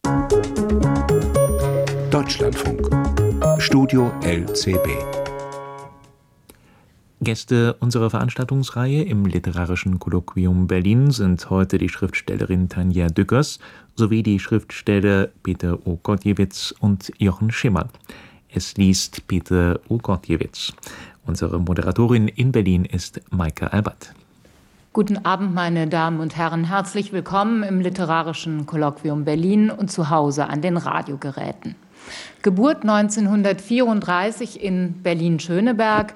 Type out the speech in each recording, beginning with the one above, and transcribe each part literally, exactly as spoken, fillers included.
Deutschlandfunk. Studio L C B. Gäste unserer Veranstaltungsreihe im Literarischen Kolloquium Berlin sind heute die Schriftstellerin Tanja Dückers sowie die Schriftsteller Peter O. Kotkiewicz und Jochen Schimmerng. Es liest Peter O. Kotkiewicz. Unsere Moderatorin in Berlin ist Maike Albert. Guten Abend, meine Damen und Herren. Herzlich willkommen im Literarischen Kolloquium Berlin und zu Hause an den Radiogeräten. Geburt neunzehnhundertvierunddreißig in Berlin-Schöneberg,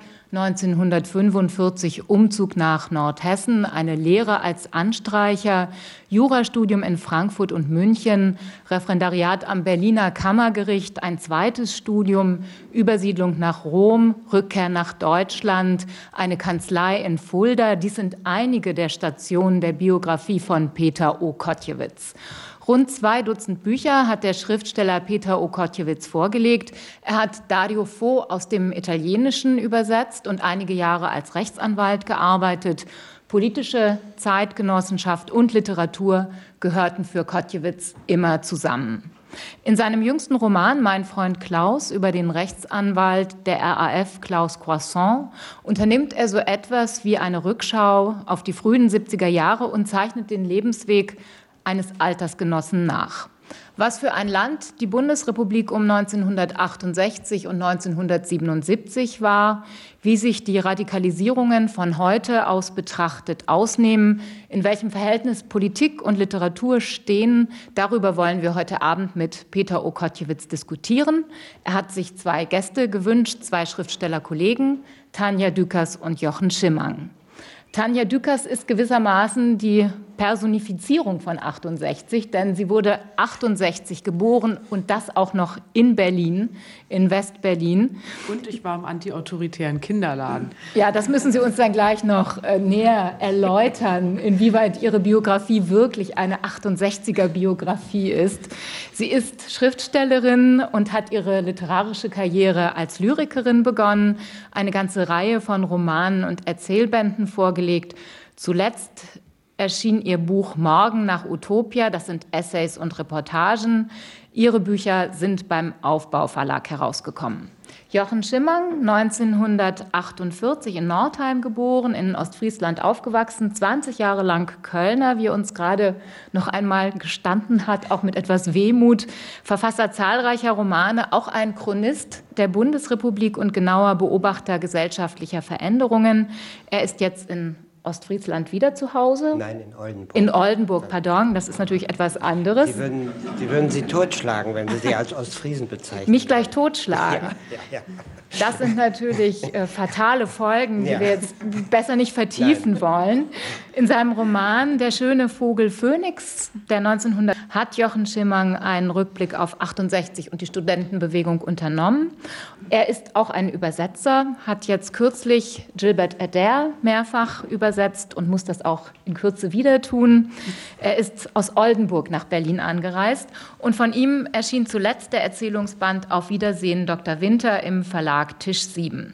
neunzehnhundertfünfundvierzig Umzug nach Nordhessen, eine Lehre als Anstreicher, Jurastudium in Frankfurt und München, Referendariat am Berliner Kammergericht, ein zweites Studium, Übersiedlung nach Rom, Rückkehr nach Deutschland, eine Kanzlei in Fulda. Dies sind einige der Stationen der Biografie von Peter O. Kotkiewicz. Rund zwei Dutzend Bücher hat der Schriftsteller Peter O. Kotkiewicz vorgelegt. Er hat Dario Fo aus dem Italienischen übersetzt und einige Jahre als Rechtsanwalt gearbeitet. Politische Zeitgenossenschaft und Literatur gehörten für Kotkiewicz immer zusammen. In seinem jüngsten Roman Mein Freund Klaus über den Rechtsanwalt der R A F Klaus Croissant unternimmt er so etwas wie eine Rückschau auf die frühen siebziger Jahre und zeichnet den Lebensweg eines Altersgenossen nach. Was für ein Land die Bundesrepublik um neunzehnhundertachtundsechzig und neunzehnhundertsiebenundsiebzig war, wie sich die Radikalisierungen von heute aus betrachtet ausnehmen, in welchem Verhältnis Politik und Literatur stehen, darüber wollen wir heute Abend mit Peter O. Kotkiewicz diskutieren. Er hat sich zwei Gäste gewünscht, zwei Schriftstellerkollegen, Tanja Dückers und Jochen Schimmerng. Tanja Dückers ist gewissermaßen die Personifizierung von achtundsechzig, denn sie wurde achtundsechzig geboren und das auch noch in Berlin, in West-Berlin. Und ich war im antiautoritären Kinderladen. Ja, das müssen Sie uns dann gleich noch äh, näher erläutern, inwieweit Ihre Biografie wirklich eine achtundsechziger-Biografie ist. Sie ist Schriftstellerin und hat ihre literarische Karriere als Lyrikerin begonnen, eine ganze Reihe von Romanen und Erzählbänden vorgelegt. Zuletzt erschien ihr Buch Morgen nach Utopia. Das sind Essays und Reportagen. Ihre Bücher sind beim Aufbau Verlag herausgekommen. Jochen Schimmerng, neunzehnhundertachtundvierzig in Nordheim geboren, in Ostfriesland aufgewachsen, zwanzig Jahre lang Kölner, wie er uns gerade noch einmal gestanden hat, auch mit etwas Wehmut, Verfasser zahlreicher Romane, auch ein Chronist der Bundesrepublik und genauer Beobachter gesellschaftlicher Veränderungen. Er ist jetzt in Ostfriesland wieder zu Hause? Nein, in Oldenburg. In Oldenburg, pardon, das ist natürlich etwas anderes. Die würden, die würden Sie totschlagen, wenn Sie sie als Ostfriesen bezeichnen. Mich gleich totschlagen. Ja, ja, ja. Das sind natürlich äh, fatale Folgen, die ja. wir jetzt besser nicht vertiefen Nein. wollen. In seinem Roman Der schöne Vogel Phönix, der neunzehnhundert, hat Jochen Schimmerng einen Rückblick auf achtundsechzig und die Studentenbewegung unternommen. Er ist auch ein Übersetzer, hat jetzt kürzlich Gilbert Adair mehrfach übersetzt und muss das auch in Kürze wieder tun. Er ist aus Oldenburg nach Berlin angereist und von ihm erschien zuletzt der Erzählungsband Auf Wiedersehen Doktor Winter im Verlag Tisch sieben.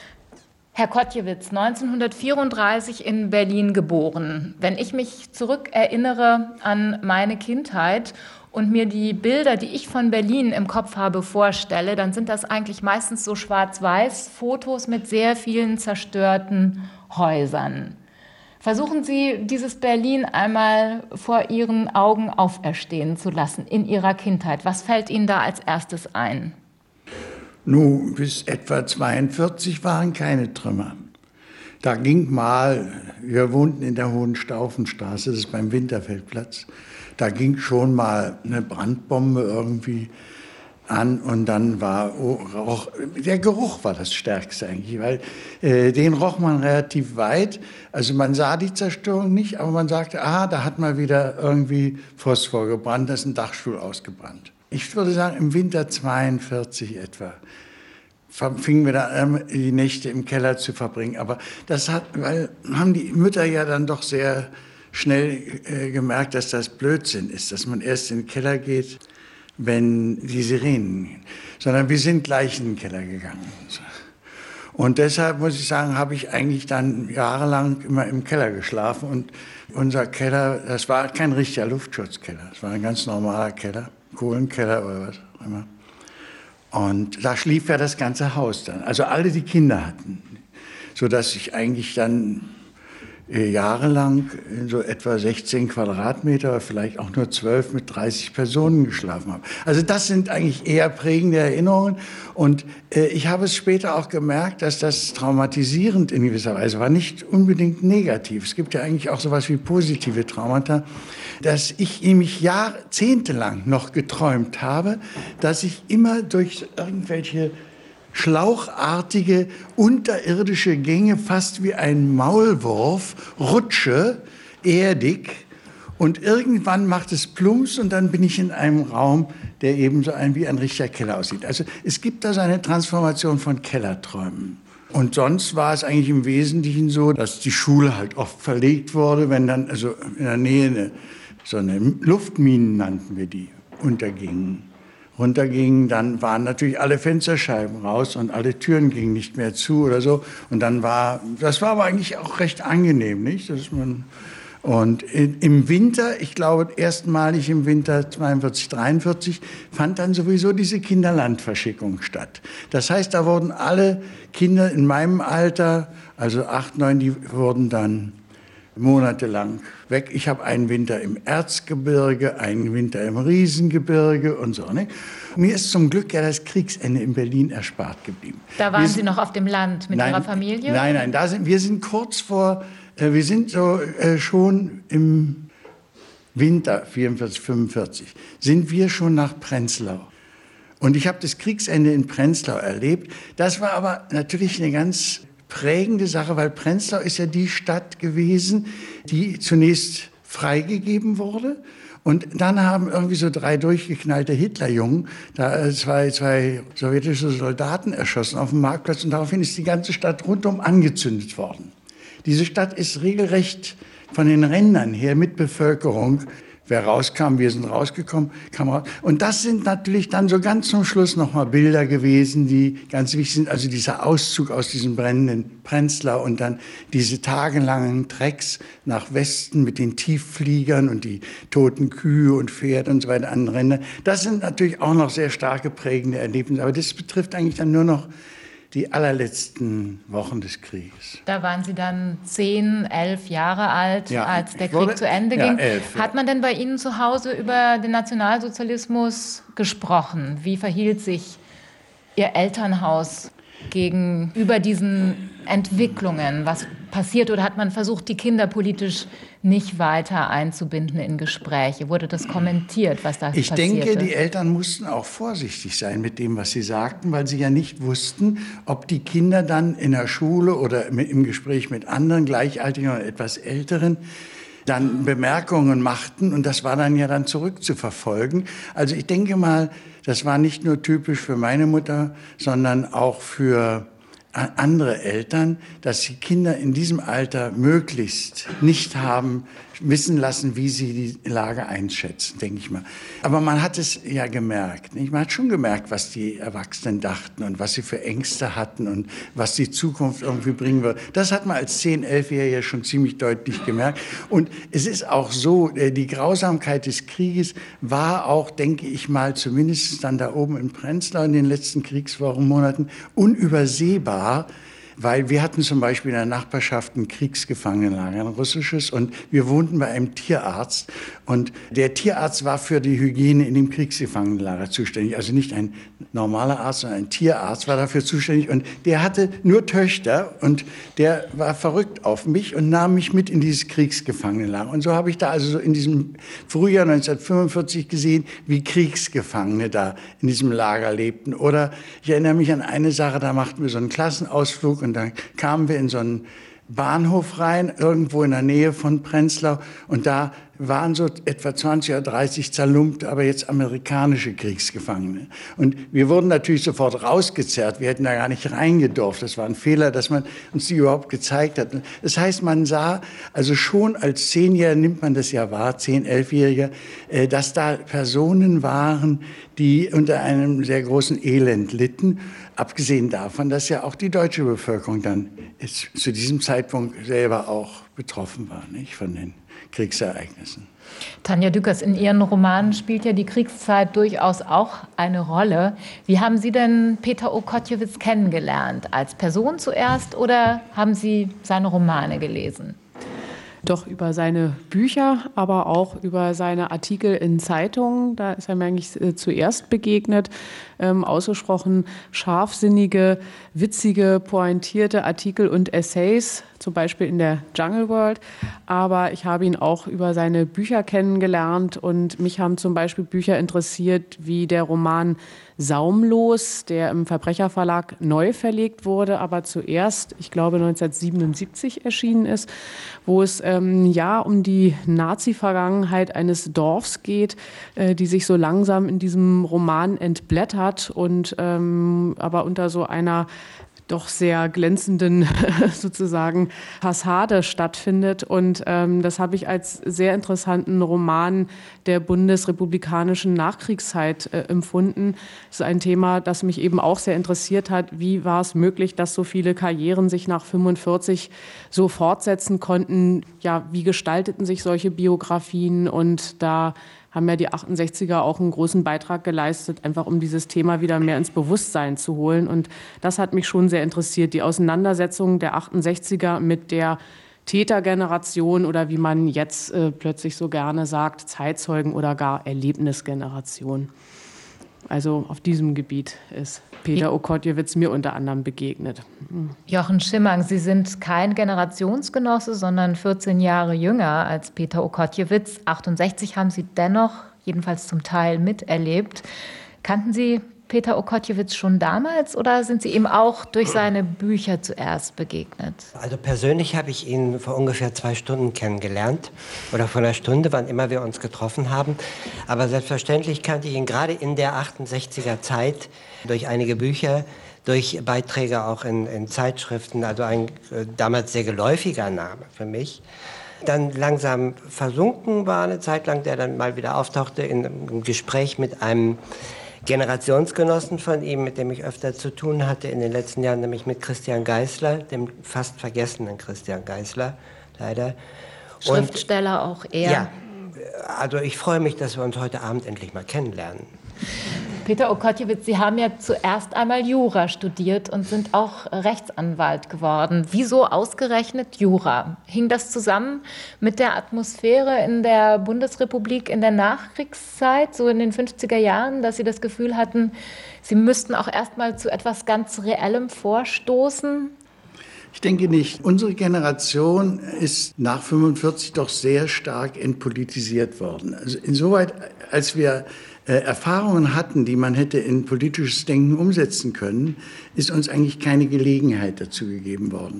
Herr Kotkiewicz, neunzehnhundertvierunddreißig in Berlin geboren. Wenn ich mich zurückerinnere an meine Kindheit und mir die Bilder, die ich von Berlin im Kopf habe, vorstelle, dann sind das eigentlich meistens so schwarz-weiß Fotos mit sehr vielen zerstörten Häusern. Versuchen Sie, dieses Berlin einmal vor Ihren Augen auferstehen zu lassen in Ihrer Kindheit. Was fällt Ihnen da als erstes ein? Nun, bis etwa zweiundvierzig waren keine Trümmer. Da ging mal, wir wohnten in der Hohenstaufenstraße, das ist beim Winterfeldplatz, da ging schon mal eine Brandbombe irgendwie an und dann war Rauch, der Geruch war das Stärkste eigentlich, weil äh, den roch man relativ weit. Also man sah die Zerstörung nicht, aber man sagte, ah, da hat mal wieder irgendwie Phosphor gebrannt, da ist ein Dachstuhl ausgebrannt. Ich würde sagen, im Winter zweiundvierzig etwa fingen wir da an, die Nächte im Keller zu verbringen. Aber das hat, weil haben die Mütter ja dann doch sehr schnell äh, gemerkt, dass das Blödsinn ist, dass man erst in den Keller geht, wenn die Sirenen gehen. Sondern wir sind gleich in den Keller gegangen. Und deshalb muss ich sagen, habe ich eigentlich dann jahrelang immer im Keller geschlafen. Und unser Keller, das war kein richtiger Luftschutzkeller, das war ein ganz normaler Keller. Kohlenkeller oder was auch immer. Und da schlief ja das ganze Haus dann. Also alle, die Kinder hatten. Sodass ich eigentlich dann äh, jahrelang in so etwa sechzehn Quadratmeter, vielleicht auch nur zwölf mit dreißig Personen geschlafen habe. Also das sind eigentlich eher prägende Erinnerungen. Und äh, ich habe es später auch gemerkt, dass das traumatisierend in gewisser Weise war. Nicht unbedingt negativ. Es gibt ja eigentlich auch sowas wie positive Traumata. Dass ich mich jahrzehntelang noch geträumt habe, dass ich immer durch irgendwelche schlauchartige, unterirdische Gänge, fast wie ein Maulwurf, rutsche, erdig. Und irgendwann macht es Plumps und dann bin ich in einem Raum, der eben so ein, wie ein richtiger Keller aussieht. Also es gibt da so eine Transformation von Kellerträumen. Und sonst war es eigentlich im Wesentlichen so, dass die Schule halt oft verlegt wurde, wenn dann also in der Nähe eine, so eine Luftminen nannten wir die, untergingen. runtergingen, dann waren natürlich alle Fensterscheiben raus und alle Türen gingen nicht mehr zu oder so. Und dann war, das war aber eigentlich auch recht angenehm, nicht? Dass man, und in, im Winter, ich glaube erstmalig im Winter zweiundvierzig, dreiundvierzig, fand dann sowieso diese Kinderlandverschickung statt. Das heißt, da wurden alle Kinder in meinem Alter, also acht, neun, die wurden dann monatelang weg. Ich habe einen Winter im Erzgebirge, einen Winter im Riesengebirge und so. Ne? Mir ist zum Glück ja das Kriegsende in Berlin erspart geblieben. Da waren wir Sie sind, noch auf dem Land mit nein, Ihrer Familie? Nein, nein, da sind, wir sind kurz vor, äh, wir sind so äh, schon im Winter vierundvierzig, fünfundvierzig, sind wir schon nach Prenzlau. Und ich habe das Kriegsende in Prenzlau erlebt. Das war aber natürlich eine ganz prägende Sache, weil Prenzlau ist ja die Stadt gewesen, die zunächst freigegeben wurde. Und dann haben irgendwie so drei durchgeknallte Hitlerjungen da zwei, zwei sowjetische Soldaten erschossen auf dem Marktplatz. Und daraufhin ist die ganze Stadt rundum angezündet worden. Diese Stadt ist regelrecht von den Rändern her mit Bevölkerung. Wer rauskam, wir sind rausgekommen, kam raus. Und das sind natürlich dann so ganz zum Schluss nochmal Bilder gewesen, die ganz wichtig sind. Also dieser Auszug aus diesem brennenden Prenzlau und dann diese tagelangen Trecks nach Westen mit den Tieffliegern und die toten Kühe und Pferde und so weiter an den Rändern. Das sind natürlich auch noch sehr starke prägende Erlebnisse. Aber das betrifft eigentlich dann nur noch die allerletzten Wochen des Krieges. Da waren Sie dann zehn, elf Jahre alt, ja, als der Krieg wurde, zu Ende ja, ging. Elf, ja. Hat man denn bei Ihnen zu Hause über den Nationalsozialismus gesprochen? Wie verhielt sich Ihr Elternhaus gegenüber diesen Entwicklungen? Was passiert, oder hat man versucht, die Kinder politisch nicht weiter einzubinden in Gespräche? Wurde das kommentiert, was da ich passierte? Ich denke, die Eltern mussten auch vorsichtig sein mit dem, was sie sagten, weil sie ja nicht wussten, ob die Kinder dann in der Schule oder im Gespräch mit anderen Gleichaltrigen oder etwas Älteren dann Bemerkungen machten, und das war dann ja dann zurückzuverfolgen. Also ich denke mal, das war nicht nur typisch für meine Mutter, sondern auch für andere Eltern, dass die Kinder in diesem Alter möglichst nicht haben wissen lassen, wie sie die Lage einschätzen, denke ich mal. Aber man hat es ja gemerkt, nicht? Man hat schon gemerkt, was die Erwachsenen dachten und was sie für Ängste hatten und was die Zukunft irgendwie bringen wird. Das hat man als zehn-, elfjähriger schon ziemlich deutlich gemerkt. Und es ist auch so, die Grausamkeit des Krieges war auch, denke ich mal, zumindest dann da oben in Prenzlau in den letzten Kriegswochen, Monaten, unübersehbar. Weil wir hatten zum Beispiel in der Nachbarschaft ein Kriegsgefangenenlager, ein russisches, und wir wohnten bei einem Tierarzt. Und der Tierarzt war für die Hygiene in dem Kriegsgefangenenlager zuständig. Also nicht ein normaler Arzt, sondern ein Tierarzt war dafür zuständig. Und der hatte nur Töchter und der war verrückt auf mich und nahm mich mit in dieses Kriegsgefangenenlager. Und so habe ich da also so in diesem Frühjahr neunzehnhundertfünfundvierzig gesehen, wie Kriegsgefangene da in diesem Lager lebten. Oder ich erinnere mich an eine Sache, da machten wir so einen Klassenausflug. Und dann kamen wir in so einen Bahnhof rein, irgendwo in der Nähe von Prenzlau. Und da waren so etwa zwanzig oder dreißig zerlumpte, aber jetzt amerikanische Kriegsgefangene. Und wir wurden natürlich sofort rausgezerrt. Wir hätten da gar nicht reingedurft. Das war ein Fehler, dass man uns die überhaupt gezeigt hat. Das heißt, man sah, also schon als Zehnjähriger nimmt man das ja wahr, Zehn-, Elfjähriger, dass da Personen waren, die unter einem sehr großen Elend litten. Abgesehen davon, dass ja auch die deutsche Bevölkerung dann zu diesem Zeitpunkt selber auch betroffen war, nicht, von den Kriegsereignissen. Tanja Dückers, in Ihren Romanen spielt ja die Kriegszeit durchaus auch eine Rolle. Wie haben Sie denn Peter Okotjewitz kennengelernt? Als Person zuerst oder haben Sie seine Romane gelesen? Doch über seine Bücher, aber auch über seine Artikel in Zeitungen. Da ist er mir eigentlich äh, zuerst begegnet. Ähm, ausgesprochen scharfsinnige, witzige, pointierte Artikel und Essays, zum Beispiel in der Jungle World. Aber ich habe ihn auch über seine Bücher kennengelernt und mich haben zum Beispiel Bücher interessiert, wie der Roman Saumlos, der im Verbrecherverlag neu verlegt wurde, aber zuerst, ich glaube, neunzehnhundertsiebenundsiebzig erschienen ist, wo es ähm, ja um die Nazi-Vergangenheit eines Dorfs geht, äh, die sich so langsam in diesem Roman entblättert und ähm, aber unter so einer doch sehr glänzenden sozusagen Fassade stattfindet. Und ähm, das habe ich als sehr interessanten Roman der bundesrepublikanischen Nachkriegszeit äh, empfunden. Das ist ein Thema, das mich eben auch sehr interessiert hat. Wie war es möglich, dass so viele Karrieren sich nach fünfundvierzig so fortsetzen konnten? Ja, wie gestalteten sich solche Biografien? Und da haben ja die achtundsechziger auch einen großen Beitrag geleistet, einfach um dieses Thema wieder mehr ins Bewusstsein zu holen. Und das hat mich schon sehr interessiert, die Auseinandersetzung der achtundsechziger mit der Tätergeneration oder wie man jetzt äh, plötzlich so gerne sagt, Zeitzeugen- oder gar Erlebnisgeneration. Also auf diesem Gebiet ist Peter Okotjewitz mir unter anderem begegnet. Jochen Schimmang, Sie sind kein Generationsgenosse, sondern vierzehn Jahre jünger als Peter Okotjewitz. achtundsechzig haben Sie dennoch, jedenfalls zum Teil, miterlebt. Kannten Sie Peter Okotjewitz schon damals oder sind Sie ihm auch durch seine Bücher zuerst begegnet? Also persönlich habe ich ihn vor ungefähr zwei Stunden kennengelernt oder vor einer Stunde, wann immer wir uns getroffen haben. Aber selbstverständlich kannte ich ihn gerade in der achtundsechziger Zeit durch einige Bücher, durch Beiträge auch in, in Zeitschriften, also ein äh, damals sehr geläufiger Name für mich. Dann langsam versunken war eine Zeit lang, der dann mal wieder auftauchte in einem Gespräch mit einem Generationsgenossen von ihm, mit dem ich öfter zu tun hatte in den letzten Jahren, nämlich mit Christian Geisler, dem fast vergessenen Christian Geisler, leider. Schriftsteller Und, auch er. Ja, also ich freue mich, dass wir uns heute Abend endlich mal kennenlernen. Peter Okotjewitz, Sie haben ja zuerst einmal Jura studiert und sind auch Rechtsanwalt geworden. Wieso ausgerechnet Jura? Hing das zusammen mit der Atmosphäre in der Bundesrepublik in der Nachkriegszeit, so in den fünfziger Jahren, dass Sie das Gefühl hatten, Sie müssten auch erst mal zu etwas ganz Reellem vorstoßen? Ich denke nicht. Unsere Generation ist nach fünfundvierzig doch sehr stark entpolitisiert worden. Also insoweit, als wir äh, Erfahrungen hatten, die man hätte in politisches Denken umsetzen können, ist uns eigentlich keine Gelegenheit dazu gegeben worden.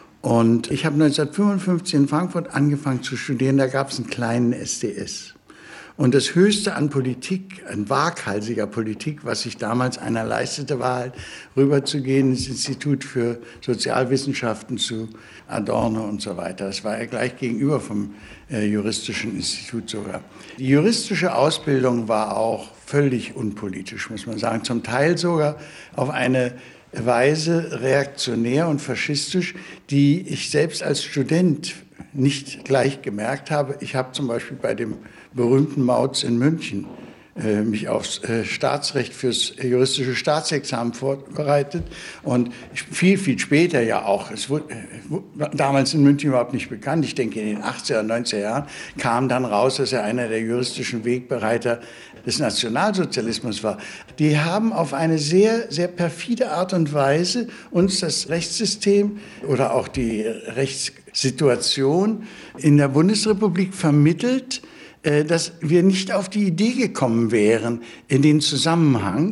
Und ich habe neunzehnhundertfünfundfünfzig in Frankfurt angefangen zu studieren, da gab es einen kleinen S D S. Und das Höchste an Politik, an waghalsiger Politik, was sich damals einer leistete, war halt rüberzugehen ins Institut für Sozialwissenschaften zu Adorno und so weiter. Das war ja gleich gegenüber vom äh, juristischen Institut sogar. Die juristische Ausbildung war auch völlig unpolitisch, muss man sagen. Zum Teil sogar auf eine Weise reaktionär und faschistisch, die ich selbst als Student nicht gleich gemerkt habe. Ich habe zum Beispiel bei dem berühmten Mauz in München äh, mich aufs äh, Staatsrecht fürs juristische Staatsexamen vorbereitet und viel, viel später ja auch, es wurde äh, damals in München überhaupt nicht bekannt, ich denke in den achtziger, neunziger Jahren, kam dann raus, dass er einer der juristischen Wegbereiter des Nationalsozialismus war. Die haben auf eine sehr, sehr perfide Art und Weise uns das Rechtssystem oder auch die Rechtssituation in der Bundesrepublik vermittelt, dass wir nicht auf die Idee gekommen wären, in den Zusammenhang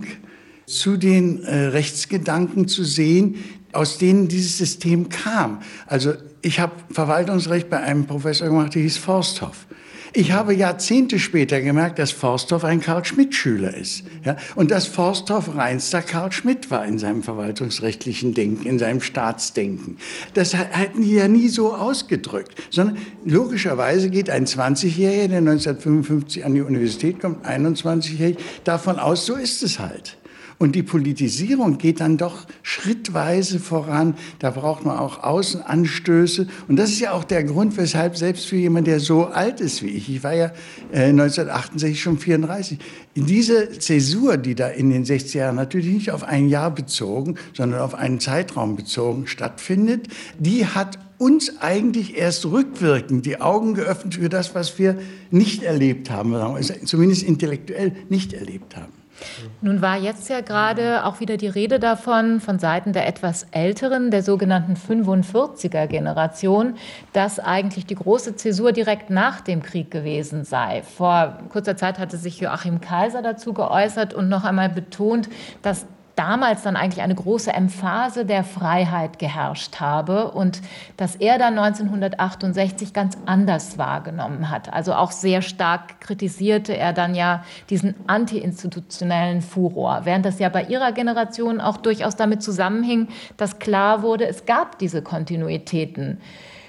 zu den Rechtsgedanken zu sehen, aus denen dieses System kam. Also ich habe Verwaltungsrecht bei einem Professor gemacht, der hieß Forsthoff. Ich habe Jahrzehnte später gemerkt, dass Forsthoff ein Karl-Schmidt-Schüler ist. Ja? Und dass Forsthoff reinster Karl Schmidt war in seinem verwaltungsrechtlichen Denken, in seinem Staatsdenken. Das hatten die ja nie so ausgedrückt. Sondern logischerweise geht ein zwanzigjähriger, der neunzehnhundertfünfundfünfzig an die Universität kommt, einundzwanzigjährig, davon aus, so ist es halt. Und die Politisierung geht dann doch schrittweise voran. Da braucht man auch Außenanstöße. Und das ist ja auch der Grund, weshalb selbst für jemanden, der so alt ist wie ich, ich war ja äh, neunzehnhundertachtundsechzig schon vierunddreißig, diese Zäsur, die da in den sechziger Jahren natürlich nicht auf ein Jahr bezogen, sondern auf einen Zeitraum bezogen stattfindet, die hat uns eigentlich erst rückwirkend die Augen geöffnet für das, was wir nicht erlebt haben, zumindest intellektuell nicht erlebt haben. Nun war jetzt ja gerade auch wieder die Rede davon, von Seiten der etwas älteren, der sogenannten fünfundvierziger-Generation, dass eigentlich die große Zäsur direkt nach dem Krieg gewesen sei. Vor kurzer Zeit hatte sich Joachim Kaiser dazu geäußert und noch einmal betont, dass damals dann eigentlich eine große Emphase der Freiheit geherrscht habe und dass er dann neunzehnhundertachtundsechzig ganz anders wahrgenommen hat. Also auch sehr stark kritisierte er dann ja diesen antiinstitutionellen Furor, während das ja bei ihrer Generation auch durchaus damit zusammenhing, dass klar wurde, es gab diese Kontinuitäten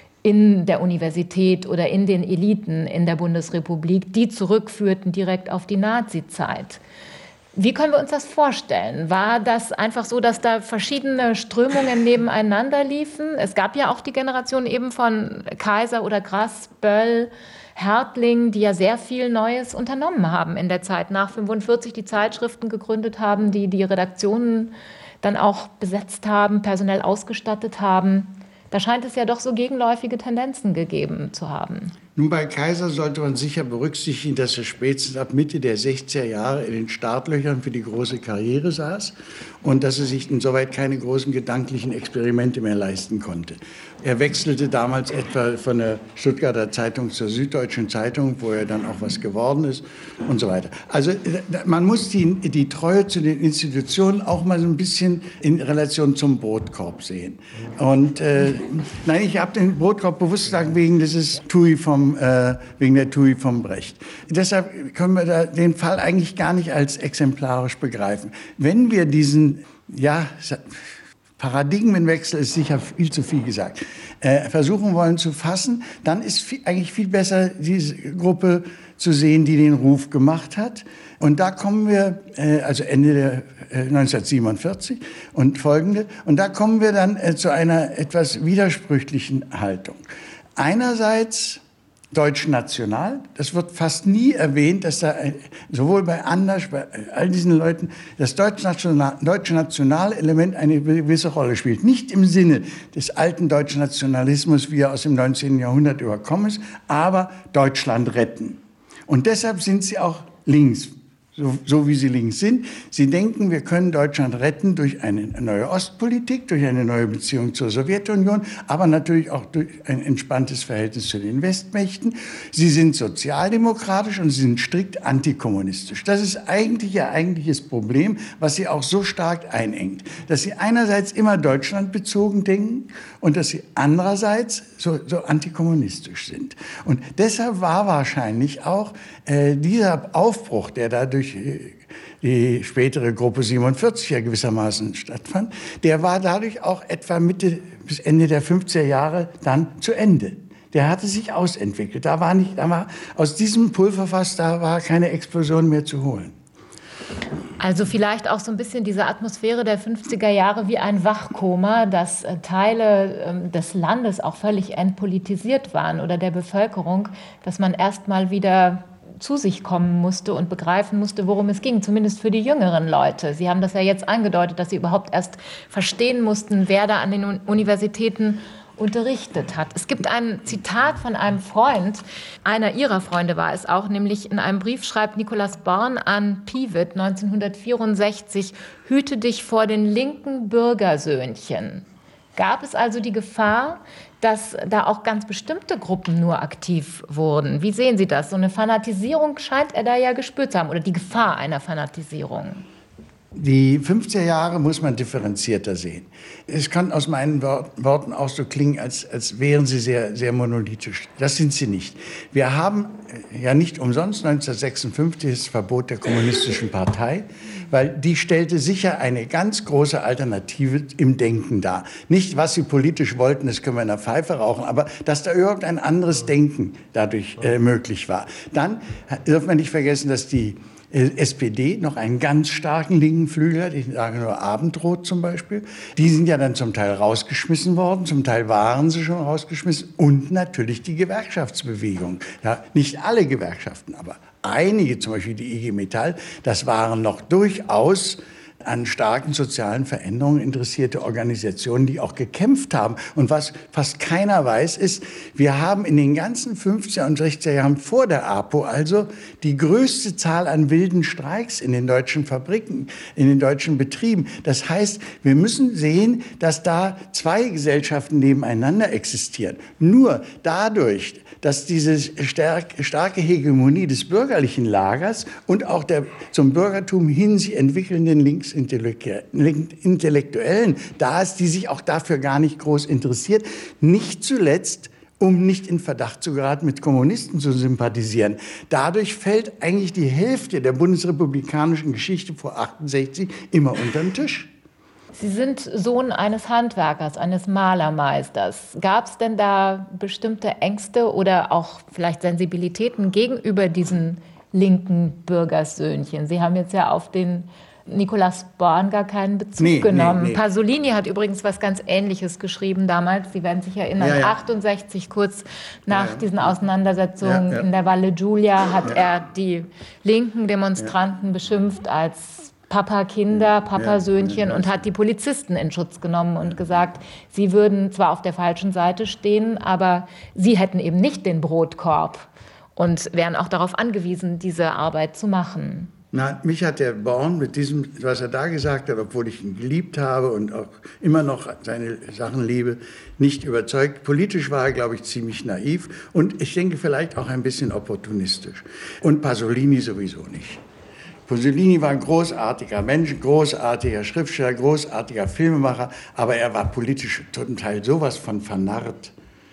in der Universität oder in den Eliten in der Bundesrepublik, die zurückführten direkt auf die Nazizeit. Wie können wir uns das vorstellen? War das einfach so, dass da verschiedene Strömungen nebeneinander liefen? Es gab ja auch die Generation eben von Kaiser oder Grass, Böll, Hertling, die ja sehr viel Neues unternommen haben in der Zeit nach fünfundvierzig, die Zeitschriften gegründet haben, die die Redaktionen dann auch besetzt haben, personell ausgestattet haben. Da scheint es ja doch so gegenläufige Tendenzen gegeben zu haben. Nun, bei Kaiser sollte man sicher berücksichtigen, dass er spätestens ab Mitte der sechziger Jahre in den Startlöchern für die große Karriere saß und dass er sich insoweit keine großen gedanklichen Experimente mehr leisten konnte. Er wechselte damals etwa von der Stuttgarter Zeitung zur Süddeutschen Zeitung, wo er dann auch was geworden ist und so weiter. Also man muss die, die Treue zu den Institutionen auch mal so ein bisschen in Relation zum Brotkorb sehen. Und äh, nein, ich habe den Brotkorb bewusst gesagt wegen dieses Tui vom äh, wegen der Tui vom Brecht. Deshalb können wir da den Fall eigentlich gar nicht als exemplarisch begreifen. Wenn wir diesen, ja, Paradigmenwechsel ist sicher viel zu viel gesagt, äh, versuchen wollen zu fassen, dann ist viel, eigentlich viel besser, diese Gruppe zu sehen, die den Ruf gemacht hat. Und da kommen wir, äh, also Ende der äh, neunzehnhundertsiebenundvierzig und folgende, und da kommen wir dann äh, zu einer etwas widersprüchlichen Haltung. Einerseits deutsch-national, das wird fast nie erwähnt, dass da sowohl bei Anders, bei all diesen Leuten, das deutsch-nationale Element eine gewisse Rolle spielt. Nicht im Sinne des alten deutschen Nationalismus, wie er aus dem neunzehnten Jahrhundert überkommen ist, aber Deutschland retten. Und deshalb sind sie auch links. So, so wie sie links sind. Sie denken, wir können Deutschland retten durch eine neue Ostpolitik, durch eine neue Beziehung zur Sowjetunion, aber natürlich auch durch ein entspanntes Verhältnis zu den Westmächten. Sie sind sozialdemokratisch und sie sind strikt antikommunistisch. Das ist eigentlich ihr eigentliches Problem, was sie auch so stark einengt. Dass sie einerseits immer deutschlandbezogen denken und dass sie andererseits so, so antikommunistisch sind. Und deshalb war wahrscheinlich auch äh, dieser Aufbruch, der dadurch die spätere Gruppe siebenundvierzig ja gewissermaßen stattfand, der war dadurch auch etwa Mitte bis Ende der fünfziger Jahre dann zu Ende. Der hatte sich ausentwickelt. Da war nicht, da war, aus diesem Pulverfass, da war keine Explosion mehr zu holen. Also vielleicht auch so ein bisschen diese Atmosphäre der fünfziger Jahre wie ein Wachkoma, dass Teile des Landes auch völlig entpolitisiert waren oder der Bevölkerung, dass man erst mal wieder zu sich kommen musste und begreifen musste, worum es ging, zumindest für die jüngeren Leute. Sie haben das ja jetzt angedeutet, dass Sie überhaupt erst verstehen mussten, wer da an den Universitäten unterrichtet hat. Es gibt ein Zitat von einem Freund, einer Ihrer Freunde war es auch, nämlich in einem Brief schreibt Nikolaus Born an Pivet neunzehnhundertvierundsechzig, hüte dich vor den linken Bürgersöhnchen. Gab es also die Gefahr, dass da auch ganz bestimmte Gruppen nur aktiv wurden? Wie sehen Sie das? So eine Fanatisierung scheint er da ja gespürt zu haben, oder die Gefahr einer Fanatisierung. Die fünfziger Jahre muss man differenzierter sehen. Es kann aus meinen Worten auch so klingen, als, als wären sie sehr, sehr monolithisch. Das sind sie nicht. Wir haben ja nicht umsonst neunzehnhundertsechsundfünfzig das Verbot der Kommunistischen Partei, weil die stellte sicher eine ganz große Alternative im Denken dar. Nicht, was sie politisch wollten, das können wir in der Pfeife rauchen, aber dass da überhaupt ein anderes Denken dadurch äh, möglich war. Dann darf man nicht vergessen, dass die S P D noch einen ganz starken linken Flügel hat, ich sage nur Abendrot zum Beispiel. Die sind ja dann zum Teil rausgeschmissen worden, zum Teil waren sie schon rausgeschmissen. Und natürlich die Gewerkschaftsbewegung. Ja, nicht alle Gewerkschaften, aber einige, zum Beispiel die I G Metall, das waren noch durchaus an starken sozialen Veränderungen interessierte Organisationen, die auch gekämpft haben. Und was fast keiner weiß, ist, wir haben in den ganzen fünfziger und sechziger Jahren vor der APO also die größte Zahl an wilden Streiks in den deutschen Fabriken, in den deutschen Betrieben. Das heißt, wir müssen sehen, dass da zwei Gesellschaften nebeneinander existieren. Nur dadurch, dass diese starke Hegemonie des bürgerlichen Lagers und auch der zum Bürgertum hin sich entwickelnden Linksintellektuellen da ist, die sich auch dafür gar nicht groß interessiert, nicht zuletzt, um nicht in Verdacht zu geraten, mit Kommunisten zu sympathisieren. Dadurch fällt eigentlich die Hälfte der bundesrepublikanischen Geschichte vor achtundsechzig immer unter den Tisch. Sie sind Sohn eines Handwerkers, eines Malermeisters. Gab es denn da bestimmte Ängste oder auch vielleicht Sensibilitäten gegenüber diesen linken Bürgersöhnchen? Sie haben jetzt ja auf den Nikolaus Born gar keinen Bezug nee, genommen. Nee, nee. Pasolini hat übrigens was ganz Ähnliches geschrieben damals. Sie werden sich erinnern, ja, ja. achtundsechzig, kurz nach ja, ja. diesen Auseinandersetzungen ja, ja. in der Valle Giulia, hat ja. er die linken Demonstranten ja. beschimpft als Papa-Kinder, Papa-Söhnchen und hat die Polizisten in Schutz genommen und gesagt, sie würden zwar auf der falschen Seite stehen, aber sie hätten eben nicht den Brotkorb und wären auch darauf angewiesen, diese Arbeit zu machen. Na, mich hat der Born mit diesem, was er da gesagt hat, obwohl ich ihn geliebt habe und auch immer noch seine Sachen liebe, nicht überzeugt. Politisch war er, glaube ich, ziemlich naiv und ich denke vielleicht auch ein bisschen opportunistisch. Und Pasolini sowieso nicht. Pasolini war ein großartiger Mensch, großartiger Schriftsteller, großartiger Filmemacher, aber er war politisch zum Teil sowas von vernarrt.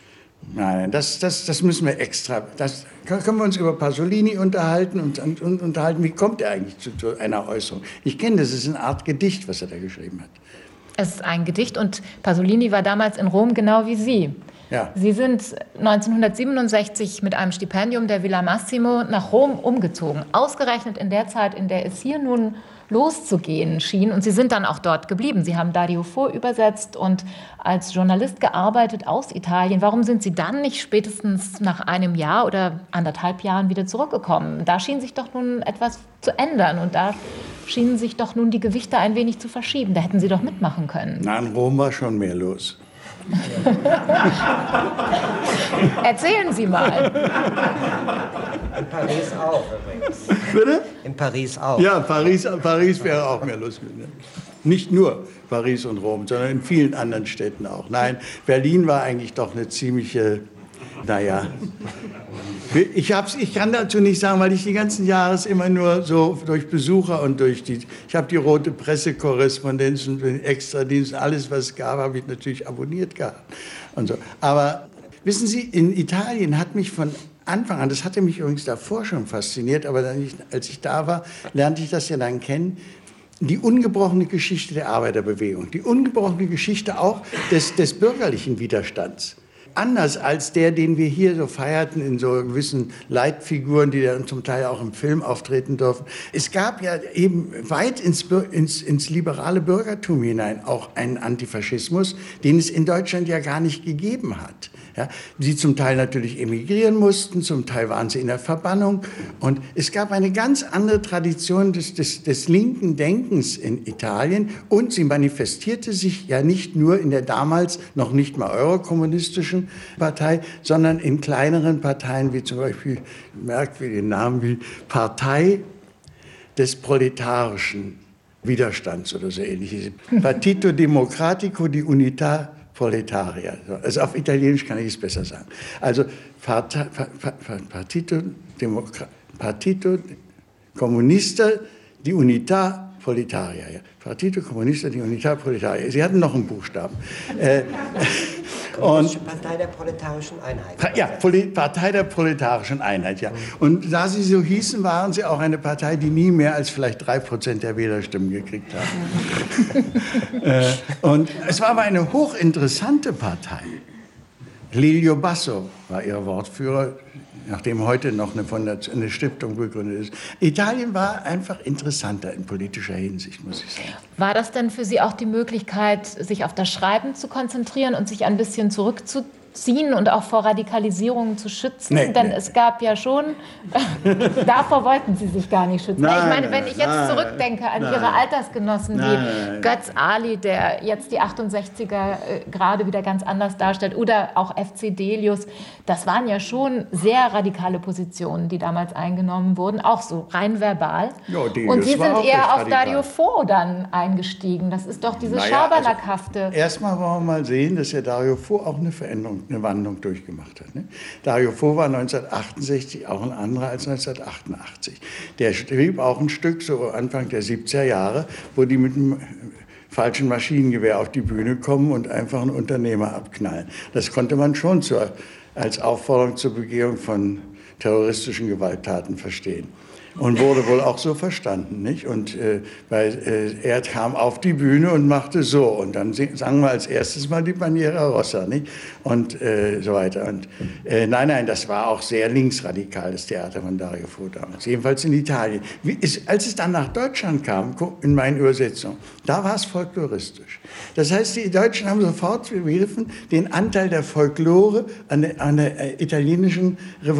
Nein, das, das, das müssen wir extra, das können wir uns über Pasolini unterhalten und, und, und unterhalten, wie kommt er eigentlich zu, zu einer Äußerung. Ich kenne das, es ist eine Art Gedicht, was er da geschrieben hat. Es ist ein Gedicht und Pasolini war damals in Rom genau wie Sie. Ja. Sie sind neunzehnhundertsiebenundsechzig mit einem Stipendium der Villa Massimo nach Rom umgezogen. Ausgerechnet in der Zeit, in der es hier nun loszugehen schien. Und Sie sind dann auch dort geblieben. Sie haben Dario Fo übersetzt und als Journalist gearbeitet aus Italien. Warum sind Sie dann nicht spätestens nach einem Jahr oder anderthalb Jahren wieder zurückgekommen? Da schien sich doch nun etwas zu ändern und da schienen sich doch nun die Gewichte ein wenig zu verschieben. Da hätten Sie doch mitmachen können. Na, in Rom war schon mehr los. Erzählen Sie mal. In Paris auch übrigens. Bitte? In Paris auch. Ja, Paris, Paris wäre auch mehr los. Nicht nur Paris und Rom, sondern in vielen anderen Städten auch. Nein, Berlin war eigentlich doch eine ziemliche, naja, ich, hab's, ich kann dazu nicht sagen, weil ich die ganzen Jahre immer nur so durch Besucher und durch die, ich habe die rote Pressekorrespondenz und den Extradienst, alles was es gab, habe ich natürlich abonniert gehabt und so. Aber wissen Sie, in Italien hat mich von Anfang an, das hatte mich übrigens davor schon fasziniert, aber dann ich, als ich da war, lernte ich das ja dann kennen, die ungebrochene Geschichte der Arbeiterbewegung, die ungebrochene Geschichte auch des, des bürgerlichen Widerstands. Anders als der, den wir hier so feierten in so gewissen Leitfiguren, die dann zum Teil auch im Film auftreten durften. Es gab ja eben weit ins, ins, ins liberale Bürgertum hinein auch einen Antifaschismus, den es in Deutschland ja gar nicht gegeben hat. Ja, die zum Teil natürlich emigrieren mussten, zum Teil waren sie in der Verbannung. Und es gab eine ganz andere Tradition des, des, des linken Denkens in Italien. Und sie manifestierte sich ja nicht nur in der damals noch nicht mal eurokommunistischen Partei, sondern in kleineren Parteien, wie zum Beispiel, merkt wie den Namen wie Partei des proletarischen Widerstands oder so ähnlich. Partito Democratico di Unità Proletaria. Also auf Italienisch kann ich es besser sagen. Also Partei, Partito, Democra, Partito Comunista di Unità Proletaria. Ja. Partito Comunista di Unità Proletaria. Sie hatten noch einen Buchstaben. äh, und Partei der proletarischen Einheit. Ja, Partei der proletarischen Einheit, ja. Und da sie so hießen, waren sie auch eine Partei, die nie mehr als vielleicht drei Prozent der Wählerstimmen gekriegt haben. äh, und es war aber eine hochinteressante Partei. Lelio Basso war ihr Wortführer, nachdem heute noch eine, Fondation, eine Stiftung gegründet ist. Italien war einfach interessanter in politischer Hinsicht, muss ich sagen. War das denn für Sie auch die Möglichkeit, sich auf das Schreiben zu konzentrieren und sich ein bisschen zurückzuziehen und auch vor Radikalisierung zu schützen? Nee, Denn nee. es gab ja schon, davor wollten Sie sich gar nicht schützen. Nein, ich meine, wenn ich jetzt nein, zurückdenke an nein, Ihre Altersgenossen nein, wie nein. Götz Ali, der jetzt die achtundsechziger äh, gerade wieder ganz anders darstellt, oder auch F C Delius, das waren ja schon sehr radikale Positionen, die damals eingenommen wurden, auch so rein verbal. Ja, Delius und Sie war sind auch eher recht auf radikal. Dario Fo dann eingestiegen. Das ist doch dieses Naja, also Schabernack-hafte. erstmal wollen wir mal sehen, dass ja Dario Fo auch eine Veränderung, eine Wandlung durchgemacht hat. Ne? Dario Fo war neunzehnhundertachtundsechzig auch ein anderer als neunzehnhundertachtundachtzig. Der schrieb auch ein Stück, so Anfang der siebziger Jahre, wo die mit einem falschen Maschinengewehr auf die Bühne kommen und einfach einen Unternehmer abknallen. Das konnte man schon zur, als Aufforderung zur Begehung von terroristischen Gewalttaten verstehen. Und wurde wohl auch so verstanden, nicht? Und äh, weil äh, er kam auf die Bühne und machte so. Und dann sangen wir als erstes mal die Bandiera Rossa, nicht? Und äh, so weiter. Und äh, nein, nein, das war auch sehr linksradikal, das Theater von Dario Fo damals. Jedenfalls in Italien. Wie, ist, als es dann nach Deutschland kam, in meinen Übersetzungen, da war es folkloristisch. Das heißt, die Deutschen haben sofort begriffen, den Anteil der Folklore an der, an der italienischen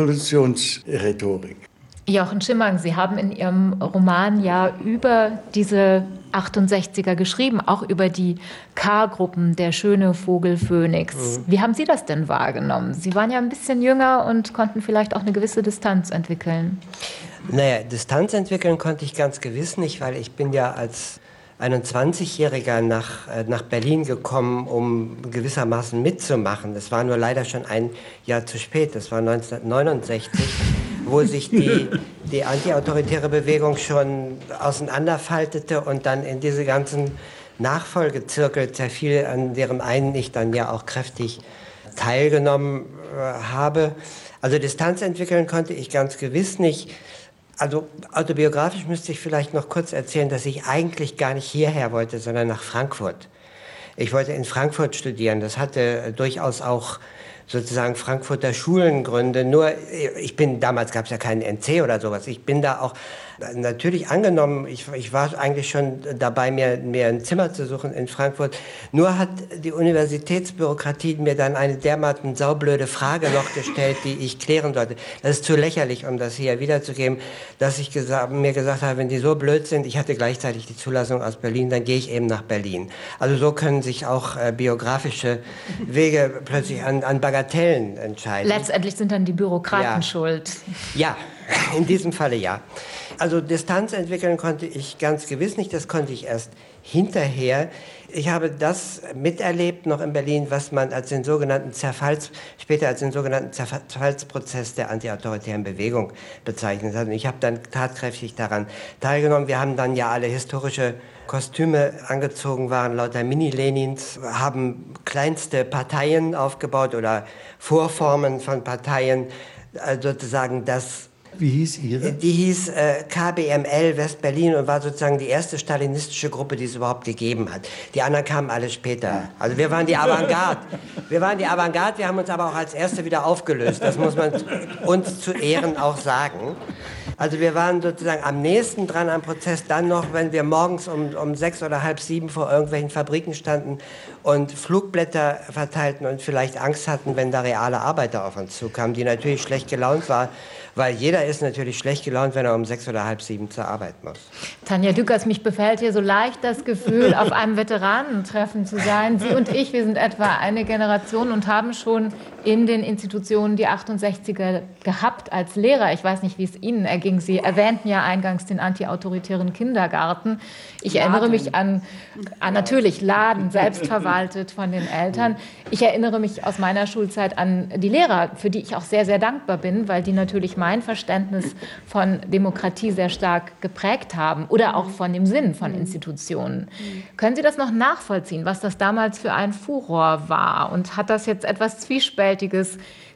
Revolutionsrhetorik. Jochen Schimmang, Sie haben in Ihrem Roman ja über diese achtundsechziger geschrieben, auch über die K-Gruppen, der schöne Vogel Phönix. Mhm. Wie haben Sie das denn wahrgenommen? Sie waren ja ein bisschen jünger und konnten vielleicht auch eine gewisse Distanz entwickeln. Naja, Distanz entwickeln konnte ich ganz gewiss nicht, weil ich bin ja als einundzwanzigjähriger nach, äh, nach Berlin gekommen, um gewissermaßen mitzumachen. Das war nur leider schon ein Jahr zu spät, das war neunzehnhundertneunundsechzig. Wo sich die, die antiautoritäre Bewegung schon auseinanderfaltete und dann in diese ganzen Nachfolgezirkel zerfiel, an deren einen ich dann ja auch kräftig teilgenommen äh, habe. Also Distanz entwickeln konnte ich ganz gewiss nicht. Also autobiografisch müsste ich vielleicht noch kurz erzählen, dass ich eigentlich gar nicht hierher wollte, sondern nach Frankfurt. Ich wollte in Frankfurt studieren. Das hatte durchaus auch sozusagen Frankfurter Schulengründe. Nur, ich bin, damals gab es ja keinen N C oder sowas. Ich bin da auch natürlich angenommen, ich, ich war eigentlich schon dabei, mir, mir ein Zimmer zu suchen in Frankfurt. Nur hat die Universitätsbürokratie mir dann eine dermaßen saublöde Frage noch gestellt, die ich klären sollte. Das ist zu lächerlich, um das hier wiederzugeben, dass ich gesa- mir gesagt habe, wenn die so blöd sind, ich hatte gleichzeitig die Zulassung aus Berlin, dann gehe ich eben nach Berlin. Also so können sich auch äh, biografische Wege plötzlich an, an Bagatellen entscheiden. Letztendlich sind dann die Bürokraten Ja. schuld. Ja, in diesem Falle ja. Also Distanz entwickeln konnte ich ganz gewiss nicht, das konnte ich erst hinterher. Ich habe das miterlebt noch in Berlin, was man als den sogenannten Zerfalls, später als den sogenannten Zerfallsprozess der antiautoritären Bewegung bezeichnet hat. Und ich habe dann tatkräftig daran teilgenommen. Wir haben dann ja alle historische Kostüme angezogen, waren lauter Mini-Lenins, haben kleinste Parteien aufgebaut oder Vorformen von Parteien, also sozusagen das. Wie hieß Ihre? Die hieß äh, K B M L West-Berlin und war sozusagen die erste stalinistische Gruppe, die es überhaupt gegeben hat. Die anderen kamen alle später. Also wir waren die Avantgarde. Wir waren die Avantgarde, wir haben uns aber auch als Erste wieder aufgelöst. Das muss man uns zu Ehren auch sagen. Also wir waren sozusagen am nächsten dran am Prozess dann noch, wenn wir morgens um, um sechs oder halb sieben vor irgendwelchen Fabriken standen und Flugblätter verteilten und vielleicht Angst hatten, wenn da reale Arbeiter auf uns zukamen, die natürlich schlecht gelaunt waren, weil jeder ist natürlich schlecht gelaunt, wenn er um sechs oder halb sieben zur Arbeit muss. Tanja Dückers, mich befällt hier so leicht das Gefühl, auf einem Veteranentreffen zu sein. Sie und ich, wir sind etwa eine Generation und haben schon in den Institutionen die achtundsechziger gehabt als Lehrer. Ich weiß nicht, wie es Ihnen erging. Sie erwähnten ja eingangs den antiautoritären Kindergarten. Ich Laden. erinnere mich an, an natürlich Laden, selbst verwaltet von den Eltern. Ich erinnere mich aus meiner Schulzeit an die Lehrer, für die ich auch sehr, sehr dankbar bin, weil die natürlich mein Verständnis von Demokratie sehr stark geprägt haben oder auch von dem Sinn von Institutionen. Können Sie das noch nachvollziehen, was das damals für ein Furor war? Und hat das jetzt etwas Zwiespältiges,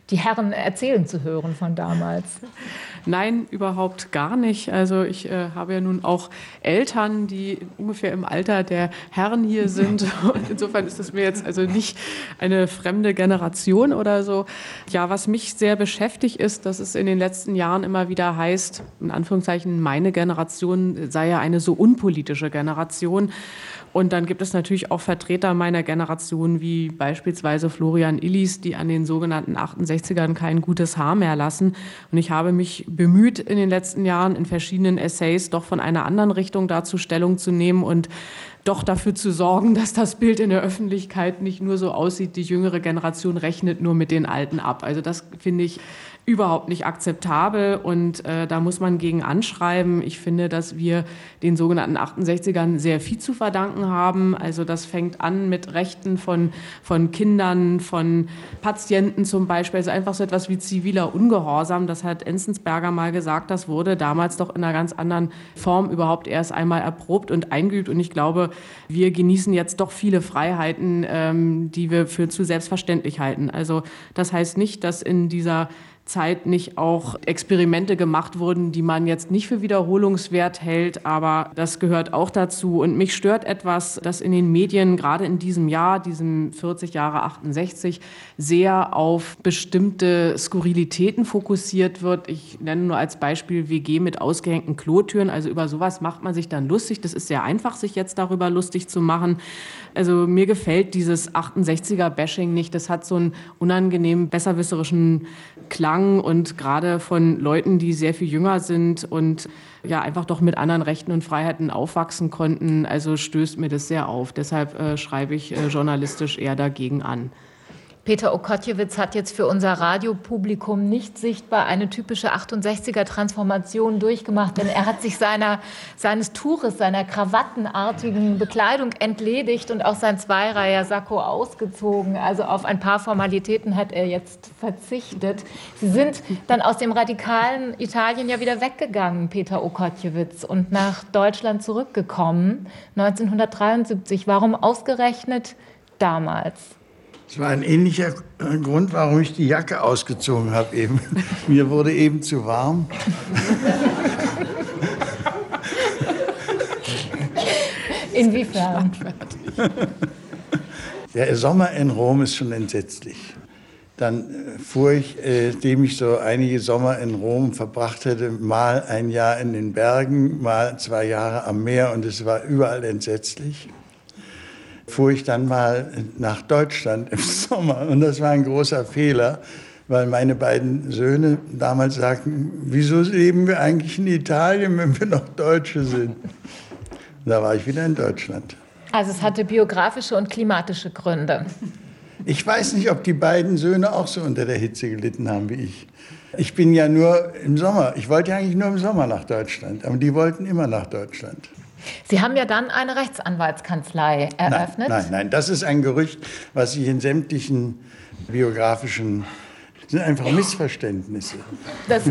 die Herren erzählen zu hören von damals. Nein, überhaupt gar nicht. Also ich äh, habe ja nun auch Eltern, die ungefähr im Alter der Herren hier sind. Und insofern ist es mir jetzt also nicht eine fremde Generation oder so. Ja, was mich sehr beschäftigt ist, dass es in den letzten Jahren immer wieder heißt, in Anführungszeichen, meine Generation sei ja eine so unpolitische Generation. Und dann gibt es natürlich auch Vertreter meiner Generation, wie beispielsweise Florian Illies, die an den sogenannten achtundsechzigern kein gutes Haar mehr lassen. Und ich habe mich bemüht, in den letzten Jahren in verschiedenen Essays doch von einer anderen Richtung dazu Stellung zu nehmen und doch dafür zu sorgen, dass das Bild in der Öffentlichkeit nicht nur so aussieht, die jüngere Generation rechnet nur mit den Alten ab. Also das finde ich überhaupt nicht akzeptabel und äh, da muss man gegen anschreiben. Ich finde, dass wir den sogenannten achtundsechzigern sehr viel zu verdanken haben. Also das fängt an mit Rechten von, von Kindern, von Patienten zum Beispiel. Also einfach so etwas wie ziviler Ungehorsam. Das hat Enzensberger mal gesagt. Das wurde damals doch in einer ganz anderen Form überhaupt erst einmal erprobt und eingeübt. Und ich glaube, wir genießen jetzt doch viele Freiheiten, ähm, die wir für zu selbstverständlich halten. Also das heißt nicht, dass in dieser Zeit nicht auch Experimente gemacht wurden, die man jetzt nicht für wiederholungswert hält, aber das gehört auch dazu. Und mich stört etwas, dass in den Medien gerade in diesem Jahr, diesem vierzig Jahre achtundsechzig, sehr auf bestimmte Skurrilitäten fokussiert wird. Ich nenne nur als Beispiel W G mit ausgehängten Klotüren. Also über sowas macht man sich dann lustig. Das ist sehr einfach, sich jetzt darüber lustig zu machen. Also mir gefällt dieses achtundsechziger-Bashing nicht. Das hat so einen unangenehmen, besserwisserischen Klang und gerade von Leuten, die sehr viel jünger sind und ja einfach doch mit anderen Rechten und Freiheiten aufwachsen konnten. Also stößt mir das sehr auf. Deshalb äh, schreibe ich äh, journalistisch eher dagegen an. Peter Okotjewitz hat jetzt für unser Radiopublikum nicht sichtbar eine typische achtundsechziger-Transformation durchgemacht, denn er hat sich seiner, seines Tuches, seiner krawattenartigen Bekleidung entledigt und auch sein Zweireiher-Sakko ausgezogen. Also auf ein paar Formalitäten hat er jetzt verzichtet. Sie sind dann aus dem radikalen Italien ja wieder weggegangen, Peter Okotjewitz, und nach Deutschland zurückgekommen, neunzehnhundertdreiundsiebzig. Warum ausgerechnet damals? Es war ein ähnlicher Grund, warum ich die Jacke ausgezogen habe eben. Mir wurde eben zu warm. Inwiefern? Der Sommer in Rom ist schon entsetzlich. Dann fuhr ich, nachdem ich so einige Sommer in Rom verbracht hätte, mal ein Jahr in den Bergen, mal zwei Jahre am Meer und es war überall entsetzlich. Fuhr ich dann mal nach Deutschland im Sommer. Und das war ein großer Fehler, weil meine beiden Söhne damals sagten, wieso leben wir eigentlich in Italien, wenn wir noch Deutsche sind? Und da war ich wieder in Deutschland. Also es hatte biografische und klimatische Gründe. Ich weiß nicht, ob die beiden Söhne auch so unter der Hitze gelitten haben wie ich. Ich bin ja nur im Sommer. Ich wollte ja eigentlich nur im Sommer nach Deutschland, aber die wollten immer nach Deutschland. Sie haben ja dann eine Rechtsanwaltskanzlei eröffnet. Nein, nein, nein, das ist ein Gerücht, was sich in sämtlichen biografischen, das sind einfach Missverständnisse. Das,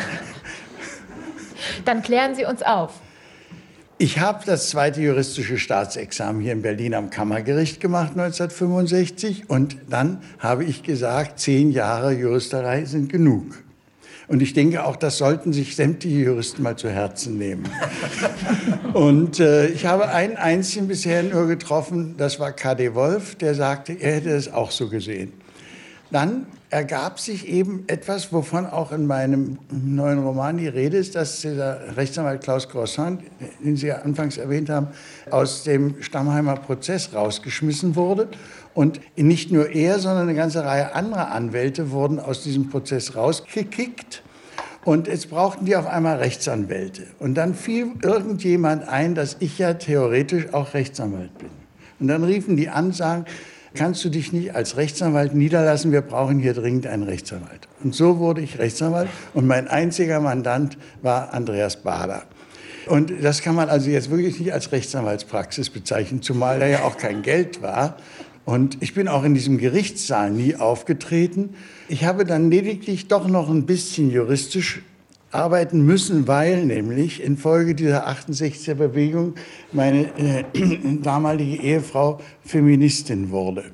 dann klären Sie uns auf. Ich habe das zweite juristische Staatsexamen hier in Berlin am Kammergericht gemacht neunzehnhundertfünfundsechzig und dann habe ich gesagt, zehn Jahre Juristerei sind genug. Und ich denke auch, das sollten sich sämtliche Juristen mal zu Herzen nehmen. Und äh, ich habe einen einzigen bisher nur getroffen, das war K D Wolf, der sagte, er hätte es auch so gesehen. Dann ergab sich eben etwas, wovon auch in meinem neuen Roman die Rede ist, dass dieser Rechtsanwalt Klaus Croissant, den Sie ja anfangs erwähnt haben, aus dem Stammheimer Prozess rausgeschmissen wurde. Und nicht nur er, sondern eine ganze Reihe anderer Anwälte wurden aus diesem Prozess rausgekickt. Und jetzt brauchten die auf einmal Rechtsanwälte. Und dann fiel irgendjemand ein, dass ich ja theoretisch auch Rechtsanwalt bin. Und dann riefen die an, sagen, kannst du dich nicht als Rechtsanwalt niederlassen, wir brauchen hier dringend einen Rechtsanwalt. Und so wurde ich Rechtsanwalt und mein einziger Mandant war Andreas Baader. Und das kann man also jetzt wirklich nicht als Rechtsanwaltspraxis bezeichnen, zumal da ja auch kein Geld war. Und ich bin auch in diesem Gerichtssaal nie aufgetreten. Ich habe dann lediglich doch noch ein bisschen juristisch arbeiten müssen, weil nämlich infolge dieser achtundsechziger Bewegung meine äh, damalige Ehefrau Feministin wurde.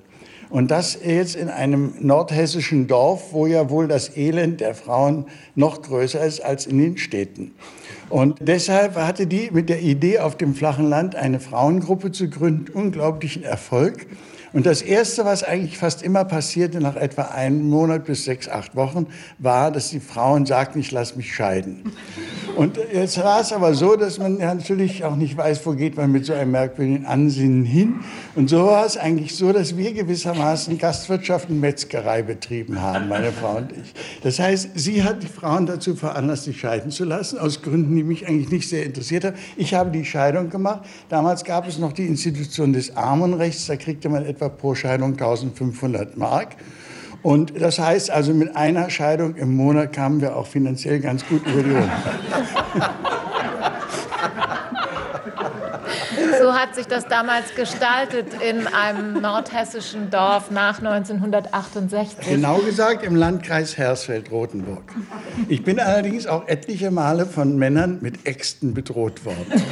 Und das jetzt in einem nordhessischen Dorf, wo ja wohl das Elend der Frauen noch größer ist als in den Städten. Und deshalb hatte die mit der Idee, auf dem flachen Land eine Frauengruppe zu gründen, unglaublichen Erfolg. Und das Erste, was eigentlich fast immer passierte, nach etwa einem Monat bis sechs, acht Wochen, war, dass die Frauen sagten, ich lasse mich scheiden. Und jetzt war es aber so, dass man ja natürlich auch nicht weiß, wo geht man mit so einem merkwürdigen Ansinnen hin. Und so war es eigentlich so, dass wir gewissermaßen Gastwirtschaft und Metzgerei betrieben haben, meine Frau und ich. Das heißt, sie hat die Frauen dazu veranlasst, sich scheiden zu lassen, aus Gründen, die mich eigentlich nicht sehr interessiert haben. Ich habe die Scheidung gemacht. Damals gab es noch die Institution des Armenrechts, da kriegte man etwa pro Scheidung eintausendfünfhundert Mark. Und das heißt also, mit einer Scheidung im Monat kamen wir auch finanziell ganz gut über die Runden. So hat sich das damals gestaltet in einem nordhessischen Dorf nach neunzehnhundertachtundsechzig. Genau gesagt im Landkreis Hersfeld-Rotenburg. Ich bin allerdings auch etliche Male von Männern mit Äxten bedroht worden.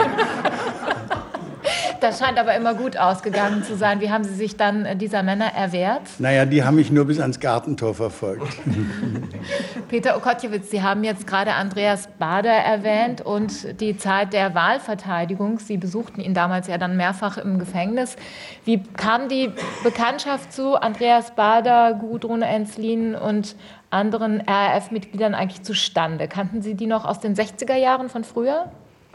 Das scheint aber immer gut ausgegangen zu sein. Wie haben Sie sich dann dieser Männer erwehrt? Naja, die haben mich nur bis ans Gartentor verfolgt. Peter Okotjewitz, Sie haben jetzt gerade Andreas Baader erwähnt und die Zeit der Wahlverteidigung. Sie besuchten ihn damals ja dann mehrfach im Gefängnis. Wie kam die Bekanntschaft zu Andreas Baader, Gudrun Ensslin und anderen R A F-Mitgliedern eigentlich zustande? Kannten Sie die noch aus den sechziger Jahren von früher?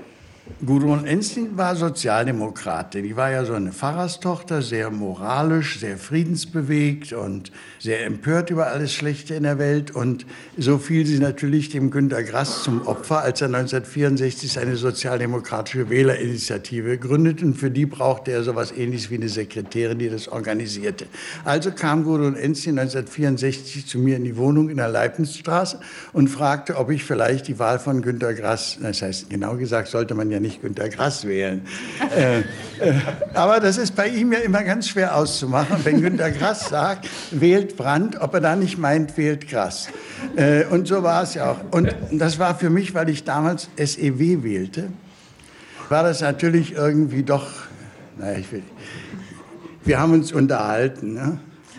Gudrun Ensslin war Sozialdemokratin. Die war ja so eine Pfarrerstochter, sehr moralisch, sehr friedensbewegt und sehr empört über alles Schlechte in der Welt. Und so fiel sie natürlich dem Günter Grass zum Opfer, als er neunzehnhundertvierundsechzig eine sozialdemokratische Wählerinitiative gründete. Und für die brauchte er so etwas Ähnliches wie eine Sekretärin, die das organisierte. Also kam Gudrun Ensslin neunzehnhundertvierundsechzig zu mir in die Wohnung in der Leibnizstraße und fragte, ob ich vielleicht die Wahl von Günter Grass, das heißt, genau gesagt, sollte man ja nicht Günter Grass wählen. äh, äh, aber das ist bei ihm ja immer ganz schwer auszumachen. Wenn Günter Grass sagt, wählt Brandt, ob er da nicht meint, wählt Grass. Äh, und so war es ja auch. Und das war für mich, weil ich damals S E W wählte, war das natürlich irgendwie doch, naja, ich will, wir haben uns unterhalten. Ne?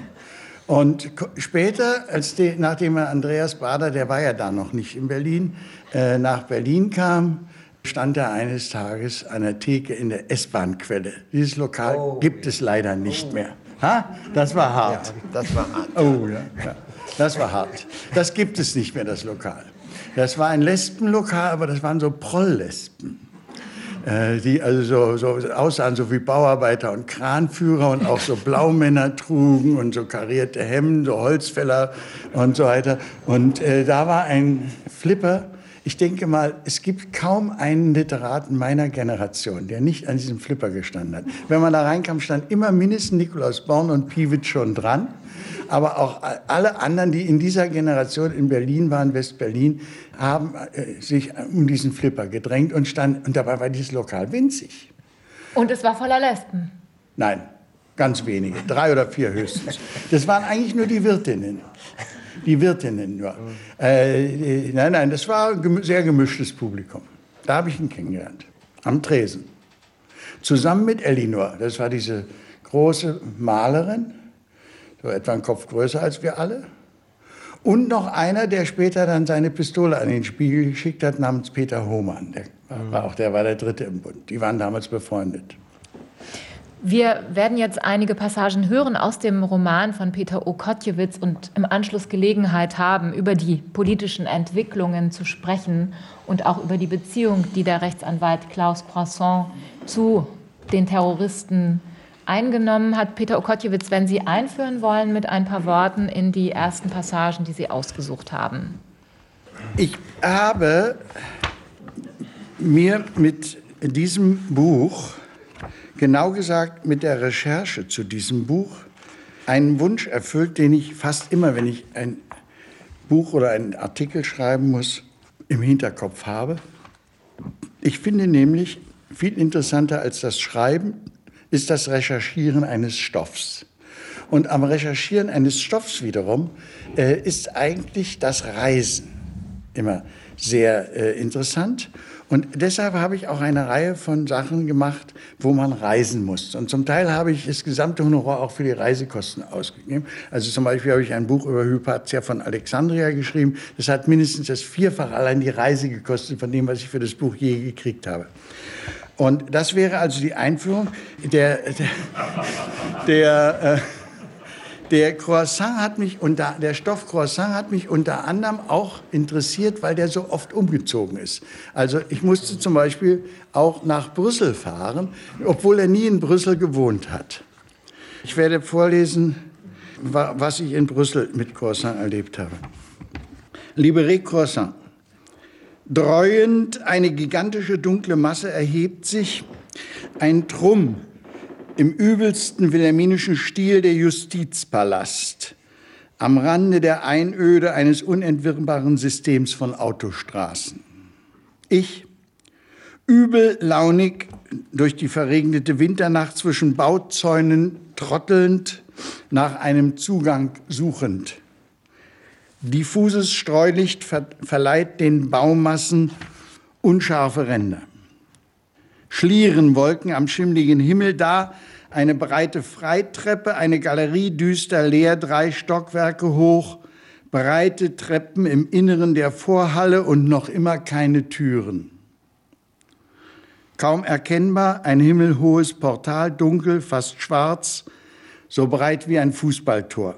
Und später, als die, nachdem Andreas Baader, der war ja da noch nicht in Berlin, äh, nach Berlin kam, stand er eines Tages an der Theke in der S-Bahn-Quelle. Dieses Lokal oh, gibt es leider nicht oh. mehr. Ha? Das war hart. Ja, das war hart. Oh, ja, ja. Das war hart. Das gibt es nicht mehr, das Lokal. Das war ein Lesbenlokal, aber das waren so Prolllesben. Äh, die also so, so aussahen so wie Bauarbeiter und Kranführer und auch so Blaumänner trugen und so karierte Hemden, so Holzfäller und so weiter. Und äh, da war ein Flipper. Ich denke mal, es gibt kaum einen Literaten meiner Generation, der nicht an diesem Flipper gestanden hat. Wenn man da reinkam, stand immer mindestens Nikolaus Born und Piewitz schon dran. Aber auch alle anderen, die in dieser Generation in Berlin waren, West-Berlin, haben sich um diesen Flipper gedrängt und standen. Und dabei war dieses Lokal winzig. Und es war voller Lesben? Nein, ganz wenige, drei oder vier höchstens. Das waren eigentlich nur die Wirtinnen. Die Wirtinnen nur. Äh, nein, nein, das war ein sehr gemischtes Publikum. Da habe ich ihn kennengelernt, am Tresen. Zusammen mit Elinor, das war diese große Malerin, so etwa einen Kopf größer als wir alle. Und noch einer, der später dann seine Pistole an den Spiegel geschickt hat, namens Peter Hohmann. Der war auch, der war der Dritte im Bund. Die waren damals befreundet. Wir werden jetzt einige Passagen hören aus dem Roman von Peter Okotjewitz und im Anschluss Gelegenheit haben, über die politischen Entwicklungen zu sprechen und auch über die Beziehung, die der Rechtsanwalt Klaus Croissant zu den Terroristen eingenommen hat. Peter Okotjewitz, wenn Sie einführen wollen mit ein paar Worten in die ersten Passagen, die Sie ausgesucht haben. Ich habe mir mit diesem Buch, genau gesagt mit der Recherche zu diesem Buch, einen Wunsch erfüllt, den ich fast immer, wenn ich ein Buch oder einen Artikel schreiben muss, im Hinterkopf habe. Ich finde nämlich, viel interessanter als das Schreiben ist das Recherchieren eines Stoffs. Und am Recherchieren eines Stoffs wiederum äh, ist eigentlich das Reisen immer sehr äh, interessant. Und deshalb habe ich auch eine Reihe von Sachen gemacht, wo man reisen muss. Und zum Teil habe ich das gesamte Honorar auch für die Reisekosten ausgegeben. Also zum Beispiel habe ich ein Buch über Hypatia von Alexandria geschrieben. Das hat mindestens das Vierfache allein die Reise gekostet von dem, was ich für das Buch je gekriegt habe. Und das wäre also die Einführung. Der, der, der, äh, der Croissant hat mich unter, der Stoff Croissant hat mich unter anderem auch interessiert, weil der so oft umgezogen ist. Also ich musste zum Beispiel auch nach Brüssel fahren, obwohl er nie in Brüssel gewohnt hat. Ich werde vorlesen, was ich in Brüssel mit Croissant erlebt habe. Libéré Croissant. Dreuend eine gigantische dunkle Masse erhebt sich, ein Trumm im übelsten wilhelminischen Stil der Justizpalast, am Rande der Einöde eines unentwirrbaren Systems von Autostraßen. Ich, übellaunig durch die verregnete Winternacht zwischen Bauzäunen trottelnd, nach einem Zugang suchend. Diffuses Streulicht ver- verleiht den Baumassen unscharfe Ränder. Schlierenwolken am schimmligen Himmel, da eine breite Freitreppe, eine Galerie düster leer, drei Stockwerke hoch, breite Treppen im Inneren der Vorhalle und noch immer keine Türen. Kaum erkennbar ein himmelhohes Portal, dunkel, fast schwarz, so breit wie ein Fußballtor.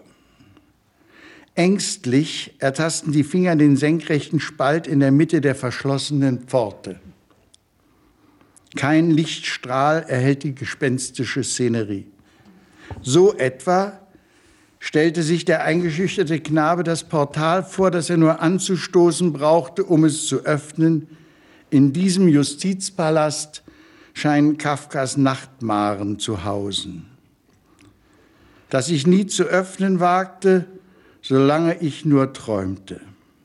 Ängstlich ertasten die Finger den senkrechten Spalt in der Mitte der verschlossenen Pforte. Kein Lichtstrahl erhellt die gespenstische Szenerie. So etwa stellte sich der eingeschüchterte Knabe das Portal vor, das er nur anzustoßen brauchte, um es zu öffnen. In diesem Justizpalast scheinen Kafkas Nachtmaren zu hausen. Das ich nie zu öffnen wagte, solange ich nur träumte.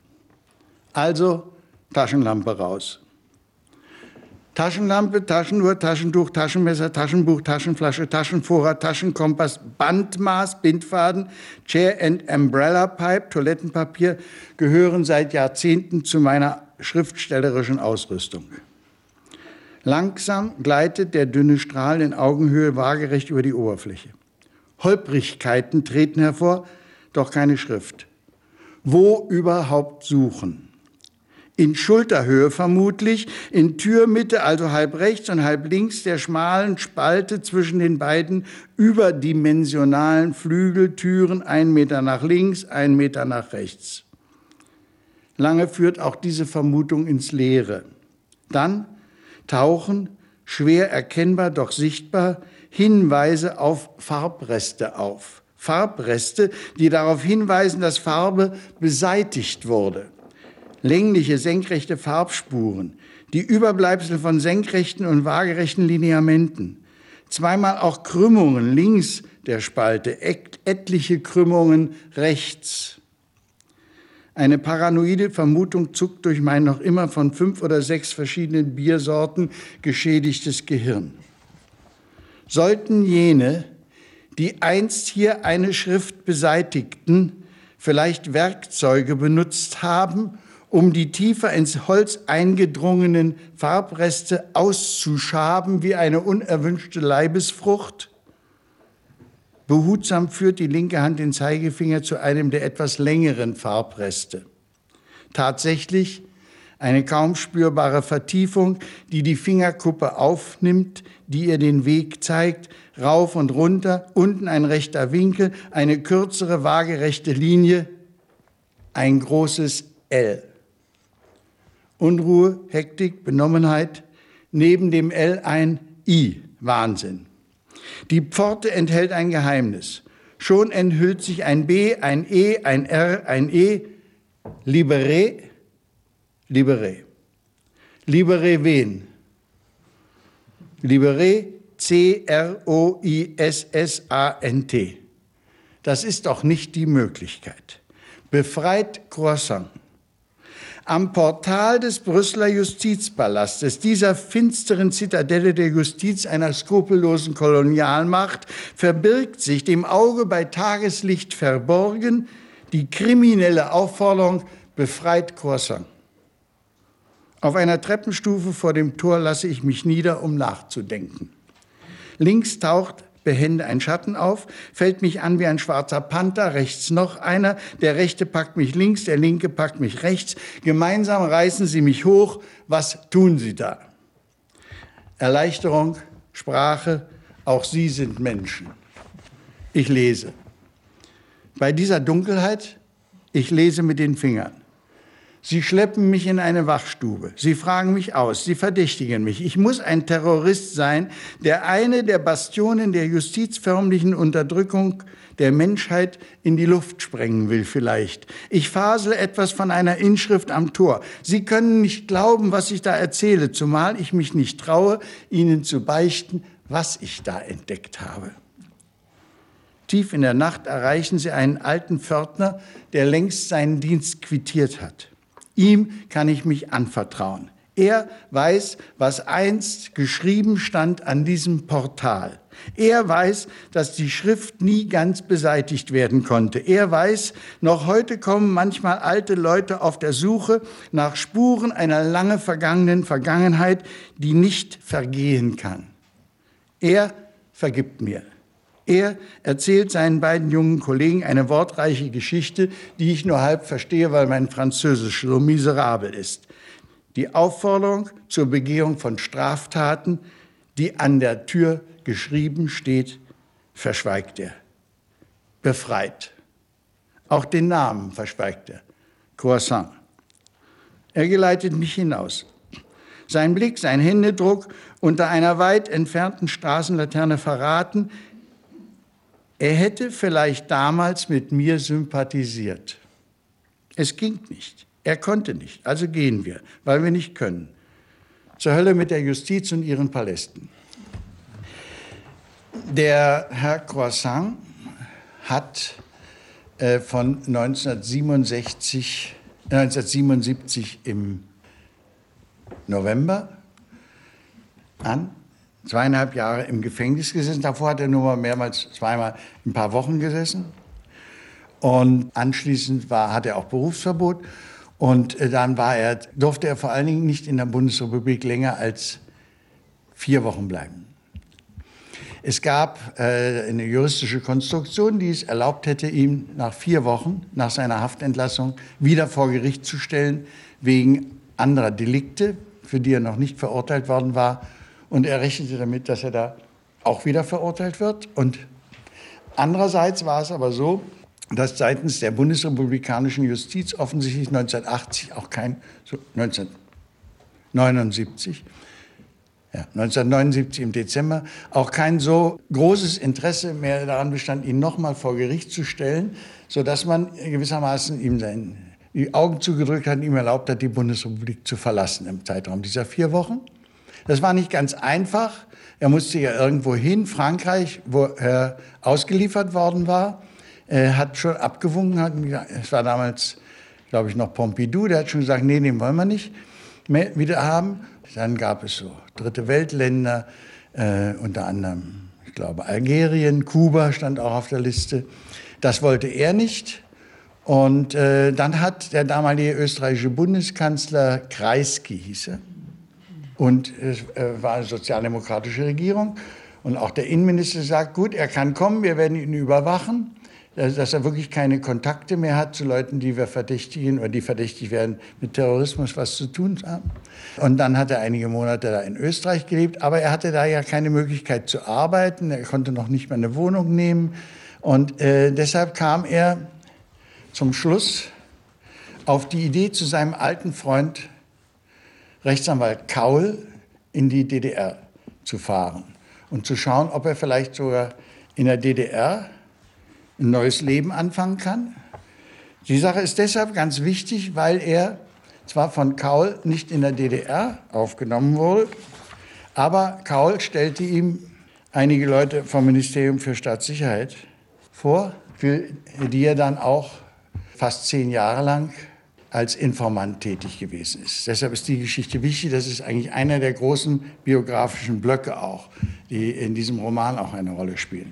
Also Taschenlampe raus. Taschenlampe, Taschenuhr, Taschentuch, Taschenmesser, Taschenbuch, Taschenflasche, Taschenvorrat, Taschenkompass, Bandmaß, Bindfaden, Chair and Umbrella Pipe, Toilettenpapier gehören seit Jahrzehnten zu meiner schriftstellerischen Ausrüstung. Langsam gleitet der dünne Strahl in Augenhöhe waagerecht über die Oberfläche. Holprigkeiten treten hervor, doch keine Schrift. Wo überhaupt suchen? In Schulterhöhe vermutlich, in Türmitte, also halb rechts und halb links der schmalen Spalte zwischen den beiden überdimensionalen Flügeltüren, ein Meter nach links, ein Meter nach rechts. Lange führt auch diese Vermutung ins Leere. Dann tauchen, schwer erkennbar, doch sichtbar, Hinweise auf Farbreste auf. Farbreste, die darauf hinweisen, dass Farbe beseitigt wurde. Längliche, senkrechte Farbspuren, die Überbleibsel von senkrechten und waagerechten Lineamenten, zweimal auch Krümmungen links der Spalte, et- etliche Krümmungen rechts. Eine paranoide Vermutung zuckt durch mein noch immer von fünf oder sechs verschiedenen Biersorten geschädigtes Gehirn. Sollten jene, die einst hier eine Schrift beseitigten, vielleicht Werkzeuge benutzt haben, um die tiefer ins Holz eingedrungenen Farbreste auszuschaben wie eine unerwünschte Leibesfrucht? Behutsam führt die linke Hand den Zeigefinger zu einem der etwas längeren Farbreste. Tatsächlich eine kaum spürbare Vertiefung, die die Fingerkuppe aufnimmt, die ihr den Weg zeigt, rauf und runter, unten ein rechter Winkel, eine kürzere waagerechte Linie, ein großes L. Unruhe, Hektik, Benommenheit, neben dem L ein I, Wahnsinn. Die Pforte enthält ein Geheimnis. Schon enthüllt sich ein B, ein E, ein R, ein E. Libéré, Libéré. Libéré wen? Libéré, C R O I S S A N T. Das ist doch nicht die Möglichkeit. Befreit Croissant. Am Portal des Brüsseler Justizpalastes, dieser finsteren Zitadelle der Justiz einer skrupellosen Kolonialmacht, verbirgt sich, dem Auge bei Tageslicht verborgen, die kriminelle Aufforderung, befreit Croissant. Auf einer Treppenstufe vor dem Tor lasse ich mich nieder, um nachzudenken. Links taucht behende ein Schatten auf, fällt mich an wie ein schwarzer Panther, rechts noch einer, der rechte packt mich links, der linke packt mich rechts. Gemeinsam reißen sie mich hoch. Was tun sie da? Erleichterung, Sprache, auch sie sind Menschen. Ich lese. Bei dieser Dunkelheit, ich lese mit den Fingern. Sie schleppen mich in eine Wachstube. Sie fragen mich aus. Sie verdächtigen mich. Ich muss ein Terrorist sein, der eine der Bastionen der justizförmlichen Unterdrückung der Menschheit in die Luft sprengen will vielleicht. Ich fasele etwas von einer Inschrift am Tor. Sie können nicht glauben, was ich da erzähle, zumal ich mich nicht traue, Ihnen zu beichten, was ich da entdeckt habe. Tief in der Nacht erreichen Sie einen alten Pförtner, der längst seinen Dienst quittiert hat. Ihm kann ich mich anvertrauen. Er weiß, was einst geschrieben stand an diesem Portal. Er weiß, dass die Schrift nie ganz beseitigt werden konnte. Er weiß, noch heute kommen manchmal alte Leute auf der Suche nach Spuren einer lange vergangenen Vergangenheit, die nicht vergehen kann. Er vergibt mir. Er erzählt seinen beiden jungen Kollegen eine wortreiche Geschichte, die ich nur halb verstehe, weil mein Französisch so miserabel ist. Die Aufforderung zur Begehung von Straftaten, die an der Tür geschrieben steht, verschweigt er. Befreit. Auch den Namen verschweigt er. Croissant. Er geleitet mich hinaus. Sein Blick, sein Händedruck unter einer weit entfernten Straßenlaterne verraten, er hätte vielleicht damals mit mir sympathisiert. Es ging nicht. Er konnte nicht. Also gehen wir, weil wir nicht können. Zur Hölle mit der Justiz und ihren Palästen. Der Herr Croissant hat äh, von neunzehnhundertsiebenundsechzig, neunzehnhundertsiebenundsiebzig im November an zweieinhalb Jahre im Gefängnis gesessen. Davor hat er nur mal mehrmals, zweimal ein paar Wochen gesessen. Und anschließend war, hat er auch Berufsverbot. Und dann war er, durfte er vor allen Dingen nicht in der Bundesrepublik länger als vier Wochen bleiben. Es gab äh, eine juristische Konstruktion, die es erlaubt hätte, ihm nach vier Wochen, nach seiner Haftentlassung, wieder vor Gericht zu stellen, wegen anderer Delikte, für die er noch nicht verurteilt worden war. Und er rechnete damit, dass er da auch wieder verurteilt wird. Und andererseits war es aber so, dass seitens der bundesrepublikanischen Justiz offensichtlich neunzehnhundertachtzig auch kein, so neunzehnhundertneunundsiebzig, ja, neunzehnhundertneunundsiebzig im Dezember, auch kein so großes Interesse mehr daran bestand, ihn nochmal vor Gericht zu stellen, sodass man gewissermaßen ihm sein, die Augen zugedrückt hat und ihm erlaubt hat, die Bundesrepublik zu verlassen im Zeitraum dieser vier Wochen. Das war nicht ganz einfach. Er musste ja irgendwo hin, Frankreich, wo er ausgeliefert worden war. Er hat schon abgewunken, hat gesagt, es war damals, glaube ich, noch Pompidou, der hat schon gesagt, nee, den wollen wir nicht mehr wieder haben. Dann gab es so dritte Weltländer, äh, unter anderem, ich glaube, Algerien, Kuba stand auch auf der Liste. Das wollte er nicht. Und äh, dann hat der damalige österreichische Bundeskanzler, Kreisky hieß er, und es äh, war eine sozialdemokratische Regierung. Und auch der Innenminister sagt, gut, er kann kommen, wir werden ihn überwachen, dass er wirklich keine Kontakte mehr hat zu Leuten, die wir verdächtigen oder die verdächtig werden, mit Terrorismus was zu tun haben. Und dann hat er einige Monate da in Österreich gelebt, aber er hatte da ja keine Möglichkeit zu arbeiten, er konnte noch nicht mal eine Wohnung nehmen. Und äh, deshalb kam er zum Schluss auf die Idee, zu seinem alten Freund Rechtsanwalt Kaul in die D D R zu fahren und zu schauen, ob er vielleicht sogar in der D D R ein neues Leben anfangen kann. Die Sache ist deshalb ganz wichtig, weil er zwar von Kaul nicht in der D D R aufgenommen wurde, aber Kaul stellte ihm einige Leute vom Ministerium für Staatssicherheit vor, für die er dann auch fast zehn Jahre lang als Informant tätig gewesen ist. Deshalb ist die Geschichte wichtig. Das ist eigentlich einer der großen biografischen Blöcke auch, die in diesem Roman auch eine Rolle spielen.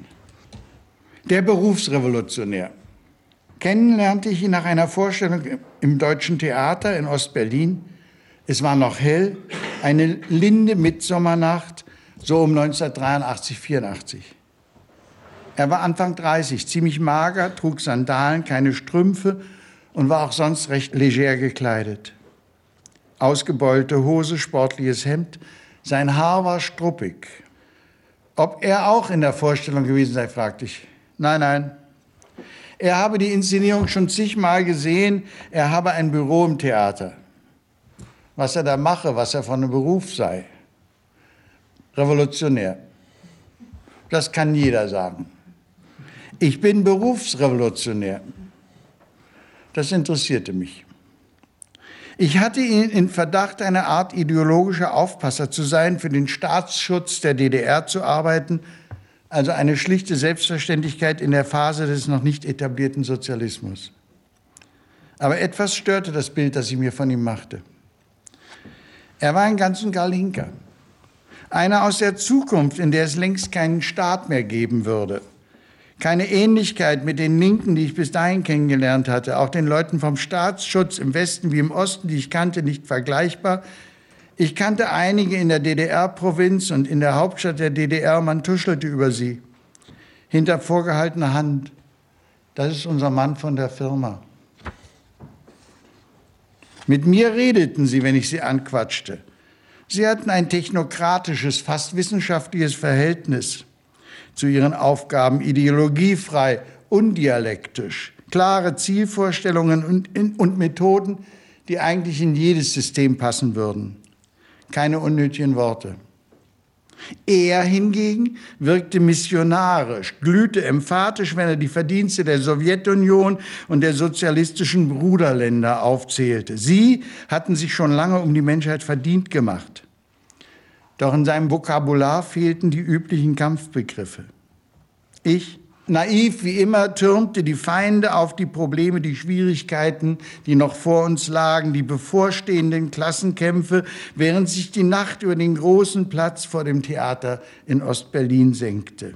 Der Berufsrevolutionär. Kennen lernte ich ihn nach einer Vorstellung im Deutschen Theater in Ostberlin. Es war noch hell, eine linde Mitsommernacht, so um neunzehnhundertdreiundachtzig, vierundachtzig. Er war Anfang dreißig, ziemlich mager, trug Sandalen, keine Strümpfe und war auch sonst recht leger gekleidet. Ausgebeulte Hose, sportliches Hemd, sein Haar war struppig. Ob er auch in der Vorstellung gewesen sei, fragte ich. Nein, nein. Er habe die Inszenierung schon zigmal gesehen, er habe ein Büro im Theater. Was er da mache, was er von einem Beruf sei. Revolutionär. Das kann jeder sagen. Ich bin Berufsrevolutionär. Das interessierte mich. Ich hatte ihn in Verdacht, eine Art ideologischer Aufpasser zu sein, für den Staatsschutz der D D R zu arbeiten, also eine schlichte Selbstverständlichkeit in der Phase des noch nicht etablierten Sozialismus. Aber etwas störte das Bild, das ich mir von ihm machte. Er war ein ganz und gar Linker. Einer aus der Zukunft, in der es längst keinen Staat mehr geben würde. Keine Ähnlichkeit mit den Linken, die ich bis dahin kennengelernt hatte, auch den Leuten vom Staatsschutz im Westen wie im Osten, die ich kannte, nicht vergleichbar. Ich kannte einige in der D D R-Provinz und in der Hauptstadt der D D R, man tuschelte über sie. Hinter vorgehaltener Hand. Das ist unser Mann von der Firma. Mit mir redeten sie, wenn ich sie anquatschte. Sie hatten ein technokratisches, fast wissenschaftliches Verhältnis zu ihren Aufgaben, ideologiefrei, undialektisch, klare Zielvorstellungen und, und Methoden, die eigentlich in jedes System passen würden. Keine unnötigen Worte. Er hingegen wirkte missionarisch, glühte emphatisch, wenn er die Verdienste der Sowjetunion und der sozialistischen Bruderländer aufzählte. Sie hatten sich schon lange um die Menschheit verdient gemacht. Doch in seinem Vokabular fehlten die üblichen Kampfbegriffe. Ich, naiv wie immer, türmte die Feinde auf die Probleme, die Schwierigkeiten, die noch vor uns lagen, die bevorstehenden Klassenkämpfe, während sich die Nacht über den großen Platz vor dem Theater in Ostberlin senkte.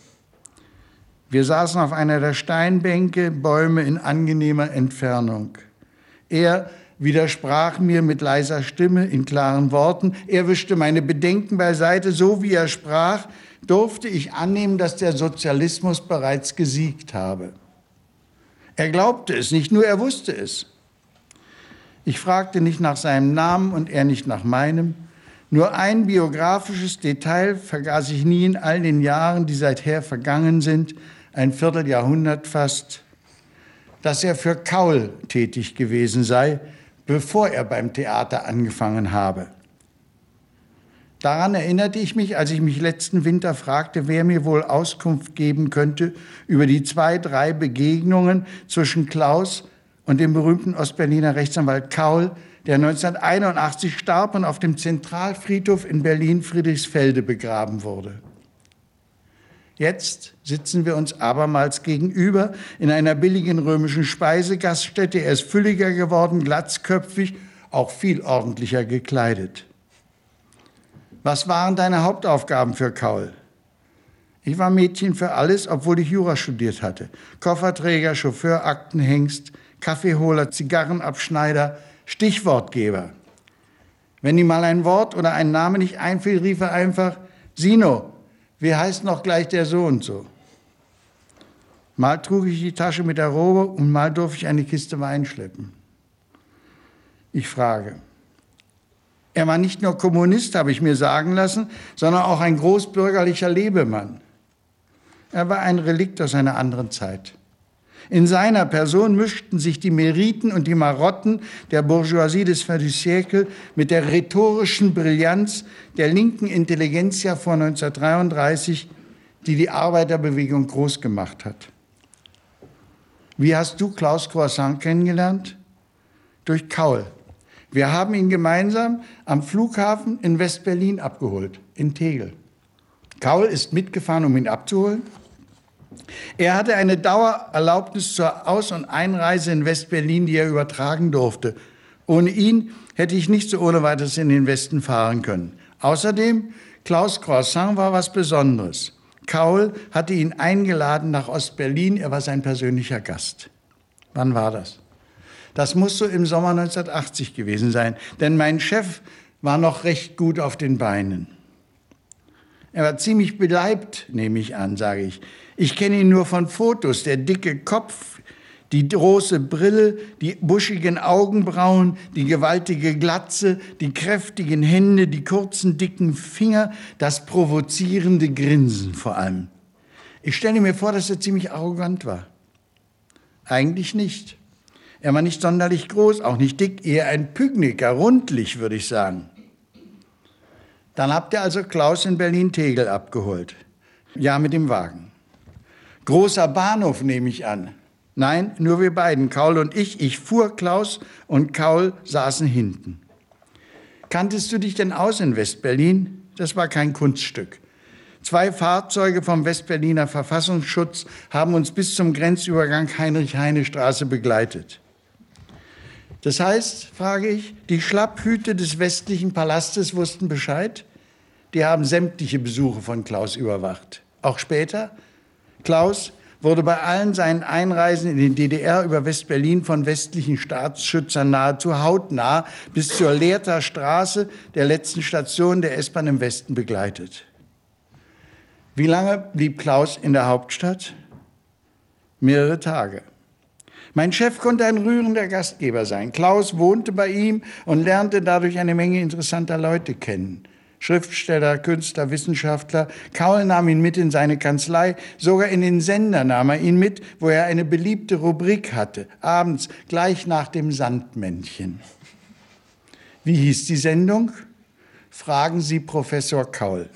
Wir saßen auf einer der Steinbänke, Bäume in angenehmer Entfernung. Er widersprach mir mit leiser Stimme in klaren Worten. Er wischte meine Bedenken beiseite. So wie er sprach, durfte ich annehmen, dass der Sozialismus bereits gesiegt habe. Er glaubte es, nicht nur er wusste es. Ich fragte nicht nach seinem Namen und er nicht nach meinem. Nur ein biografisches Detail vergaß ich nie in all den Jahren, die seither vergangen sind, ein Vierteljahrhundert fast, dass er für Kaul tätig gewesen sei, bevor er beim Theater angefangen habe. Daran erinnerte ich mich, als ich mich letzten Winter fragte, wer mir wohl Auskunft geben könnte über die zwei, drei Begegnungen zwischen Klaus und dem berühmten Ostberliner Rechtsanwalt Kaul, der neunzehnhunderteinundachtzig starb und auf dem Zentralfriedhof in Berlin-Friedrichsfelde begraben wurde. Jetzt sitzen wir uns abermals gegenüber in einer billigen römischen Speisegaststätte. Er ist fülliger geworden, glatzköpfig, auch viel ordentlicher gekleidet. Was waren deine Hauptaufgaben für Kaul? Ich war Mädchen für alles, obwohl ich Jura studiert hatte. Kofferträger, Chauffeur, Aktenhengst, Kaffeeholer, Zigarrenabschneider, Stichwortgeber. Wenn ihm mal ein Wort oder ein Name nicht einfiel, rief er einfach, Sino, wie heißt noch gleich der so und so? Mal trug ich die Tasche mit der Robe und mal durfte ich eine Kiste Wein schleppen. Ich frage. Er war nicht nur Kommunist, habe ich mir sagen lassen, sondern auch ein großbürgerlicher Lebemann. Er war ein Relikt aus einer anderen Zeit. In seiner Person mischten sich die Meriten und die Marotten der Bourgeoisie des fin du siècle mit der rhetorischen Brillanz der linken Intelligenzia vor neunzehnhundertdreiunddreißig, die die Arbeiterbewegung groß gemacht hat. Wie hast du Klaus Croissant kennengelernt? Durch Kaul. Wir haben ihn gemeinsam am Flughafen in West-Berlin abgeholt, in Tegel. Kaul ist mitgefahren, um ihn abzuholen. Er hatte eine Dauererlaubnis zur Aus- und Einreise in West-Berlin, die er übertragen durfte. Ohne ihn hätte ich nicht so ohne weiteres in den Westen fahren können. Außerdem, Klaus Croissant war was Besonderes. Kaul hatte ihn eingeladen nach Ost-Berlin, er war sein persönlicher Gast. Wann war das? Das muss so im Sommer neunzehnhundertachtzig gewesen sein, denn mein Chef war noch recht gut auf den Beinen. Er war ziemlich beleibt, nehme ich an, sage ich. Ich kenne ihn nur von Fotos, der dicke Kopf, die große Brille, die buschigen Augenbrauen, die gewaltige Glatze, die kräftigen Hände, die kurzen, dicken Finger, das provozierende Grinsen vor allem. Ich stelle mir vor, dass er ziemlich arrogant war. Eigentlich nicht. Er war nicht sonderlich groß, auch nicht dick, eher ein Pygniker, rundlich, würde ich sagen. Dann habt ihr also Klaus in Berlin-Tegel abgeholt. Ja, mit dem Wagen. Großer Bahnhof, nehme ich an. Nein, nur wir beiden, Kaul und ich. Ich fuhr Klaus und Kaul saßen hinten. Kanntest du dich denn aus in Westberlin? Das war kein Kunststück. Zwei Fahrzeuge vom Westberliner Verfassungsschutz haben uns bis zum Grenzübergang Heinrich-Heine-Straße begleitet. Das heißt, frage ich, die Schlapphüte des westlichen Palastes wussten Bescheid? Die haben sämtliche Besuche von Klaus überwacht. Auch später? Klaus wurde bei allen seinen Einreisen in die D D R über Westberlin von westlichen Staatsschützern nahezu hautnah bis zur Lehrter Straße, der letzten Station der S-Bahn im Westen, begleitet. Wie lange blieb Klaus in der Hauptstadt? Mehrere Tage. Mein Chef konnte ein rührender Gastgeber sein. Klaus wohnte bei ihm und lernte dadurch eine Menge interessanter Leute kennen. Schriftsteller, Künstler, Wissenschaftler. Kaul nahm ihn mit in seine Kanzlei. Sogar in den Sender nahm er ihn mit, wo er eine beliebte Rubrik hatte. Abends, gleich nach dem Sandmännchen. Wie hieß die Sendung? Fragen Sie Professor Kaul.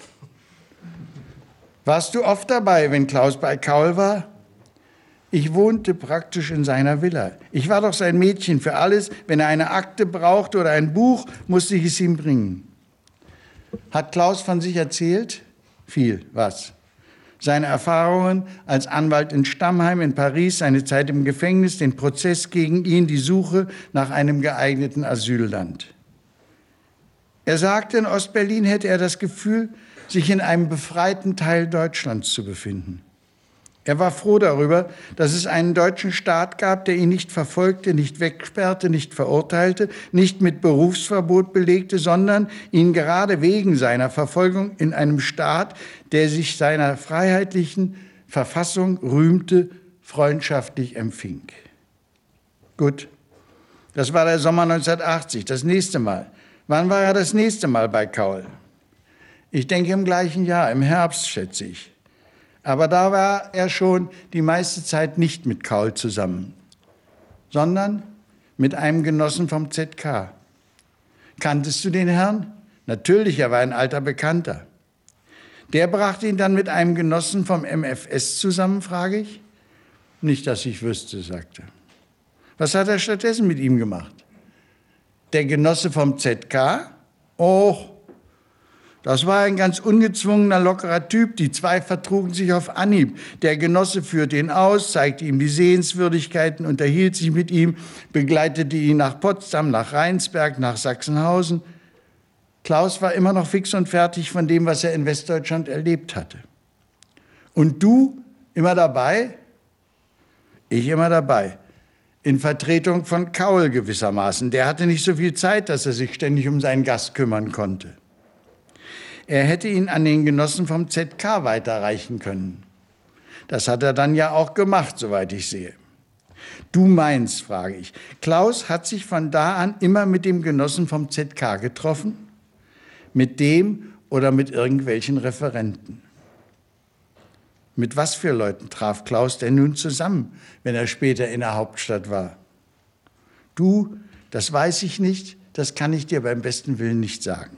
Warst du oft dabei, wenn Klaus bei Kaul war? Ich wohnte praktisch in seiner Villa. Ich war doch sein Mädchen für alles. Wenn er eine Akte brauchte oder ein Buch, musste ich es ihm bringen. Hat Klaus von sich erzählt? Viel. Was? Seine Erfahrungen als Anwalt in Stammheim in Paris, seine Zeit im Gefängnis, den Prozess gegen ihn, die Suche nach einem geeigneten Asylland. Er sagte, in Ostberlin hätte er das Gefühl, sich in einem befreiten Teil Deutschlands zu befinden. Er war froh darüber, dass es einen deutschen Staat gab, der ihn nicht verfolgte, nicht wegsperrte, nicht verurteilte, nicht mit Berufsverbot belegte, sondern ihn gerade wegen seiner Verfolgung in einem Staat, der sich seiner freiheitlichen Verfassung rühmte, freundschaftlich empfing. Gut, das war der Sommer neunzehnhundertachtzig, das nächste Mal. Wann war er das nächste Mal bei Kaul? Ich denke im gleichen Jahr, im Herbst, schätze ich. Aber da war er schon die meiste Zeit nicht mit Kaul zusammen, sondern mit einem Genossen vom Z K. Kanntest du den Herrn? Natürlich, er war ein alter Bekannter. Der brachte ihn dann mit einem Genossen vom M F S zusammen, frage ich. Nicht, dass ich wüsste, sagte. Was hat er stattdessen mit ihm gemacht? Der Genosse vom Z K? Oh, das war ein ganz ungezwungener, lockerer Typ. Die zwei vertrugen sich auf Anhieb. Der Genosse führte ihn aus, zeigte ihm die Sehenswürdigkeiten, unterhielt sich mit ihm, begleitete ihn nach Potsdam, nach Rheinsberg, nach Sachsenhausen. Klaus war immer noch fix und fertig von dem, was er in Westdeutschland erlebt hatte. Und du immer dabei? Ich immer dabei. In Vertretung von Kaul gewissermaßen. Der hatte nicht so viel Zeit, dass er sich ständig um seinen Gast kümmern konnte. Er hätte ihn an den Genossen vom Z K weiterreichen können. Das hat er dann ja auch gemacht, soweit ich sehe. Du meinst, frage ich, Klaus hat sich von da an immer mit dem Genossen vom Z K getroffen? Mit dem oder mit irgendwelchen Referenten? Mit was für Leuten traf Klaus denn nun zusammen, wenn er später in der Hauptstadt war? Du, das weiß ich nicht, das kann ich dir beim besten Willen nicht sagen.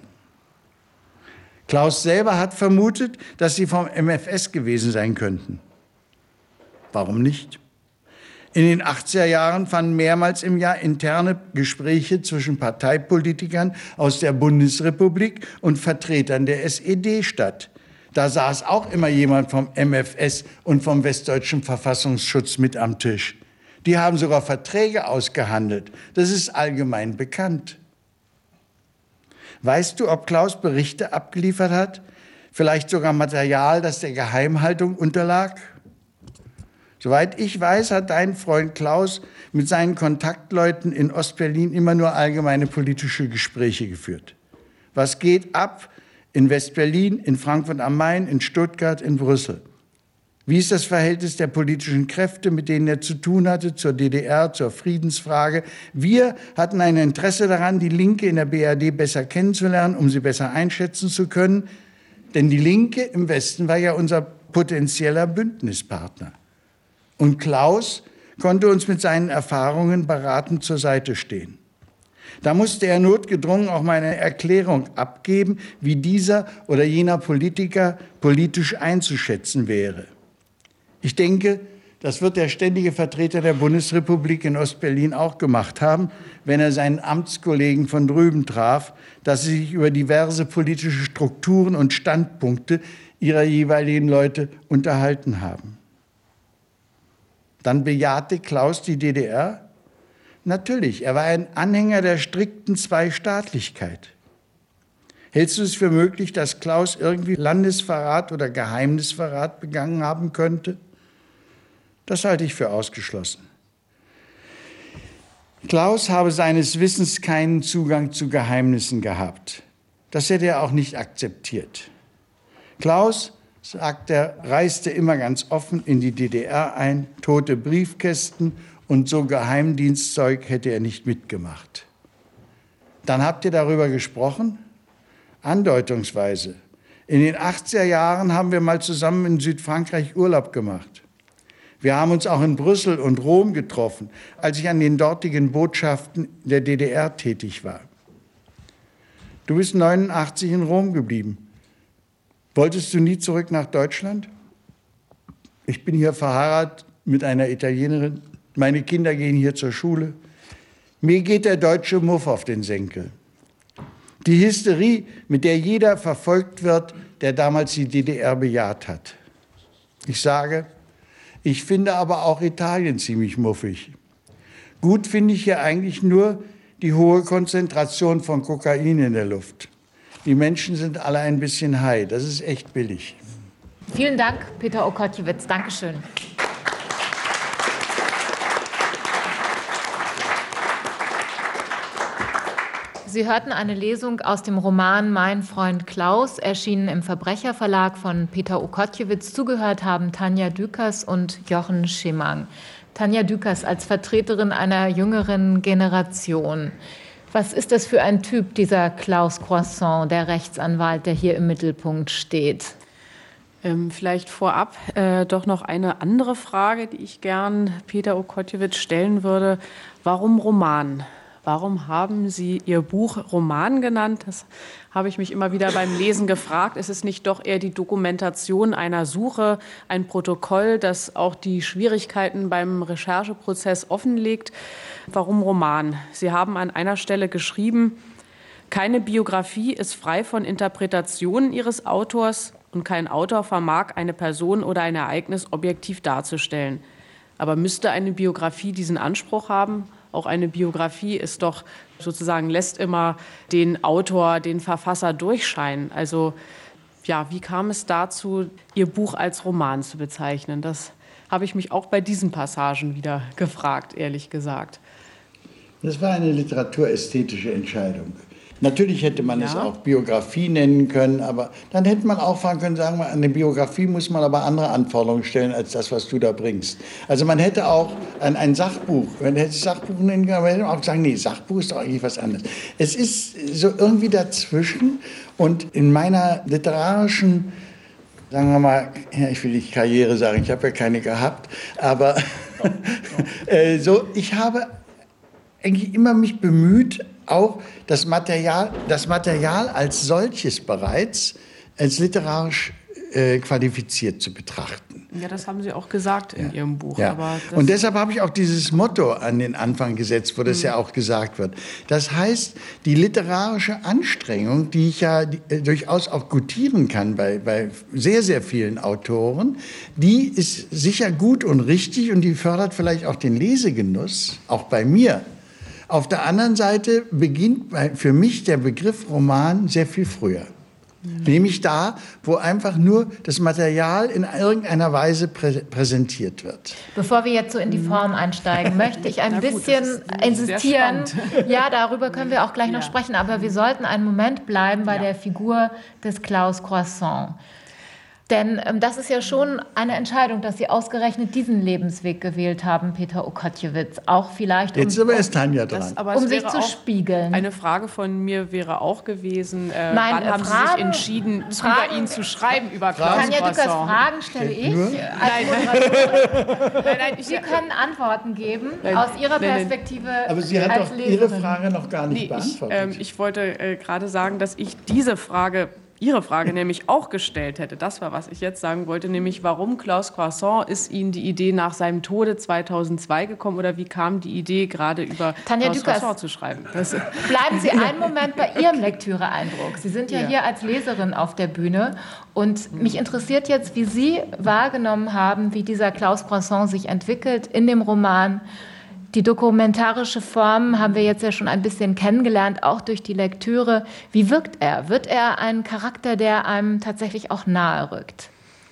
Klaus selber hat vermutet, dass sie vom M F S gewesen sein könnten. Warum nicht? In den achtziger Jahren fanden mehrmals im Jahr interne Gespräche zwischen Parteipolitikern aus der Bundesrepublik und Vertretern der S E D statt. Da saß auch immer jemand vom M F S und vom Westdeutschen Verfassungsschutz mit am Tisch. Die haben sogar Verträge ausgehandelt. Das ist allgemein bekannt. Weißt du, ob Klaus Berichte abgeliefert hat? Vielleicht sogar Material, das der Geheimhaltung unterlag? Soweit ich weiß, hat dein Freund Klaus mit seinen Kontaktleuten in Ostberlin immer nur allgemeine politische Gespräche geführt. Was geht ab in Westberlin, in Frankfurt am Main, in Stuttgart, in Brüssel? Wie ist das Verhältnis der politischen Kräfte, mit denen er zu tun hatte, zur D D R, zur Friedensfrage? Wir hatten ein Interesse daran, die Linke in der B R D besser kennenzulernen, um sie besser einschätzen zu können. Denn die Linke im Westen war ja unser potenzieller Bündnispartner. Und Klaus konnte uns mit seinen Erfahrungen beratend zur Seite stehen. Da musste er notgedrungen auch mal eine Erklärung abgeben, wie dieser oder jener Politiker politisch einzuschätzen wäre. Ich denke, das wird der ständige Vertreter der Bundesrepublik in Ostberlin auch gemacht haben, wenn er seinen Amtskollegen von drüben traf, dass sie sich über diverse politische Strukturen und Standpunkte ihrer jeweiligen Leute unterhalten haben. Dann bejahte Klaus die D D R. Natürlich, er war ein Anhänger der strikten Zweistaatlichkeit. Hältst du es für möglich, dass Klaus irgendwie Landesverrat oder Geheimnisverrat begangen haben könnte? Das halte ich für ausgeschlossen. Klaus habe seines Wissens keinen Zugang zu Geheimnissen gehabt. Das hätte er auch nicht akzeptiert. Klaus, sagt er, reiste immer ganz offen in die D D R ein, tote Briefkästen und so Geheimdienstzeug hätte er nicht mitgemacht. Dann habt ihr darüber gesprochen? Andeutungsweise. In den achtziger Jahren haben wir mal zusammen in Südfrankreich Urlaub gemacht. Wir haben uns auch in Brüssel und Rom getroffen, als ich an den dortigen Botschaften der D D R tätig war. Du bist neunundachtzig in Rom geblieben. Wolltest du nie zurück nach Deutschland? Ich bin hier verheiratet mit einer Italienerin. Meine Kinder gehen hier zur Schule. Mir geht der deutsche Muff auf den Senkel. Die Hysterie, mit der jeder verfolgt wird, der damals die D D R bejaht hat. Ich sage, ich finde aber auch Italien ziemlich muffig. Gut finde ich hier eigentlich nur die hohe Konzentration von Kokain in der Luft. Die Menschen sind alle ein bisschen high. Das ist echt billig. Vielen Dank, Peter Okotjewitz. Dankeschön. Sie hörten eine Lesung aus dem Roman Mein Freund Klaus, erschienen im Verbrecherverlag von Peter Okotjewitz. Zugehört haben Tanja Dükers und Jochen Schimmang. Tanja Dükers als Vertreterin einer jüngeren Generation. Was ist das für ein Typ, dieser Klaus Croissant, der Rechtsanwalt, der hier im Mittelpunkt steht? Ähm, vielleicht vorab äh, doch noch eine andere Frage, die ich gern Peter Okotjewitz stellen würde. Warum Roman? Warum haben Sie Ihr Buch Roman genannt? Das habe ich mich immer wieder beim Lesen gefragt. Ist es nicht doch eher die Dokumentation einer Suche, ein Protokoll, das auch die Schwierigkeiten beim Rechercheprozess offenlegt? Warum Roman? Sie haben an einer Stelle geschrieben, keine Biografie ist frei von Interpretationen ihres Autors und kein Autor vermag, eine Person oder ein Ereignis objektiv darzustellen. Aber müsste eine Biografie diesen Anspruch haben? Auch eine Biografie ist doch sozusagen, lässt immer den Autor, den Verfasser durchscheinen. Also ja, wie kam es dazu, Ihr Buch als Roman zu bezeichnen? Das habe ich mich auch bei diesen Passagen wieder gefragt, ehrlich gesagt. Das war eine literaturästhetische Entscheidung. Natürlich hätte man ja. es auch Biografie nennen können, aber dann hätte man auch fragen können, sagen wir, an eine Biografie muss man aber andere Anforderungen stellen als das, was du da bringst. Also man hätte auch ein, ein Sachbuch, man hätte Sachbuch nennen können, aber man hätte auch sagen, nee, Sachbuch ist doch eigentlich was anderes. Es ist so irgendwie dazwischen und in meiner literarischen, sagen wir mal, ja, ich will nicht Karriere sagen, ich habe ja keine gehabt, aber oh, oh. so, ich habe eigentlich immer mich bemüht, auch das Material, das Material als solches bereits als literarisch äh, qualifiziert zu betrachten. Ja, das haben Sie auch gesagt in ja. Ihrem Buch. Ja. Aber und deshalb habe ich auch dieses Motto an den Anfang gesetzt, wo das mhm. ja auch gesagt wird. Das heißt, die literarische Anstrengung, die ich ja die, äh, durchaus auch gutieren kann bei, bei sehr, sehr vielen Autoren, die ist sicher gut und richtig und die fördert vielleicht auch den Lesegenuss, auch bei mir. Auf der anderen Seite beginnt für mich der Begriff Roman sehr viel früher. Mhm. Nämlich da, wo einfach nur das Material in irgendeiner Weise prä- präsentiert wird. Bevor wir jetzt so in die Form einsteigen, möchte ich ein gut, bisschen insistieren. Ja, darüber können wir auch gleich noch ja. sprechen, aber wir sollten einen Moment bleiben bei ja. der Figur des Klaus Croissant. Denn ähm, das ist ja schon eine Entscheidung, dass Sie ausgerechnet diesen Lebensweg gewählt haben, Peter Okotjewitz. Auch vielleicht, um, Jetzt aber ist Tanja dran. Das, aber um sich zu spiegeln. Eine Frage von mir wäre auch gewesen, äh, Nein, wann äh, haben Fragen, Sie sich entschieden, Fragen, über ihn zu schreiben, über Klaus Tanja Dückers Fragen stelle ich. Nein, nein, nein, ich Sie können Antworten geben nein, aus Ihrer Perspektive. Nein, nein. Aber Sie hat doch Ihre Frage noch gar nicht nee, beantwortet. Ich, äh, ich wollte äh, gerade sagen, dass ich diese Frage Ihre Frage nämlich auch gestellt hätte. Das war, was ich jetzt sagen wollte, nämlich warum Klaus Croissant, ist Ihnen die Idee nach seinem Tode zweitausendzwei gekommen oder wie kam die Idee, gerade über Tanja Klaus Dückers, Croissant zu schreiben? Das bleiben Sie einen Moment bei Ihrem Lektüreeindruck. Sie sind ja, ja hier als Leserin auf der Bühne und mich interessiert jetzt, wie Sie wahrgenommen haben, wie dieser Klaus Croissant sich entwickelt in dem Roman. Die dokumentarische Form haben wir jetzt ja schon ein bisschen kennengelernt, auch durch die Lektüre. Wie wirkt er? Wird er ein Charakter, der einem tatsächlich auch nahe rückt?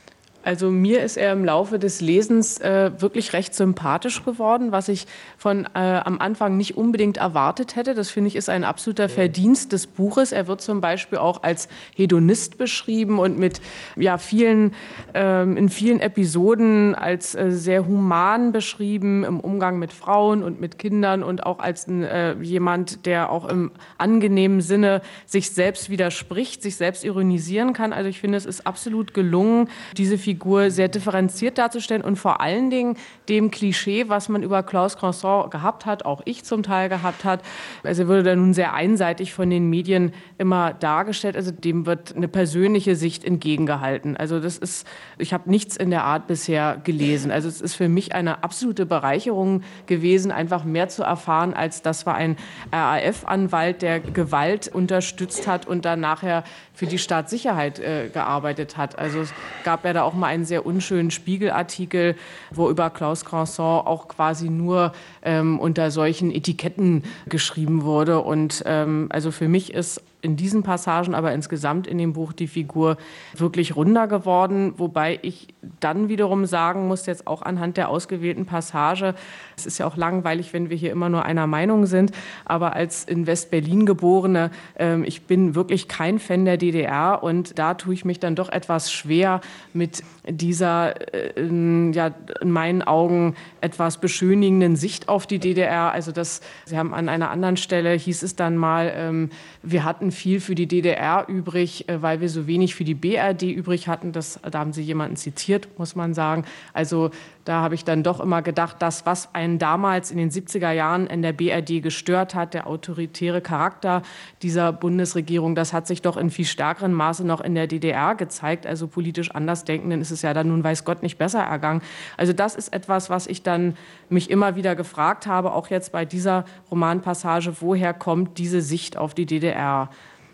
Also mir ist er im Laufe des Lesens äh, wirklich recht sympathisch geworden, was ich von äh, am Anfang nicht unbedingt erwartet hätte. Das finde ich ist ein absoluter Verdienst des Buches. Er wird zum Beispiel auch als Hedonist beschrieben und mit ja vielen ähm, in vielen Episoden als äh, sehr human beschrieben im Umgang mit Frauen und mit Kindern und auch als äh, jemand, der auch im angenehmen Sinne sich selbst widerspricht, sich selbst ironisieren kann. Also ich finde, es ist absolut gelungen, diese Figur sehr differenziert darzustellen und vor allen Dingen dem Klischee, was man über Klaus Croissant gehabt hat, auch ich zum Teil gehabt hat. Also er wurde da nun sehr einseitig von den Medien immer dargestellt. Also dem wird eine persönliche Sicht entgegengehalten. Also das ist, ich habe nichts in der Art bisher gelesen. Also es ist für mich eine absolute Bereicherung gewesen, einfach mehr zu erfahren, als das war ein R A F-Anwalt, der Gewalt unterstützt hat und dann nachher für die Staatssicherheit äh, gearbeitet hat. Also es gab ja da auch mal einen sehr unschönen Spiegelartikel, wo über Klaus Croissant auch quasi nur ähm, unter solchen Etiketten geschrieben wurde. Und ähm, also für mich ist in diesen Passagen, aber insgesamt in dem Buch die Figur wirklich runder geworden, wobei ich dann wiederum sagen muss, jetzt auch anhand der ausgewählten Passage, es ist ja auch langweilig, wenn wir hier immer nur einer Meinung sind, aber als in West-Berlin Geborene, äh, ich bin wirklich kein Fan der D D R und da tue ich mich dann doch etwas schwer mit dieser, äh, ja, in meinen Augen etwas beschönigenden Sicht auf die D D R. Also das, Sie haben an einer anderen Stelle, hieß es dann mal, ähm, wir hatten viel für die D D R übrig, weil wir so wenig für die B R D übrig hatten. Das, da haben Sie jemanden zitiert, muss man sagen. Also da habe ich dann doch immer gedacht, das, was einen damals in den siebziger Jahren in der B R D gestört hat, der autoritäre Charakter dieser Bundesregierung, das hat sich doch in viel stärkerem Maße noch in der D D R gezeigt. Also politisch Andersdenkenden ist es ja dann nun weiß Gott nicht besser ergangen. Also das ist etwas, was ich dann mich immer wieder gefragt habe, auch jetzt bei dieser Romanpassage, woher kommt diese Sicht auf die D D R?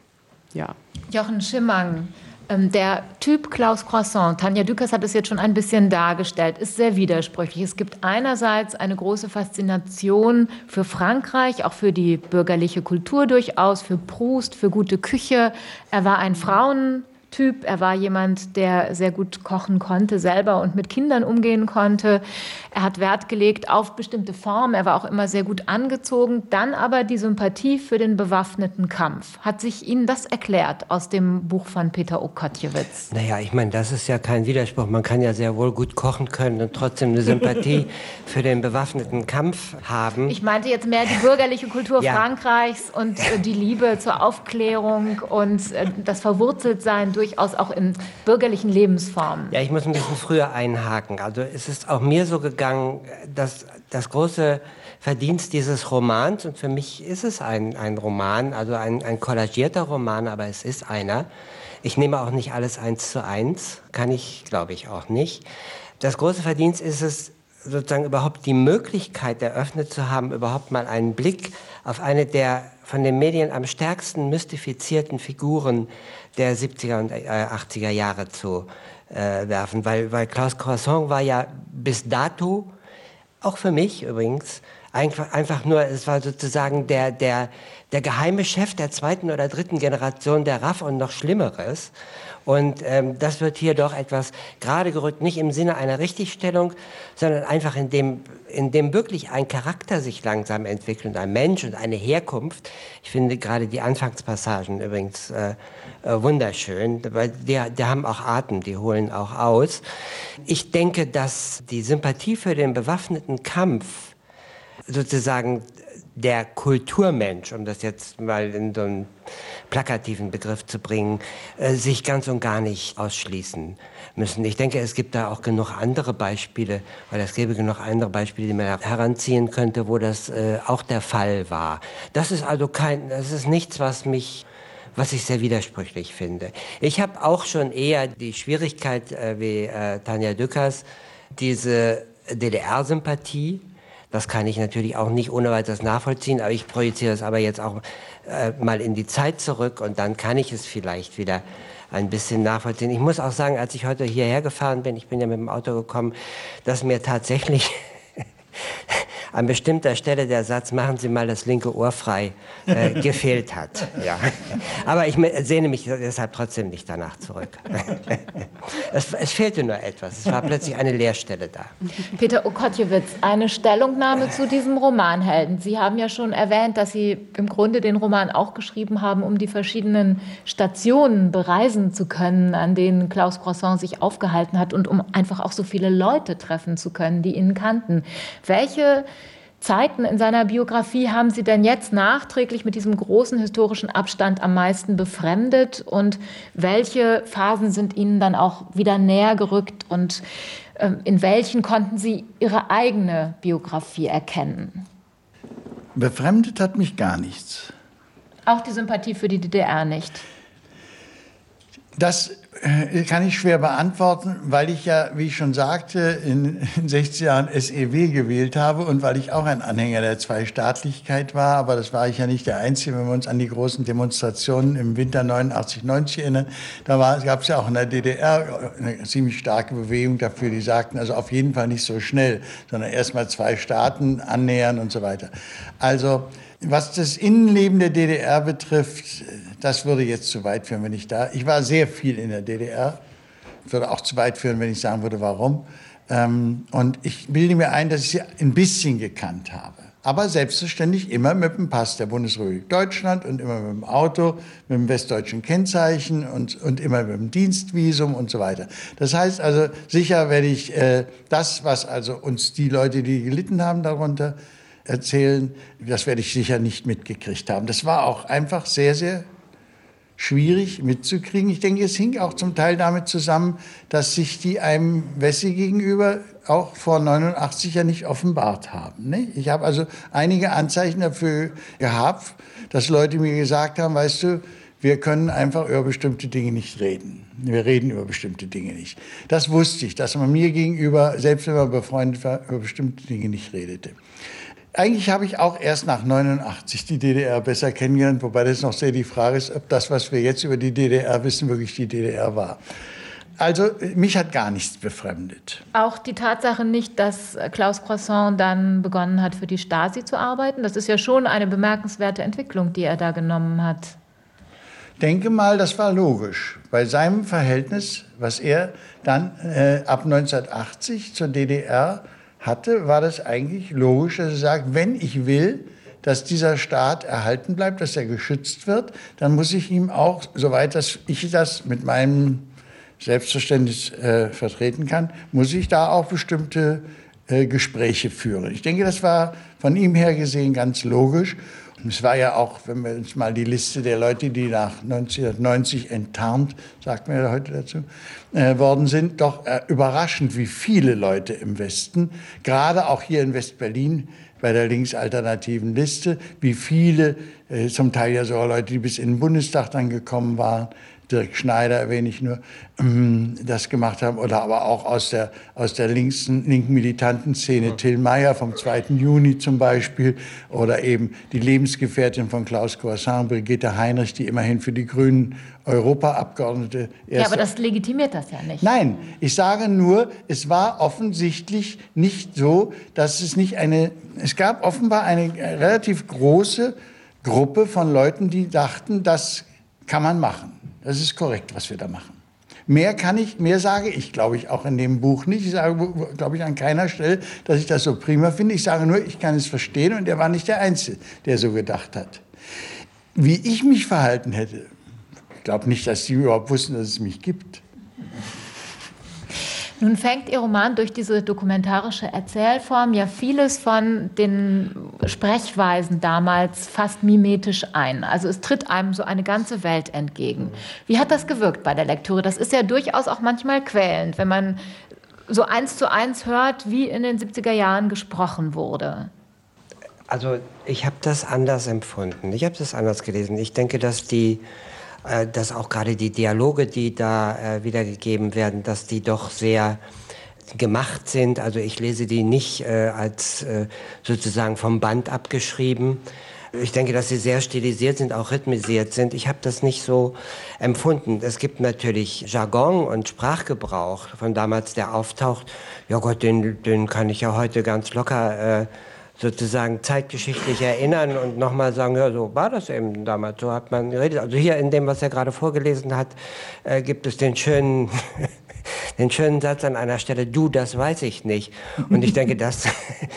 Ja. Jochen Schimmang, ähm, der Typ Klaus Croissant, Tanja Dückers hat es jetzt schon ein bisschen dargestellt, ist sehr widersprüchlich. Es gibt einerseits eine große Faszination für Frankreich, auch für die bürgerliche Kultur durchaus, für Proust, für gute Küche. Er war ein Frauentyp, er war jemand, der sehr gut kochen konnte selber und mit Kindern umgehen konnte. Er hat Wert gelegt auf bestimmte Formen, er war auch immer sehr gut angezogen. Dann aber die Sympathie für den bewaffneten Kampf. Hat sich Ihnen das erklärt aus dem Buch von Peter Okotjewitz? Naja, ich meine, das ist ja kein Widerspruch. Man kann ja sehr wohl gut kochen können und trotzdem eine Sympathie für den bewaffneten Kampf haben. Ich meinte jetzt mehr die bürgerliche Kultur ja. Frankreichs und äh, die Liebe zur Aufklärung und äh, das Verwurzeltsein durchaus auch in bürgerlichen Lebensformen. Ja, ich muss ein bisschen früher einhaken. Also es ist auch mir so gegangen, dass das große Verdienst dieses Romans, und für mich ist es ein, ein Roman, also ein, ein kollagierter Roman, aber es ist einer. Ich nehme auch nicht alles eins zu eins, kann ich, glaube ich, auch nicht. Das große Verdienst ist es, sozusagen überhaupt die Möglichkeit eröffnet zu haben, überhaupt mal einen Blick auf eine der von den Medien am stärksten mystifizierten Figuren der siebziger und achtziger Jahre zu äh, werfen. Weil, weil Klaus Croissant war ja bis dato, auch für mich übrigens, Einfach, einfach nur, es war sozusagen der, der, der geheime Chef der zweiten oder dritten Generation der R A F und noch Schlimmeres. Und ähm, das wird hier doch etwas gerade gerückt, nicht im Sinne einer Richtigstellung, sondern einfach in dem, in dem wirklich ein Charakter sich langsam entwickelt und ein Mensch und eine Herkunft. Ich finde gerade die Anfangspassagen übrigens äh, äh, wunderschön, weil die, die haben auch Atem, die holen auch aus. Ich denke, dass die Sympathie für den bewaffneten Kampf sozusagen der Kulturmensch, um das jetzt mal in so einen plakativen Begriff zu bringen, äh, sich ganz und gar nicht ausschließen müssen. Ich denke, es gibt da auch genug andere Beispiele, weil es gäbe genug andere Beispiele, die man heranziehen könnte, wo das äh, auch der Fall war. Das ist also kein, das ist nichts, was mich, was ich sehr widersprüchlich finde. Ich habe auch schon eher die Schwierigkeit, äh, wie äh, Tanja Dückers, diese D D R-Sympathie. Das kann ich natürlich auch nicht ohne weiteres nachvollziehen, aber ich projiziere das aber jetzt auch äh, mal in die Zeit zurück und dann kann ich es vielleicht wieder ein bisschen nachvollziehen. Ich muss auch sagen, als ich heute hierher gefahren bin, ich bin ja mit dem Auto gekommen, dass mir tatsächlich an bestimmter Stelle der Satz, machen Sie mal das linke Ohr frei, äh, gefehlt hat. Ja. Aber ich sehne mich deshalb trotzdem nicht danach zurück. es, es fehlte nur etwas. Es war plötzlich eine Leerstelle da. Peter Okotjewitz, eine Stellungnahme zu diesem Romanhelden. Sie haben ja schon erwähnt, dass Sie im Grunde den Roman auch geschrieben haben, um die verschiedenen Stationen bereisen zu können, an denen Klaus Croissant sich aufgehalten hat und um einfach auch so viele Leute treffen zu können, die ihn kannten. Welche Zeiten in seiner Biografie haben Sie denn jetzt nachträglich mit diesem großen historischen Abstand am meisten befremdet und welche Phasen sind Ihnen dann auch wieder näher gerückt und äh, in welchen konnten Sie Ihre eigene Biografie erkennen? Befremdet hat mich gar nichts. Auch die Sympathie für die D D R nicht? Das kann ich schwer beantworten, weil ich ja, wie ich schon sagte, in den sechzig Jahren S E W gewählt habe und weil ich auch ein Anhänger der Zweistaatlichkeit war. Aber das war ich ja nicht der Einzige, wenn wir uns an die großen Demonstrationen im Winter neunundachtzig, neunzig erinnern. Da gab es ja auch in der D D R eine ziemlich starke Bewegung dafür, die sagten, also auf jeden Fall nicht so schnell, sondern erst mal zwei Staaten annähern und so weiter. Also was das Innenleben der D D R betrifft, das würde jetzt zu weit führen, wenn ich da... Ich war sehr viel in der D D R. Würde auch zu weit führen, wenn ich sagen würde, warum. Und ich bilde mir ein, dass ich sie ein bisschen gekannt habe. Aber selbstverständlich immer mit dem Pass der Bundesrepublik Deutschland und immer mit dem Auto, mit dem westdeutschen Kennzeichen und, und immer mit dem Dienstvisum und so weiter. Das heißt also, sicher werde ich äh, das, was also uns die Leute, die gelitten haben darunter, erzählen, das werde ich sicher nicht mitgekriegt haben. Das war auch einfach sehr, sehr schwierig mitzukriegen. Ich denke, es hing auch zum Teil damit zusammen, dass sich die einem Wessi gegenüber auch vor neunundachtzig ja nicht offenbart haben. Ne? Ich habe also einige Anzeichen dafür gehabt, dass Leute mir gesagt haben, weißt du, wir können einfach über bestimmte Dinge nicht reden. Wir reden über bestimmte Dinge nicht. Das wusste ich, dass man mir gegenüber, selbst wenn man befreundet war, über bestimmte Dinge nicht redete. Eigentlich habe ich auch erst nach neunundachtzig die D D R besser kennengelernt, wobei das noch sehr die Frage ist, ob das, was wir jetzt über die D D R wissen, wirklich die D D R war. Also mich hat gar nichts befremdet. Auch die Tatsache nicht, dass Klaus Croissant dann begonnen hat, für die Stasi zu arbeiten? Das ist ja schon eine bemerkenswerte Entwicklung, die er da genommen hat. Denke mal, das war logisch. Bei seinem Verhältnis, was er dann äh, ab neunzehnhundertachtzig zur D D R hatte, war das eigentlich logisch, dass er sagt, wenn ich will, dass dieser Staat erhalten bleibt, dass er geschützt wird, dann muss ich ihm auch, soweit dass ich das mit meinem Selbstverständnis äh, vertreten kann, muss ich da auch bestimmte äh, Gespräche führen. Ich denke, das war von ihm her gesehen ganz logisch. Und es war ja auch, wenn wir uns mal die Liste der Leute, die nach neunzehnhundertneunzig enttarnt, sagt man ja heute dazu, äh, worden sind, doch äh, überraschend, wie viele Leute im Westen, gerade auch hier in West-Berlin bei der linksalternativen Liste, wie viele, äh, zum Teil ja sogar Leute, die bis in den Bundestag dann gekommen waren, Dirk Schneider erwähne ich nur, das gemacht haben, oder aber auch aus der, aus der linksten, linken militanten Szene, Till Meyer vom zweiten Juni zum Beispiel, oder eben die Lebensgefährtin von Klaus Croissant, Brigitte Heinrich, die immerhin für die Grünen Europaabgeordnete ist. Ja, aber das legitimiert das ja nicht. Nein, ich sage nur, es war offensichtlich nicht so, dass es nicht eine, es gab offenbar eine relativ große Gruppe von Leuten, die dachten, das kann man machen. Das ist korrekt, was wir da machen. Mehr kann ich, mehr sage ich, glaube ich, auch in dem Buch nicht. Ich sage, glaube ich, an keiner Stelle, dass ich das so prima finde. Ich sage nur, ich kann es verstehen und er war nicht der Einzige, der so gedacht hat. Wie ich mich verhalten hätte, ich glaube nicht, dass die überhaupt wussten, dass es mich gibt. Nun fängt Ihr Roman durch diese dokumentarische Erzählform ja vieles von den Sprechweisen damals fast mimetisch ein. Also es tritt einem so eine ganze Welt entgegen. Wie hat das gewirkt bei der Lektüre? Das ist ja durchaus auch manchmal quälend, wenn man so eins zu eins hört, wie in den siebziger Jahren gesprochen wurde. Also ich habe das anders empfunden. Ich habe das anders gelesen. Ich denke, dass die dass auch gerade die Dialoge, die da äh, wiedergegeben werden, dass die doch sehr gemacht sind. Also ich lese die nicht äh, als äh, sozusagen vom Band abgeschrieben. Ich denke, dass sie sehr stilisiert sind, auch rhythmisiert sind. Ich habe das nicht so empfunden. Es gibt natürlich Jargon und Sprachgebrauch von damals, der auftaucht. Ja Gott, den, den kann ich ja heute ganz locker äh, sozusagen zeitgeschichtlich erinnern und nochmal sagen, ja, so war das eben damals, so hat man geredet. Also hier in dem, was er gerade vorgelesen hat, äh, gibt es den schönen, den schönen Satz an einer Stelle, du, das weiß ich nicht. Und ich denke, das,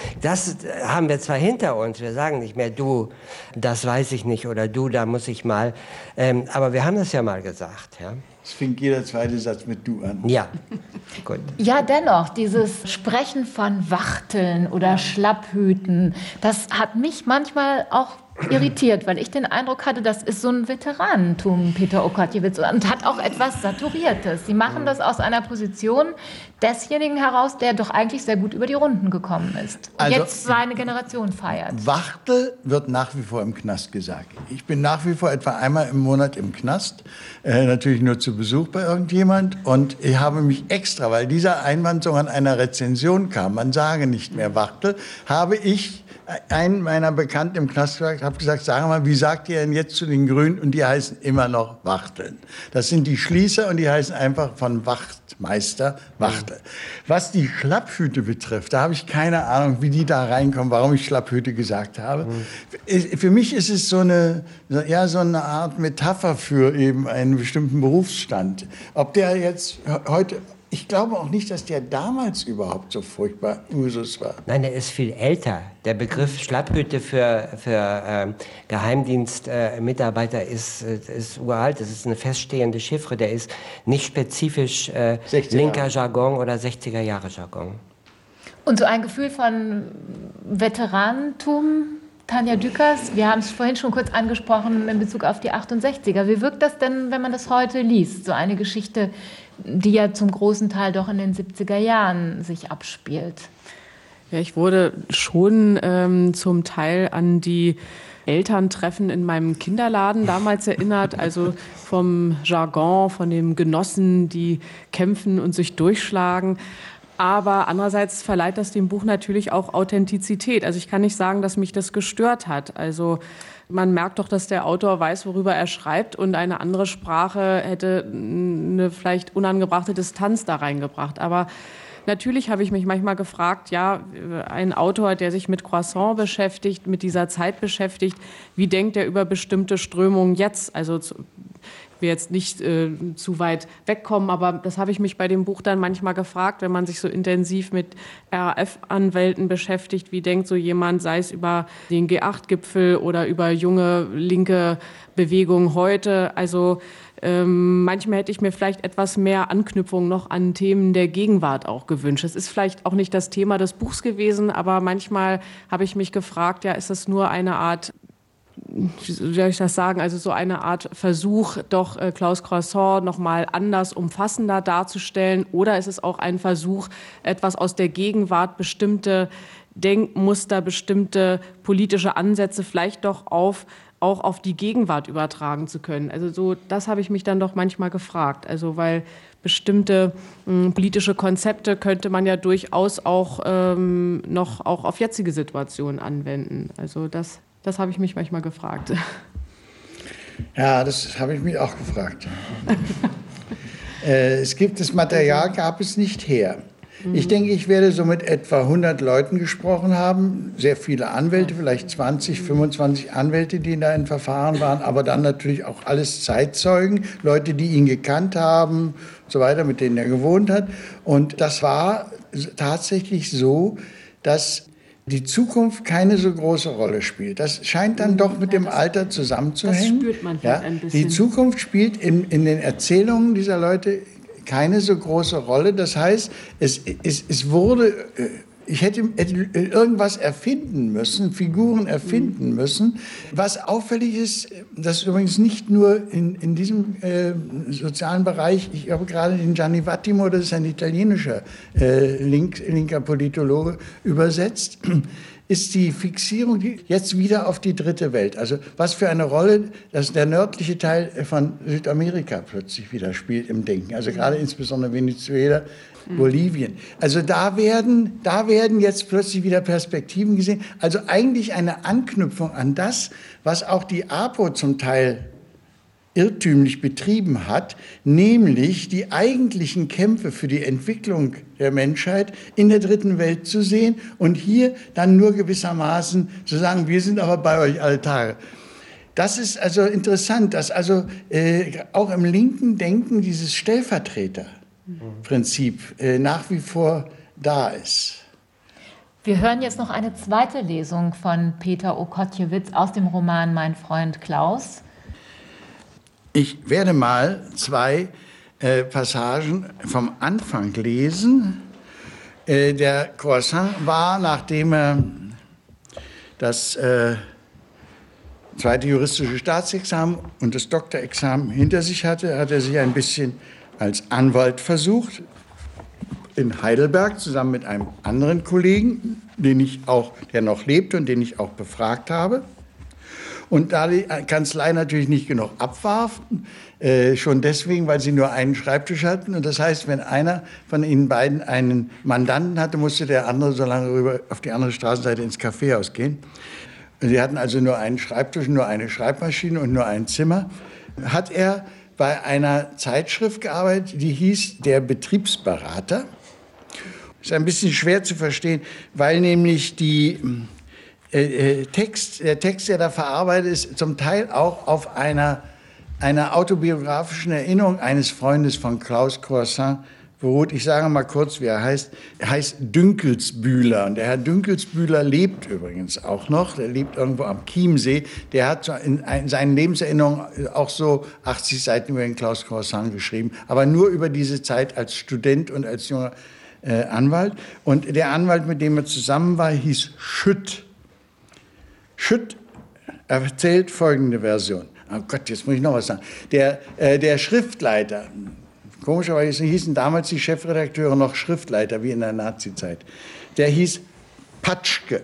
das haben wir zwar hinter uns, wir sagen nicht mehr, du, das weiß ich nicht oder du, da muss ich mal, ähm, aber wir haben das ja mal gesagt, ja. Es fing jeder zweite Satz mit du an. Ja, gut. Ja, dennoch, dieses Sprechen von Wachteln oder Schlapphüten, das hat mich manchmal auch irritiert, weil ich den Eindruck hatte, das ist so ein Veteranentum, Peter Okotjewitz, und hat auch etwas Saturiertes. Sie machen das aus einer Position desjenigen heraus, der doch eigentlich sehr gut über die Runden gekommen ist und also, jetzt seine Generation feiert. Wachtel wird nach wie vor im Knast gesagt. Ich bin nach wie vor etwa einmal im Monat im Knast, äh, natürlich nur zu Besuch bei irgendjemand, und ich habe mich extra, weil dieser Einwand so an einer Rezension kam, man sage nicht mehr Wachtel, habe ich einen meiner Bekannten im Knast gesagt, habe gesagt, sag mal, wie sagt ihr denn jetzt zu den Grünen? Und die heißen immer noch Wachteln. Das sind die Schließer und die heißen einfach von Wachtmeister Wachtel. Was die Schlapphüte betrifft, da habe ich keine Ahnung, wie die da reinkommen, warum ich Schlapphüte gesagt habe. Mhm. Für mich ist es so eine, ja, so eine Art Metapher für eben einen bestimmten Berufsstand. Ob der jetzt heute... Ich glaube auch nicht, dass der damals überhaupt so furchtbar Usus war. Nein, der ist viel älter. Der Begriff Schlapphüte für, für äh, Geheimdienstmitarbeiter äh, ist, ist uralt. Das ist eine feststehende Chiffre. Der ist nicht spezifisch äh, linker Jargon oder sechziger Jahre Jargon. Und so ein Gefühl von Veteranentum, Tanja Dükers, wir haben es vorhin schon kurz angesprochen in Bezug auf die achtundsechziger. Wie wirkt das denn, wenn man das heute liest? So eine Geschichte, die ja zum großen Teil doch in den siebziger Jahren sich abspielt. Ja, ich wurde schon ähm, zum Teil an die Elterntreffen in meinem Kinderladen damals erinnert, also vom Jargon, von den Genossen, die kämpfen und sich durchschlagen. Aber andererseits verleiht das dem Buch natürlich auch Authentizität. Also ich kann nicht sagen, dass mich das gestört hat. Also man merkt doch, dass der Autor weiß, worüber er schreibt, und eine andere Sprache hätte eine vielleicht unangebrachte Distanz da reingebracht. Aber natürlich habe ich mich manchmal gefragt, ja, ein Autor, der sich mit Croissant beschäftigt, mit dieser Zeit beschäftigt, wie denkt er über bestimmte Strömungen jetzt? Also ich will jetzt nicht äh, zu weit wegkommen, aber das habe ich mich bei dem Buch dann manchmal gefragt, wenn man sich so intensiv mit R A F-Anwälten beschäftigt, wie denkt so jemand, sei es über den G acht Gipfel oder über junge linke Bewegungen heute. Also ähm, manchmal hätte ich mir vielleicht etwas mehr Anknüpfung noch an Themen der Gegenwart auch gewünscht. Es ist vielleicht auch nicht das Thema des Buchs gewesen, aber manchmal habe ich mich gefragt, ja, ist das nur eine Art, wie soll ich das sagen, also so eine Art Versuch, doch äh, Klaus Croissant noch mal anders, umfassender darzustellen, oder ist es auch ein Versuch, etwas aus der Gegenwart, bestimmte Denkmuster, bestimmte politische Ansätze vielleicht doch auf auch auf die Gegenwart übertragen zu können. Also so, das habe ich mich dann doch manchmal gefragt. Also weil bestimmte mh, politische Konzepte könnte man ja durchaus auch ähm, noch auch auf jetzige Situationen anwenden. Also das, das habe ich mich manchmal gefragt. Ja, das habe ich mich auch gefragt. äh, es gibt das Material, gab es nicht her. Ich denke, ich werde so mit etwa hundert Leuten gesprochen haben, sehr viele Anwälte, vielleicht zwanzig, fünfundzwanzig Anwälte, die da in Verfahren waren, aber dann natürlich auch alles Zeitzeugen, Leute, die ihn gekannt haben und so weiter, mit denen er gewohnt hat. Und das war tatsächlich so, dass die Zukunft keine so große Rolle spielt. Das scheint dann doch mit dem Alter zusammenzuhängen. Das spürt man ja, ein bisschen. Die Zukunft spielt in, in den Erzählungen dieser Leute keine so große Rolle. Das heißt, es, es, es wurde, ich hätte, hätte irgendwas erfinden müssen, Figuren erfinden müssen. Was auffällig ist, das ist übrigens nicht nur in, in diesem äh, sozialen Bereich, ich habe gerade den Gianni Vattimo, das ist ein italienischer äh, Link, linker Politologe, übersetzt, ist die Fixierung jetzt wieder auf die dritte Welt. Also was für eine Rolle dass der nördliche Teil von Südamerika plötzlich wieder spielt im Denken. Also gerade insbesondere Venezuela, Bolivien. Also da werden, da werden jetzt plötzlich wieder Perspektiven gesehen. Also eigentlich eine Anknüpfung an das, was auch die APO zum Teil irrtümlich betrieben hat, nämlich die eigentlichen Kämpfe für die Entwicklung der Menschheit in der dritten Welt zu sehen und hier dann nur gewissermaßen zu sagen, wir sind aber bei euch alle Tage. Das ist also interessant, dass also äh, auch im linken Denken dieses Stellvertreterprinzip äh, nach wie vor da ist. Wir hören jetzt noch eine zweite Lesung von Peter Okotjewitz aus dem Roman Mein Freund Klaus. Ich werde mal zwei äh, Passagen vom Anfang lesen. Äh, der Croissant war, nachdem er das äh, zweite juristische Staatsexamen und das Doktorexamen hinter sich hatte, hat er sich ein bisschen als Anwalt versucht in Heidelberg zusammen mit einem anderen Kollegen, den ich auch, der noch lebte und den ich auch befragt habe. Und da die Kanzlei natürlich nicht genug abwarf, äh, schon deswegen, weil sie nur einen Schreibtisch hatten. Und das heißt, wenn einer von ihnen beiden einen Mandanten hatte, musste der andere so lange rüber auf die andere Straßenseite ins Kaffeehaus gehen. Sie hatten also nur einen Schreibtisch, nur eine Schreibmaschine und nur ein Zimmer. Hat er bei einer Zeitschrift gearbeitet, die hieß Der Betriebsberater. Ist ein bisschen schwer zu verstehen, weil nämlich die Äh, Text, der Text, der da verarbeitet ist, zum Teil auch auf einer, einer autobiografischen Erinnerung eines Freundes von Klaus Croissant beruht. Ich sage mal kurz, wie er heißt. Er heißt Dünkelsbühler. Und der Herr Dünkelsbühler lebt übrigens auch noch. Der lebt irgendwo am Chiemsee. Der hat in, in seinen Lebenserinnerungen auch so achtzig Seiten über den Klaus Croissant geschrieben. Aber nur über diese Zeit als Student und als junger äh, Anwalt. Und der Anwalt, mit dem er zusammen war, hieß Schütt. Schütt erzählt folgende Version. Oh Gott, jetzt muss ich noch was sagen. Der, äh, der Schriftleiter, komischerweise hießen damals die Chefredakteure noch Schriftleiter, wie in der Nazizeit. Der hieß Patschke.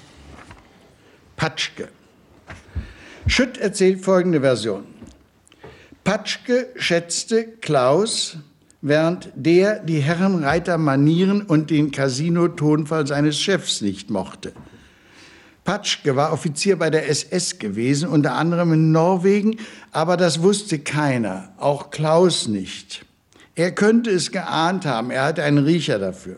Patschke. Schütt erzählt folgende Version. Patschke schätzte Klaus, während der die Herrenreitermanieren und den Casino-Tonfall seines Chefs nicht mochte. Patschke war Offizier bei der S S gewesen, unter anderem in Norwegen, aber das wusste keiner, auch Klaus nicht. Er könnte es geahnt haben, er hatte einen Riecher dafür.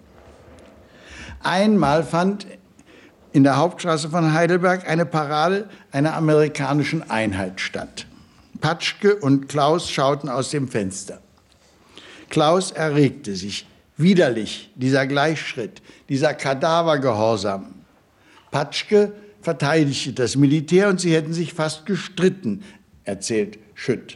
Einmal fand in der Hauptstraße von Heidelberg eine Parade einer amerikanischen Einheit statt. Patschke und Klaus schauten aus dem Fenster. Klaus erregte sich. Widerlich, dieser Gleichschritt, dieser Kadavergehorsam. Patschke verteidigte das Militär und sie hätten sich fast gestritten, erzählt Schütt.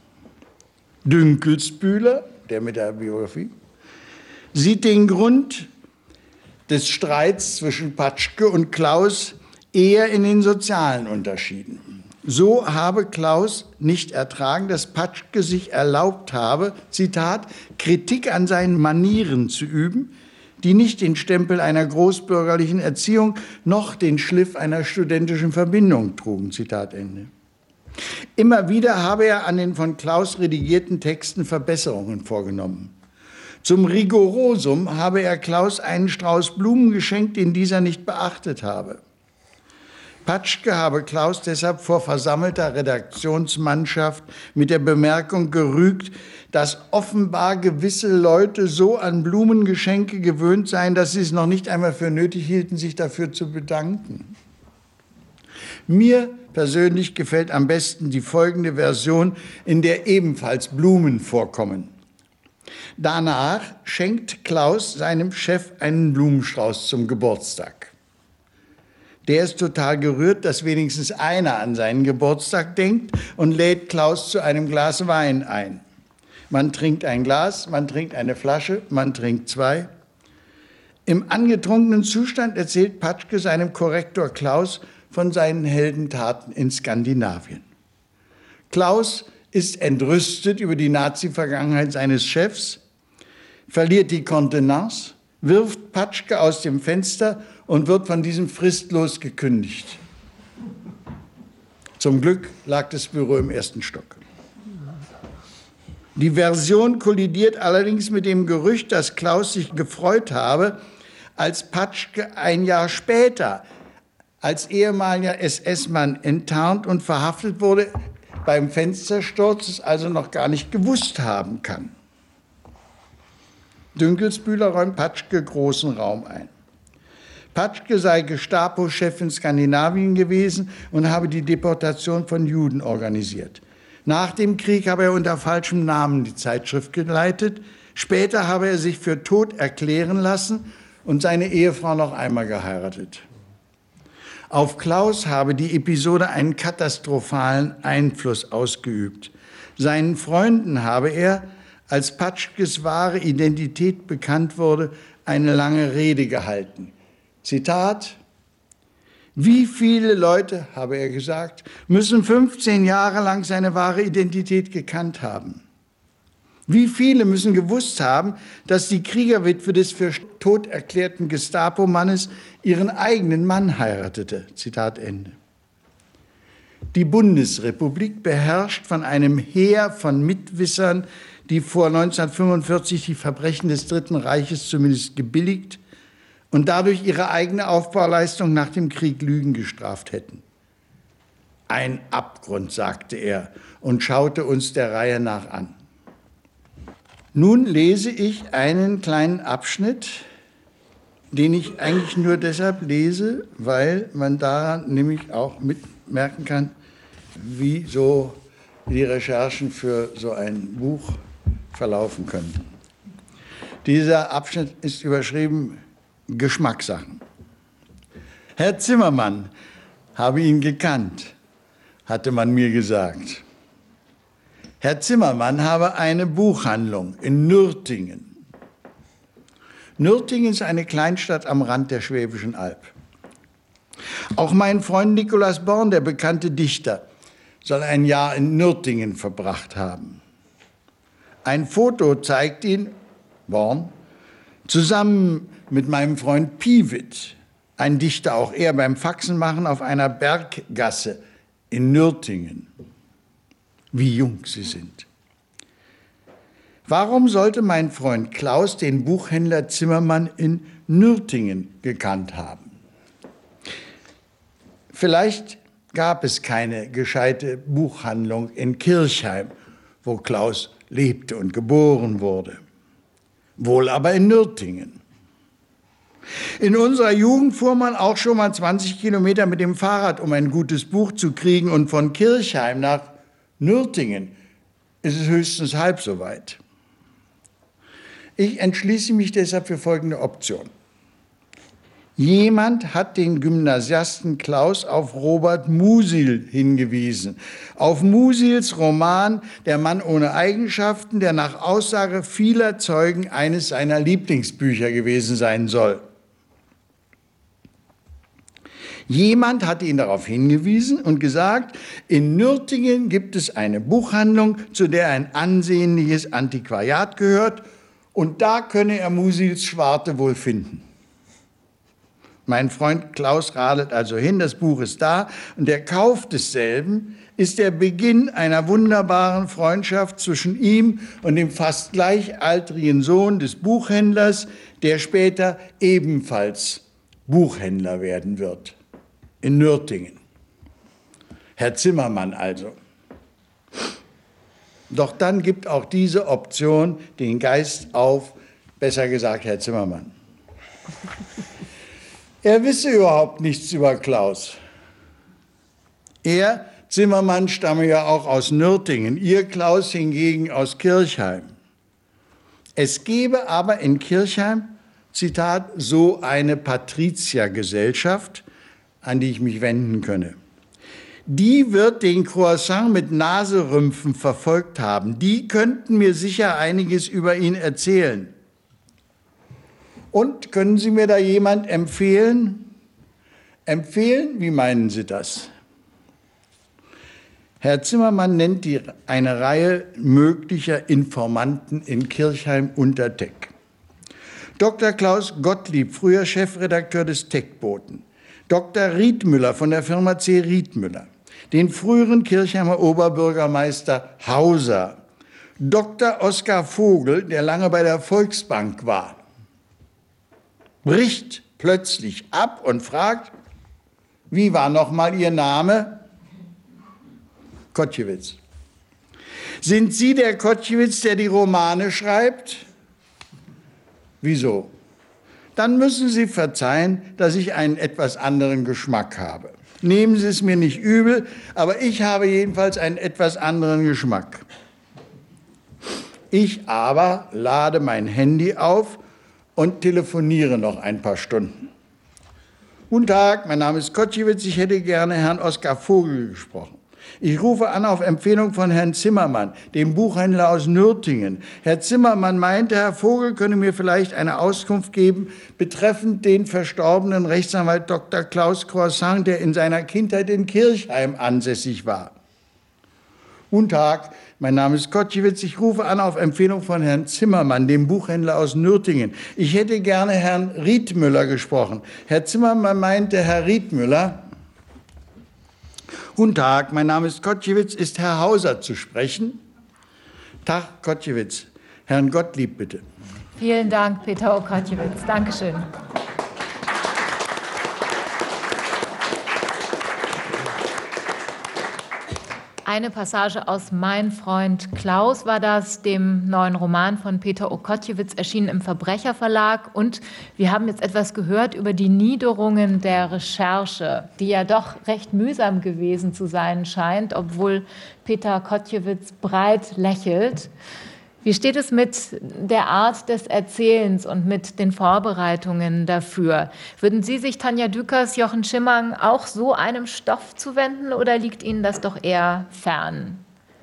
Dünkelsbühler, der mit der Biografie, sieht den Grund des Streits zwischen Patschke und Klaus eher in den sozialen Unterschieden. So habe Klaus nicht ertragen, dass Patschke sich erlaubt habe, Zitat, Kritik an seinen Manieren zu üben, die nicht den Stempel einer großbürgerlichen Erziehung noch den Schliff einer studentischen Verbindung trugen. Zitat Ende. Immer wieder habe er an den von Claus redigierten Texten Verbesserungen vorgenommen. Zum Rigorosum habe er Claus einen Strauß Blumen geschenkt, den dieser nicht beachtet habe. Patschke habe Claus deshalb vor versammelter Redaktionsmannschaft mit der Bemerkung gerügt, dass offenbar gewisse Leute so an Blumengeschenke gewöhnt seien, dass sie es noch nicht einmal für nötig hielten, sich dafür zu bedanken. Mir persönlich gefällt am besten die folgende Version, in der ebenfalls Blumen vorkommen. Danach schenkt Claus seinem Chef einen Blumenstrauß zum Geburtstag. Der ist total gerührt, dass wenigstens einer an seinen Geburtstag denkt und lädt Claus zu einem Glas Wein ein. Man trinkt ein Glas, man trinkt eine Flasche, man trinkt zwei. Im angetrunkenen Zustand erzählt Patschke seinem Korrektor Claus von seinen Heldentaten in Skandinavien. Claus ist entrüstet über die Nazi-Vergangenheit seines Chefs, verliert die Kontenance, wirft Patschke aus dem Fenster und wird von diesem fristlos gekündigt. Zum Glück lag das Büro im ersten Stock. Die Version kollidiert allerdings mit dem Gerücht, dass Claus sich gefreut habe, als Patschke ein Jahr später als ehemaliger S S-Mann enttarnt und verhaftet wurde, beim Fenstersturz es also noch gar nicht gewusst haben kann. Dünkelsbühler räumt Patschke großen Raum ein. Patschke sei Gestapo-Chef in Skandinavien gewesen und habe die Deportation von Juden organisiert. Nach dem Krieg habe er unter falschem Namen die Zeitschrift geleitet. Später habe er sich für tot erklären lassen und seine Ehefrau noch einmal geheiratet. Auf Claus habe die Episode einen katastrophalen Einfluss ausgeübt. Seinen Freunden habe er, als Patschkes wahre Identität bekannt wurde, eine lange Rede gehalten. Zitat: Wie viele Leute, habe er gesagt, müssen fünfzehn Jahre lang seine wahre Identität gekannt haben? Wie viele müssen gewusst haben, dass die Kriegerwitwe des für tot erklärten Gestapo-Mannes ihren eigenen Mann heiratete? Zitat Ende. Die Bundesrepublik, beherrscht von einem Heer von Mitwissern, die vor neunzehnhundertfünfundvierzig die Verbrechen des Dritten Reiches zumindest gebilligt und dadurch ihre eigene Aufbauleistung nach dem Krieg Lügen gestraft hätten. Ein Abgrund, sagte er und schaute uns der Reihe nach an. Nun lese ich einen kleinen Abschnitt, den ich eigentlich nur deshalb lese, weil man daran nämlich auch mitmerken kann, wie so die Recherchen für so ein Buch verlaufen können. Dieser Abschnitt ist überschrieben Geschmackssachen. Herr Zimmermann habe ihn gekannt, hatte man mir gesagt. Herr Zimmermann habe eine Buchhandlung in Nürtingen. Nürtingen ist eine Kleinstadt am Rand der Schwäbischen Alb. Auch mein Freund Nikolaus Born, der bekannte Dichter, soll ein Jahr in Nürtingen verbracht haben. Ein Foto zeigt ihn, Born, zusammen mit meinem Freund Piewit, ein Dichter, auch er beim Faxenmachen auf einer Berggasse in Nürtingen. Wie jung sie sind. Warum sollte mein Freund Claus den Buchhändler Zimmermann in Nürtingen gekannt haben? Vielleicht gab es keine gescheite Buchhandlung in Kirchheim, wo Claus lebte und geboren wurde. Wohl aber in Nürtingen. In unserer Jugend fuhr man auch schon mal zwanzig Kilometer mit dem Fahrrad, um ein gutes Buch zu kriegen, und von Kirchheim nach Nürtingen ist es höchstens halb so weit. Ich entschließe mich deshalb für folgende Option. Jemand hat den Gymnasiasten Claus auf Robert Musil hingewiesen, auf Musils Roman »Der Mann ohne Eigenschaften«, der nach Aussage vieler Zeugen eines seiner Lieblingsbücher gewesen sein soll. Jemand hatte ihn darauf hingewiesen und gesagt, in Nürtingen gibt es eine Buchhandlung, zu der ein ansehnliches Antiquariat gehört, und da könne er Musils Schwarte wohl finden. Mein Freund Claus radelt also hin, das Buch ist da, und der Kauf desselben ist der Beginn einer wunderbaren Freundschaft zwischen ihm und dem fast gleichaltrigen Sohn des Buchhändlers, der später ebenfalls Buchhändler werden wird, in Nürtingen. Herr Zimmermann also. Doch dann gibt auch diese Option den Geist auf, besser gesagt Herr Zimmermann. Er wisse überhaupt nichts über Klaus. Er, Zimmermann, stamme ja auch aus Nürtingen, ihr Klaus hingegen aus Kirchheim. Es gebe aber in Kirchheim, Zitat, so eine Patriziergesellschaft, an die ich mich wenden könne. Die wird den Croissant mit Naserümpfen verfolgt haben. Die könnten mir sicher einiges über ihn erzählen. Und können Sie mir da jemand empfehlen? Empfehlen? Wie meinen Sie das? Herr Zimmermann nennt die, eine Reihe möglicher Informanten in Kirchheim-Unterteck. Doktor Klaus Gottlieb, früher Chefredakteur des Teckboten. Doktor Riedmüller von der Firma C. Riedmüller. Den früheren Kirchheimer Oberbürgermeister Hauser. Doktor Oskar Vogel, der lange bei der Volksbank war, bricht plötzlich ab und fragt, wie war noch mal Ihr Name? Kotjewitz. Sind Sie der Kotjewitz, der die Romane schreibt? Wieso? Dann müssen Sie verzeihen, dass ich einen etwas anderen Geschmack habe. Nehmen Sie es mir nicht übel, aber ich habe jedenfalls einen etwas anderen Geschmack. Ich aber lade mein Handy auf und telefoniere noch ein paar Stunden. Guten Tag, mein Name ist Kotjewitz, ich hätte gerne Herrn Oskar Vogel gesprochen. Ich rufe an auf Empfehlung von Herrn Zimmermann, dem Buchhändler aus Nürtingen. Herr Zimmermann meinte, Herr Vogel könne mir vielleicht eine Auskunft geben betreffend den verstorbenen Rechtsanwalt Doktor Klaus Croissant, der in seiner Kindheit in Kirchheim ansässig war. Guten Tag, mein Name ist Kotjewitz, ich rufe an auf Empfehlung von Herrn Zimmermann, dem Buchhändler aus Nürtingen. Ich hätte gerne Herrn Riedmüller gesprochen. Herr Zimmermann meinte, Herr Riedmüller. Guten Tag, mein Name ist Kotjewitz, ist Herr Hauser zu sprechen? Tag, Kotjewitz. Herrn Gottlieb, bitte. Vielen Dank, Peter O. Kotjewitz. Dankeschön. Eine Passage aus Mein Freund Klaus war das, dem neuen Roman von Peter O. Kotjewitz, erschienen im Verbrecherverlag. Und wir haben jetzt etwas gehört über die Niederungen der Recherche, die ja doch recht mühsam gewesen zu sein scheint, obwohl Peter Kotjewitz breit lächelt. Wie steht es mit der Art des Erzählens und mit den Vorbereitungen dafür? Würden Sie sich, Tanja Dükers, Jochen Schimmang, auch so einem Stoff zuwenden oder liegt Ihnen das doch eher fern?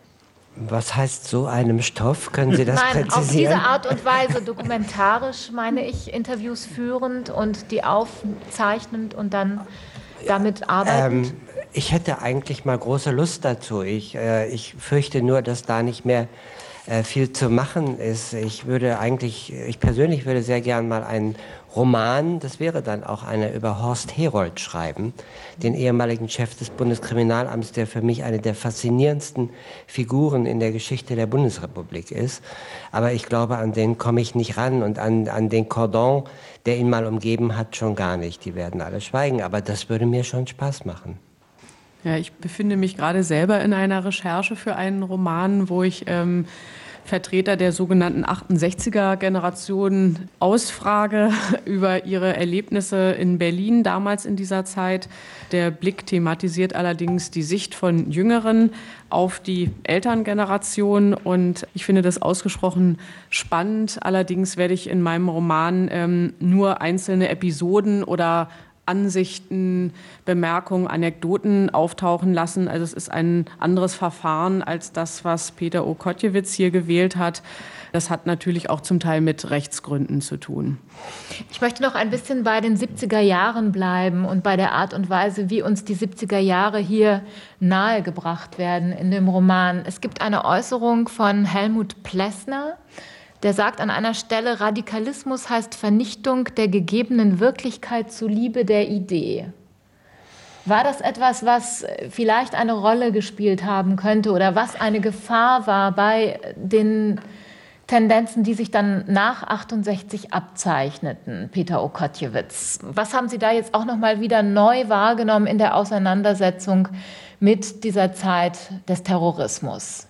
Was heißt so einem Stoff? Können Sie das Nein, präzisieren? auf diese Art und Weise, dokumentarisch meine ich, Interviews führend und die aufzeichnend und dann damit arbeitend? Ähm, ich hätte eigentlich mal große Lust dazu. Ich, äh, ich fürchte nur, dass da nicht mehr viel zu machen ist. Ich würde eigentlich, ich persönlich würde sehr gern mal einen Roman, das wäre dann auch einer, über Horst Herold schreiben, den ehemaligen Chef des Bundeskriminalamts, der für mich eine der faszinierendsten Figuren in der Geschichte der Bundesrepublik ist. Aber ich glaube, an den komme ich nicht ran und an, an den Cordon, der ihn mal umgeben hat, schon gar nicht. Die werden alle schweigen, aber das würde mir schon Spaß machen. Ja, ich befinde mich gerade selber in einer Recherche für einen Roman, wo ich ähm, Vertreter der sogenannten achtundsechziger-Generation ausfrage über ihre Erlebnisse in Berlin damals in dieser Zeit. Der Blick thematisiert allerdings die Sicht von Jüngeren auf die Elterngeneration und ich finde das ausgesprochen spannend. Allerdings werde ich in meinem Roman ähm, nur einzelne Episoden oder Ansichten, Bemerkungen, Anekdoten auftauchen lassen. Also es ist ein anderes Verfahren als das, was Peter O. Kotjewitz hier gewählt hat. Das hat natürlich auch zum Teil mit Rechtsgründen zu tun. Ich möchte noch ein bisschen bei den siebziger Jahren bleiben und bei der Art und Weise, wie uns die siebziger Jahre hier nahegebracht werden in dem Roman. Es gibt eine Äußerung von Helmut Plessner, der sagt an einer Stelle, Radikalismus heißt Vernichtung der gegebenen Wirklichkeit zuliebe der Idee. War das etwas, was vielleicht eine Rolle gespielt haben könnte oder was eine Gefahr war bei den Tendenzen, die sich dann nach achtundsechzig abzeichneten, Peter Okotjewitz? Was haben Sie da jetzt auch noch mal wieder neu wahrgenommen in der Auseinandersetzung mit dieser Zeit des Terrorismus?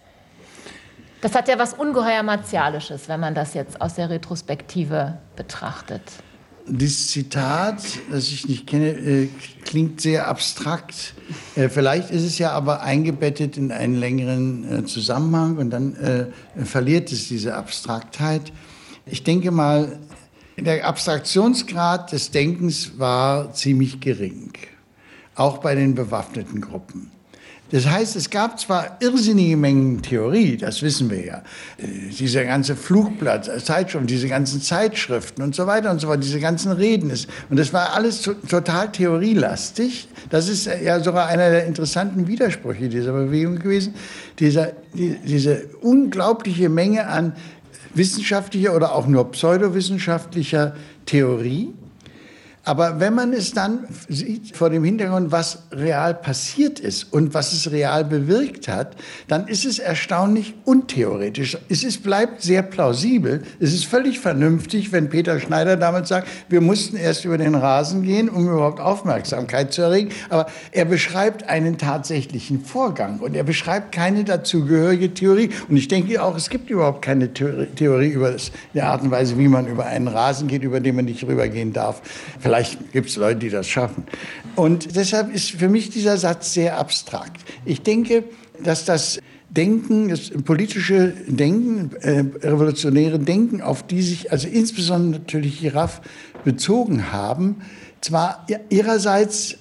Das hat ja was ungeheuer Martialisches, wenn man das jetzt aus der Retrospektive betrachtet. Dieses Zitat, das ich nicht kenne, äh, klingt sehr abstrakt. Äh, vielleicht ist es ja aber eingebettet in einen längeren äh, Zusammenhang und dann äh, verliert es diese Abstraktheit. Ich denke mal, der Abstraktionsgrad des Denkens war ziemlich gering, auch bei den bewaffneten Gruppen. Das heißt, es gab zwar irrsinnige Mengen Theorie, das wissen wir ja, dieser ganze Flugblatt, Zeitschrift, diese ganzen Zeitschriften und so weiter und so fort, diese ganzen Reden. Und das war alles total theorielastig. Das ist ja sogar einer der interessanten Widersprüche dieser Bewegung gewesen, dieser, die, diese unglaubliche Menge an wissenschaftlicher oder auch nur pseudowissenschaftlicher Theorie. Aber wenn man es dann sieht, vor dem Hintergrund, was real passiert ist und was es real bewirkt hat, dann ist es erstaunlich untheoretisch. Es ist, bleibt sehr plausibel. Es ist völlig vernünftig, wenn Peter Schneider damals sagt, wir mussten erst über den Rasen gehen, um überhaupt Aufmerksamkeit zu erregen. Aber er beschreibt einen tatsächlichen Vorgang und er beschreibt keine dazugehörige Theorie. Und ich denke auch, es gibt überhaupt keine Theorie über das, die Art und Weise, wie man über einen Rasen geht, über den man nicht rübergehen darf. Vielleicht gibt es Leute, die das schaffen. Und deshalb ist für mich dieser Satz sehr abstrakt. Ich denke, dass das Denken, das politische Denken, äh, revolutionäre Denken, auf die sich also insbesondere natürlich Giraffe bezogen haben, zwar ihrerseits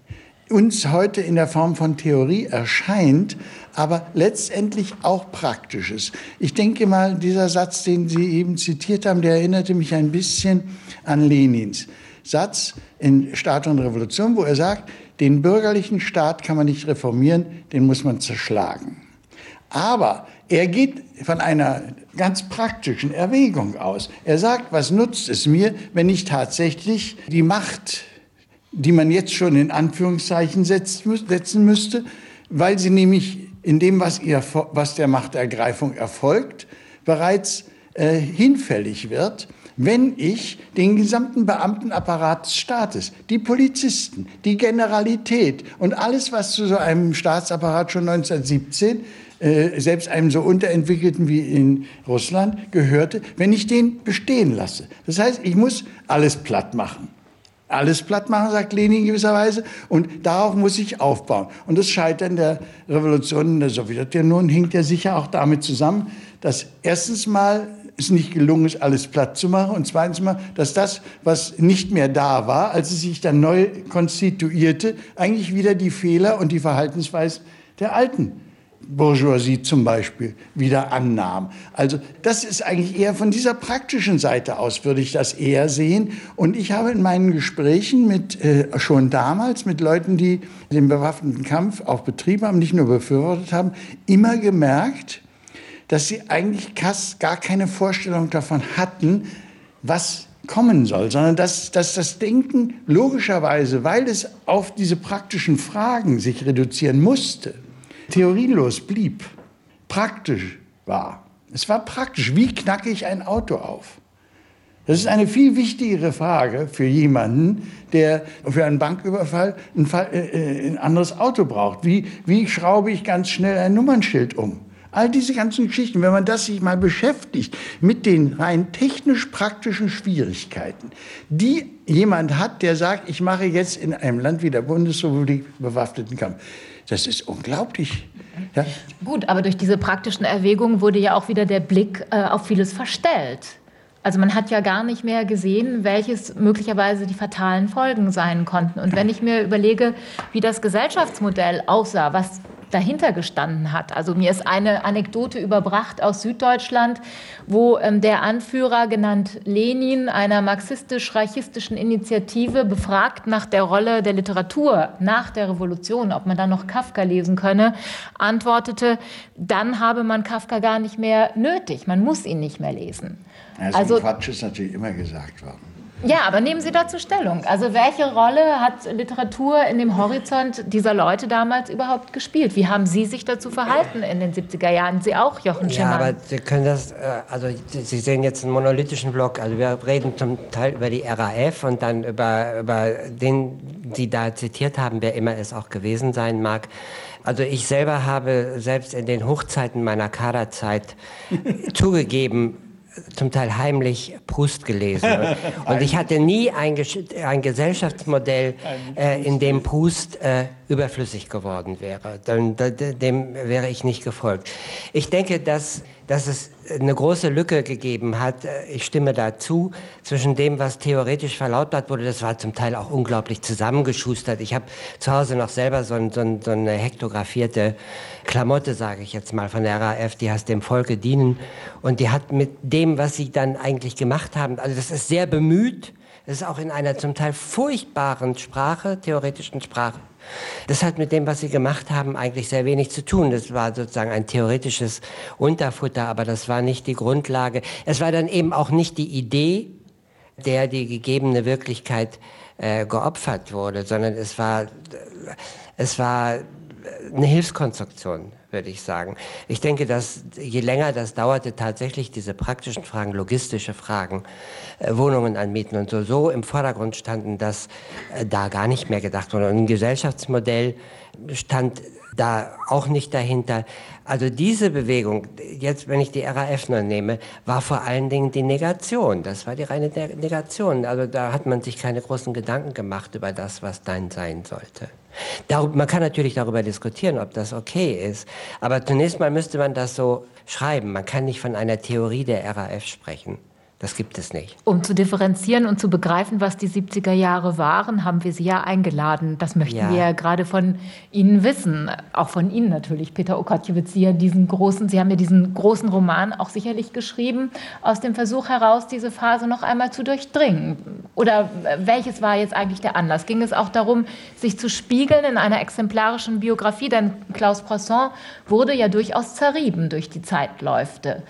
uns heute in der Form von Theorie erscheint, aber letztendlich auch Praktisches. Ich denke mal, dieser Satz, den Sie eben zitiert haben, der erinnerte mich ein bisschen an Lenins Satz in Staat und Revolution, wo er sagt, den bürgerlichen Staat kann man nicht reformieren, den muss man zerschlagen. Aber er geht von einer ganz praktischen Erwägung aus. Er sagt, was nutzt es mir, wenn ich tatsächlich die Macht, die man jetzt schon in Anführungszeichen setzen müsste, weil sie nämlich in dem, was, ihr, was der Machtergreifung erfolgt, bereits äh, hinfällig wird, wenn ich den gesamten Beamtenapparat des Staates, die Polizisten, die Generalität und alles, was zu so einem Staatsapparat schon neunzehnhundertsiebzehn, äh, selbst einem so unterentwickelten wie in Russland, gehörte, wenn ich den bestehen lasse. Das heißt, ich muss alles platt machen. Alles platt machen, sagt Lenin in gewisser Weise, und darauf muss ich aufbauen. Und das Scheitern der Revolution in der Sowjetunion hängt ja sicher auch damit zusammen, dass erstens mal es nicht gelungen ist, alles platt zu machen. Und zweitens mal, dass das, was nicht mehr da war, als es sich dann neu konstituierte, eigentlich wieder die Fehler und die Verhaltensweise der alten Bourgeoisie zum Beispiel wieder annahm. Also das ist eigentlich eher von dieser praktischen Seite aus, würde ich das eher sehen. Und ich habe in meinen Gesprächen mit, äh, schon damals mit Leuten, die den bewaffneten Kampf auch betrieben haben, nicht nur befürwortet haben, immer gemerkt, dass sie eigentlich gar keine Vorstellung davon hatten, was kommen soll, sondern dass, dass das Denken logischerweise, weil es auf diese praktischen Fragen sich reduzieren musste, theorielos blieb, praktisch war. Es war praktisch. Wie knacke ich ein Auto auf? Das ist eine viel wichtigere Frage für jemanden, der für einen Banküberfall ein, äh, ein anderes Auto braucht. Wie, wie schraube ich ganz schnell ein Nummernschild um? All diese ganzen Geschichten, wenn man das sich mal beschäftigt mit den rein technisch-praktischen Schwierigkeiten, die jemand hat, der sagt, ich mache jetzt in einem Land wie der Bundesrepublik bewaffneten Kampf. Das ist unglaublich. Ja. Gut, aber durch diese praktischen Erwägungen wurde ja auch wieder der Blick äh, auf vieles verstellt. Also man hat ja gar nicht mehr gesehen, welches möglicherweise die fatalen Folgen sein konnten. Und wenn ich mir überlege, wie das Gesellschaftsmodell aussah, was dahinter gestanden hat. Also mir ist eine Anekdote überbracht aus Süddeutschland, wo ähm, der Anführer, genannt Lenin, einer marxistisch-reichistischen Initiative, befragt nach der Rolle der Literatur nach der Revolution, ob man dann noch Kafka lesen könne, antwortete, dann habe man Kafka gar nicht mehr nötig, man muss ihn nicht mehr lesen. Also, also Quatsch ist natürlich immer gesagt worden. Ja, aber nehmen Sie dazu Stellung. Also welche Rolle hat Literatur in dem Horizont dieser Leute damals überhaupt gespielt? Wie haben Sie sich dazu verhalten in den siebziger Jahren? Sie auch, Jochen Schimann? Ja, aber Sie können das, also Sie sehen jetzt einen monolithischen Block. Also wir reden zum Teil über die R A F und dann über, über den, Sie da zitiert haben, wer immer es auch gewesen sein mag. Also ich selber habe selbst in den Hochzeiten meiner Kaderzeit zugegeben, zum Teil heimlich Proust gelesen. Und ich hatte nie ein, ein Gesellschaftsmodell, äh, in dem Proust äh, überflüssig geworden wäre. Dem, dem wäre ich nicht gefolgt. Ich denke, dass, dass es eine große Lücke gegeben hat, ich stimme dazu, zwischen dem, was theoretisch verlautbart wurde, das war zum Teil auch unglaublich zusammengeschustert. Ich habe zu Hause noch selber so, ein, so, ein, so eine hektografierte Klamotte, sage ich jetzt mal, von der R A F, die heißt dem Volke dienen. Und die hat mit dem, was sie dann eigentlich gemacht haben, also das ist sehr bemüht, das ist auch in einer zum Teil furchtbaren Sprache, theoretischen Sprache. Das hat mit dem, was sie gemacht haben, eigentlich sehr wenig zu tun. Das war sozusagen ein theoretisches Unterfutter, aber das war nicht die Grundlage. Es war dann eben auch nicht die Idee, der die gegebene Wirklichkeit äh, geopfert wurde, sondern es war, es war eine Hilfskonstruktion, würde ich sagen. Ich denke, dass je länger das dauerte, tatsächlich diese praktischen Fragen, logistische Fragen, äh, Wohnungen anmieten und so, so im Vordergrund standen, dass äh, da gar nicht mehr gedacht wurde. Und ein Gesellschaftsmodell stand da auch nicht dahinter. Also diese Bewegung, jetzt wenn ich die R A F noch nehme, war vor allen Dingen die Negation. Das war die reine Negation. Also da hat man sich keine großen Gedanken gemacht über das, was dann sein sollte. Darüber, man kann natürlich darüber diskutieren, ob das okay ist. Aber zunächst mal müsste man das so schreiben. Man kann nicht von einer Theorie der R A F sprechen. Das gibt es nicht. Um zu differenzieren und zu begreifen, was die siebziger Jahre waren, haben wir Sie ja eingeladen. Das möchten ja. wir ja gerade von Ihnen wissen. Auch von Ihnen natürlich, Peter Okotjewitz. Sie, ja diesen großen, Sie haben ja diesen großen Roman auch sicherlich geschrieben, aus dem Versuch heraus, diese Phase noch einmal zu durchdringen. Oder welches war jetzt eigentlich der Anlass? Ging es auch darum, sich zu spiegeln in einer exemplarischen Biografie? Denn Klaus Bresson wurde ja durchaus zerrieben durch die Zeitläufte.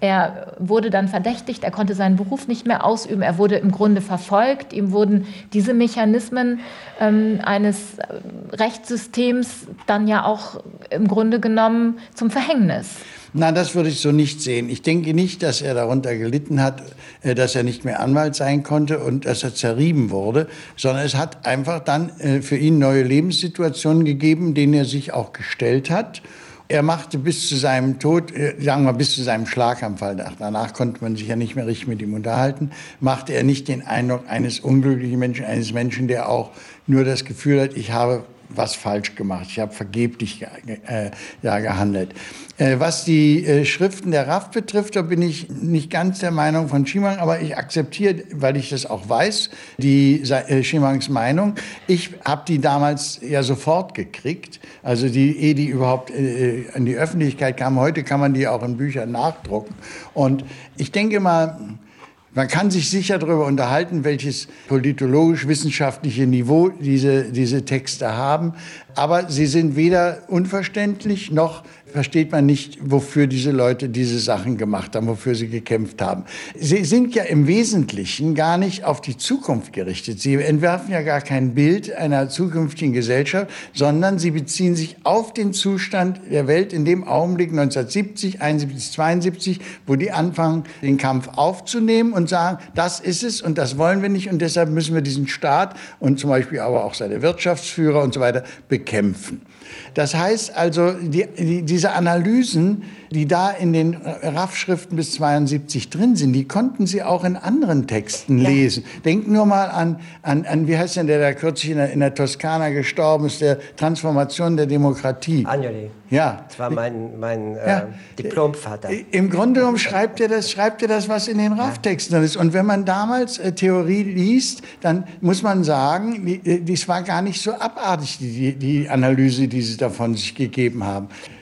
Er wurde dann verdächtigt, er konnte seinen Beruf nicht mehr ausüben, er wurde im Grunde verfolgt, ihm wurden diese Mechanismen ähm, eines Rechtssystems dann ja auch im Grunde genommen zum Verhängnis. Nein, das würde ich so nicht sehen. Ich denke nicht, dass er darunter gelitten hat, dass er nicht mehr Anwalt sein konnte und dass er zerrieben wurde, sondern es hat einfach dann für ihn neue Lebenssituationen gegeben, denen er sich auch gestellt hat. Er machte bis zu seinem Tod, sagen wir bis zu seinem Schlaganfall, danach konnte man sich ja nicht mehr richtig mit ihm unterhalten, machte er nicht den Eindruck eines unglücklichen Menschen, eines Menschen, der auch nur das Gefühl hat, ich habe was falsch gemacht, ich habe vergeblich äh, ja, gehandelt. Äh, was die äh, Schriften der Raff betrifft, da bin ich nicht ganz der Meinung von Schimann, aber ich akzeptiere, weil ich das auch weiß, die äh, Schimanns Meinung. Ich habe die damals ja sofort gekriegt, also die, ehe die überhaupt äh, in die Öffentlichkeit kam. Heute kann man die auch in Büchern nachdrucken. Und ich denke mal, man kann sich sicher darüber unterhalten, welches politologisch-wissenschaftliche Niveau diese, diese Texte haben. Aber sie sind weder unverständlich, noch versteht man nicht, wofür diese Leute diese Sachen gemacht haben, wofür sie gekämpft haben. Sie sind ja im Wesentlichen gar nicht auf die Zukunft gerichtet. Sie entwerfen ja gar kein Bild einer zukünftigen Gesellschaft, sondern sie beziehen sich auf den Zustand der Welt in dem Augenblick neunzehnhundertsiebzig, einundsiebzig, zweiundsiebzig, wo die anfangen, den Kampf aufzunehmen und sagen, das ist es und das wollen wir nicht und deshalb müssen wir diesen Staat und zum Beispiel aber auch seine Wirtschaftsführer und so weiter bekämpfen. Das heißt also, die, die, diese Analysen, die da in den Raff-Schriften bis zweiundsiebzig drin sind, die konnten Sie auch in anderen Texten ja. lesen. Denken nur mal an, an, an, wie heißt denn der, der kürzlich in der, in der Toskana gestorben ist, der Transformation der Demokratie. Agnoli. Ja. Das war mein, mein ja. äh, Diplomvater. Im Grunde genommen schreibt er das, schreibt er das, was in den Raff-Texten drin ist. Und wenn man damals äh, Theorie liest, dann muss man sagen, die, die, das war gar nicht so abartig, die, die Analyse, die sie davon sich gegeben haben.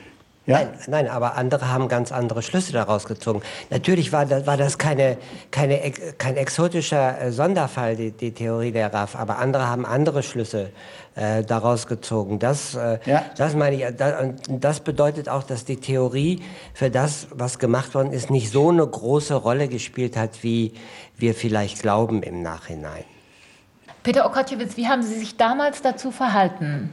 Ja? Nein, nein, aber andere haben ganz andere Schlüsse daraus gezogen. Natürlich war das, war das keine, keine, kein exotischer Sonderfall, die, die Theorie der R A F, aber andere haben andere Schlüsse äh, daraus gezogen. Das, äh, ja. das meine ich, das, und das bedeutet auch, dass die Theorie für das, was gemacht worden ist, nicht so eine große Rolle gespielt hat, wie wir vielleicht glauben im Nachhinein. Peter Okotjewicz, wie haben Sie sich damals dazu verhalten?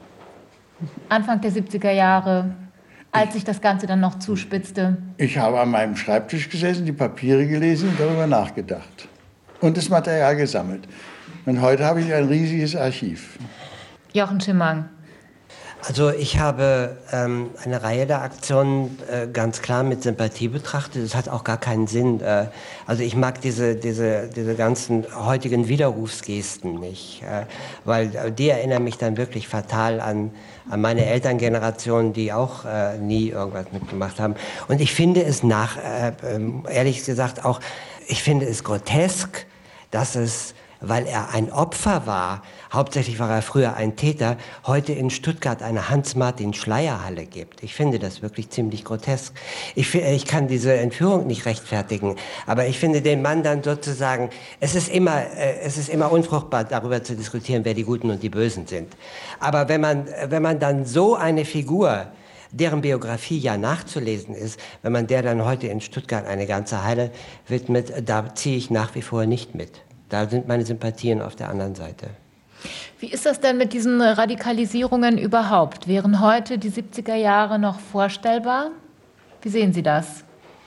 Anfang der siebziger Jahre, als sich das Ganze dann noch zuspitzte? Ich habe an meinem Schreibtisch gesessen, die Papiere gelesen und darüber nachgedacht. Und das Material gesammelt. Und heute habe ich ein riesiges Archiv. Jochen Schimmang. Also ich habe ähm, eine Reihe der Aktionen äh, ganz klar mit Sympathie betrachtet. Es hat auch gar keinen Sinn. Äh, also ich mag diese, diese, diese ganzen heutigen Widerrufsgesten nicht, äh, weil die erinnern mich dann wirklich fatal an, an meine Elterngeneration, die auch äh, nie irgendwas mitgemacht haben. Und ich finde es nach, äh, ehrlich gesagt auch, ich finde es grotesk, dass es, weil er ein Opfer war, hauptsächlich war er früher ein Täter, heute in Stuttgart eine Hans-Martin-Schleierhalle gibt. Ich finde das wirklich ziemlich grotesk. Ich, ich kann diese Entführung nicht rechtfertigen, aber ich finde den Mann dann sozusagen, es ist immer, es ist immer unfruchtbar, darüber zu diskutieren, wer die Guten und die Bösen sind. Aber wenn man, wenn man dann so eine Figur, deren Biografie ja nachzulesen ist, wenn man der dann heute in Stuttgart eine ganze Halle widmet, da ziehe ich nach wie vor nicht mit. Da sind meine Sympathien auf der anderen Seite. Wie ist das denn mit diesen Radikalisierungen überhaupt? Wären heute die siebziger Jahre noch vorstellbar? Wie sehen Sie das?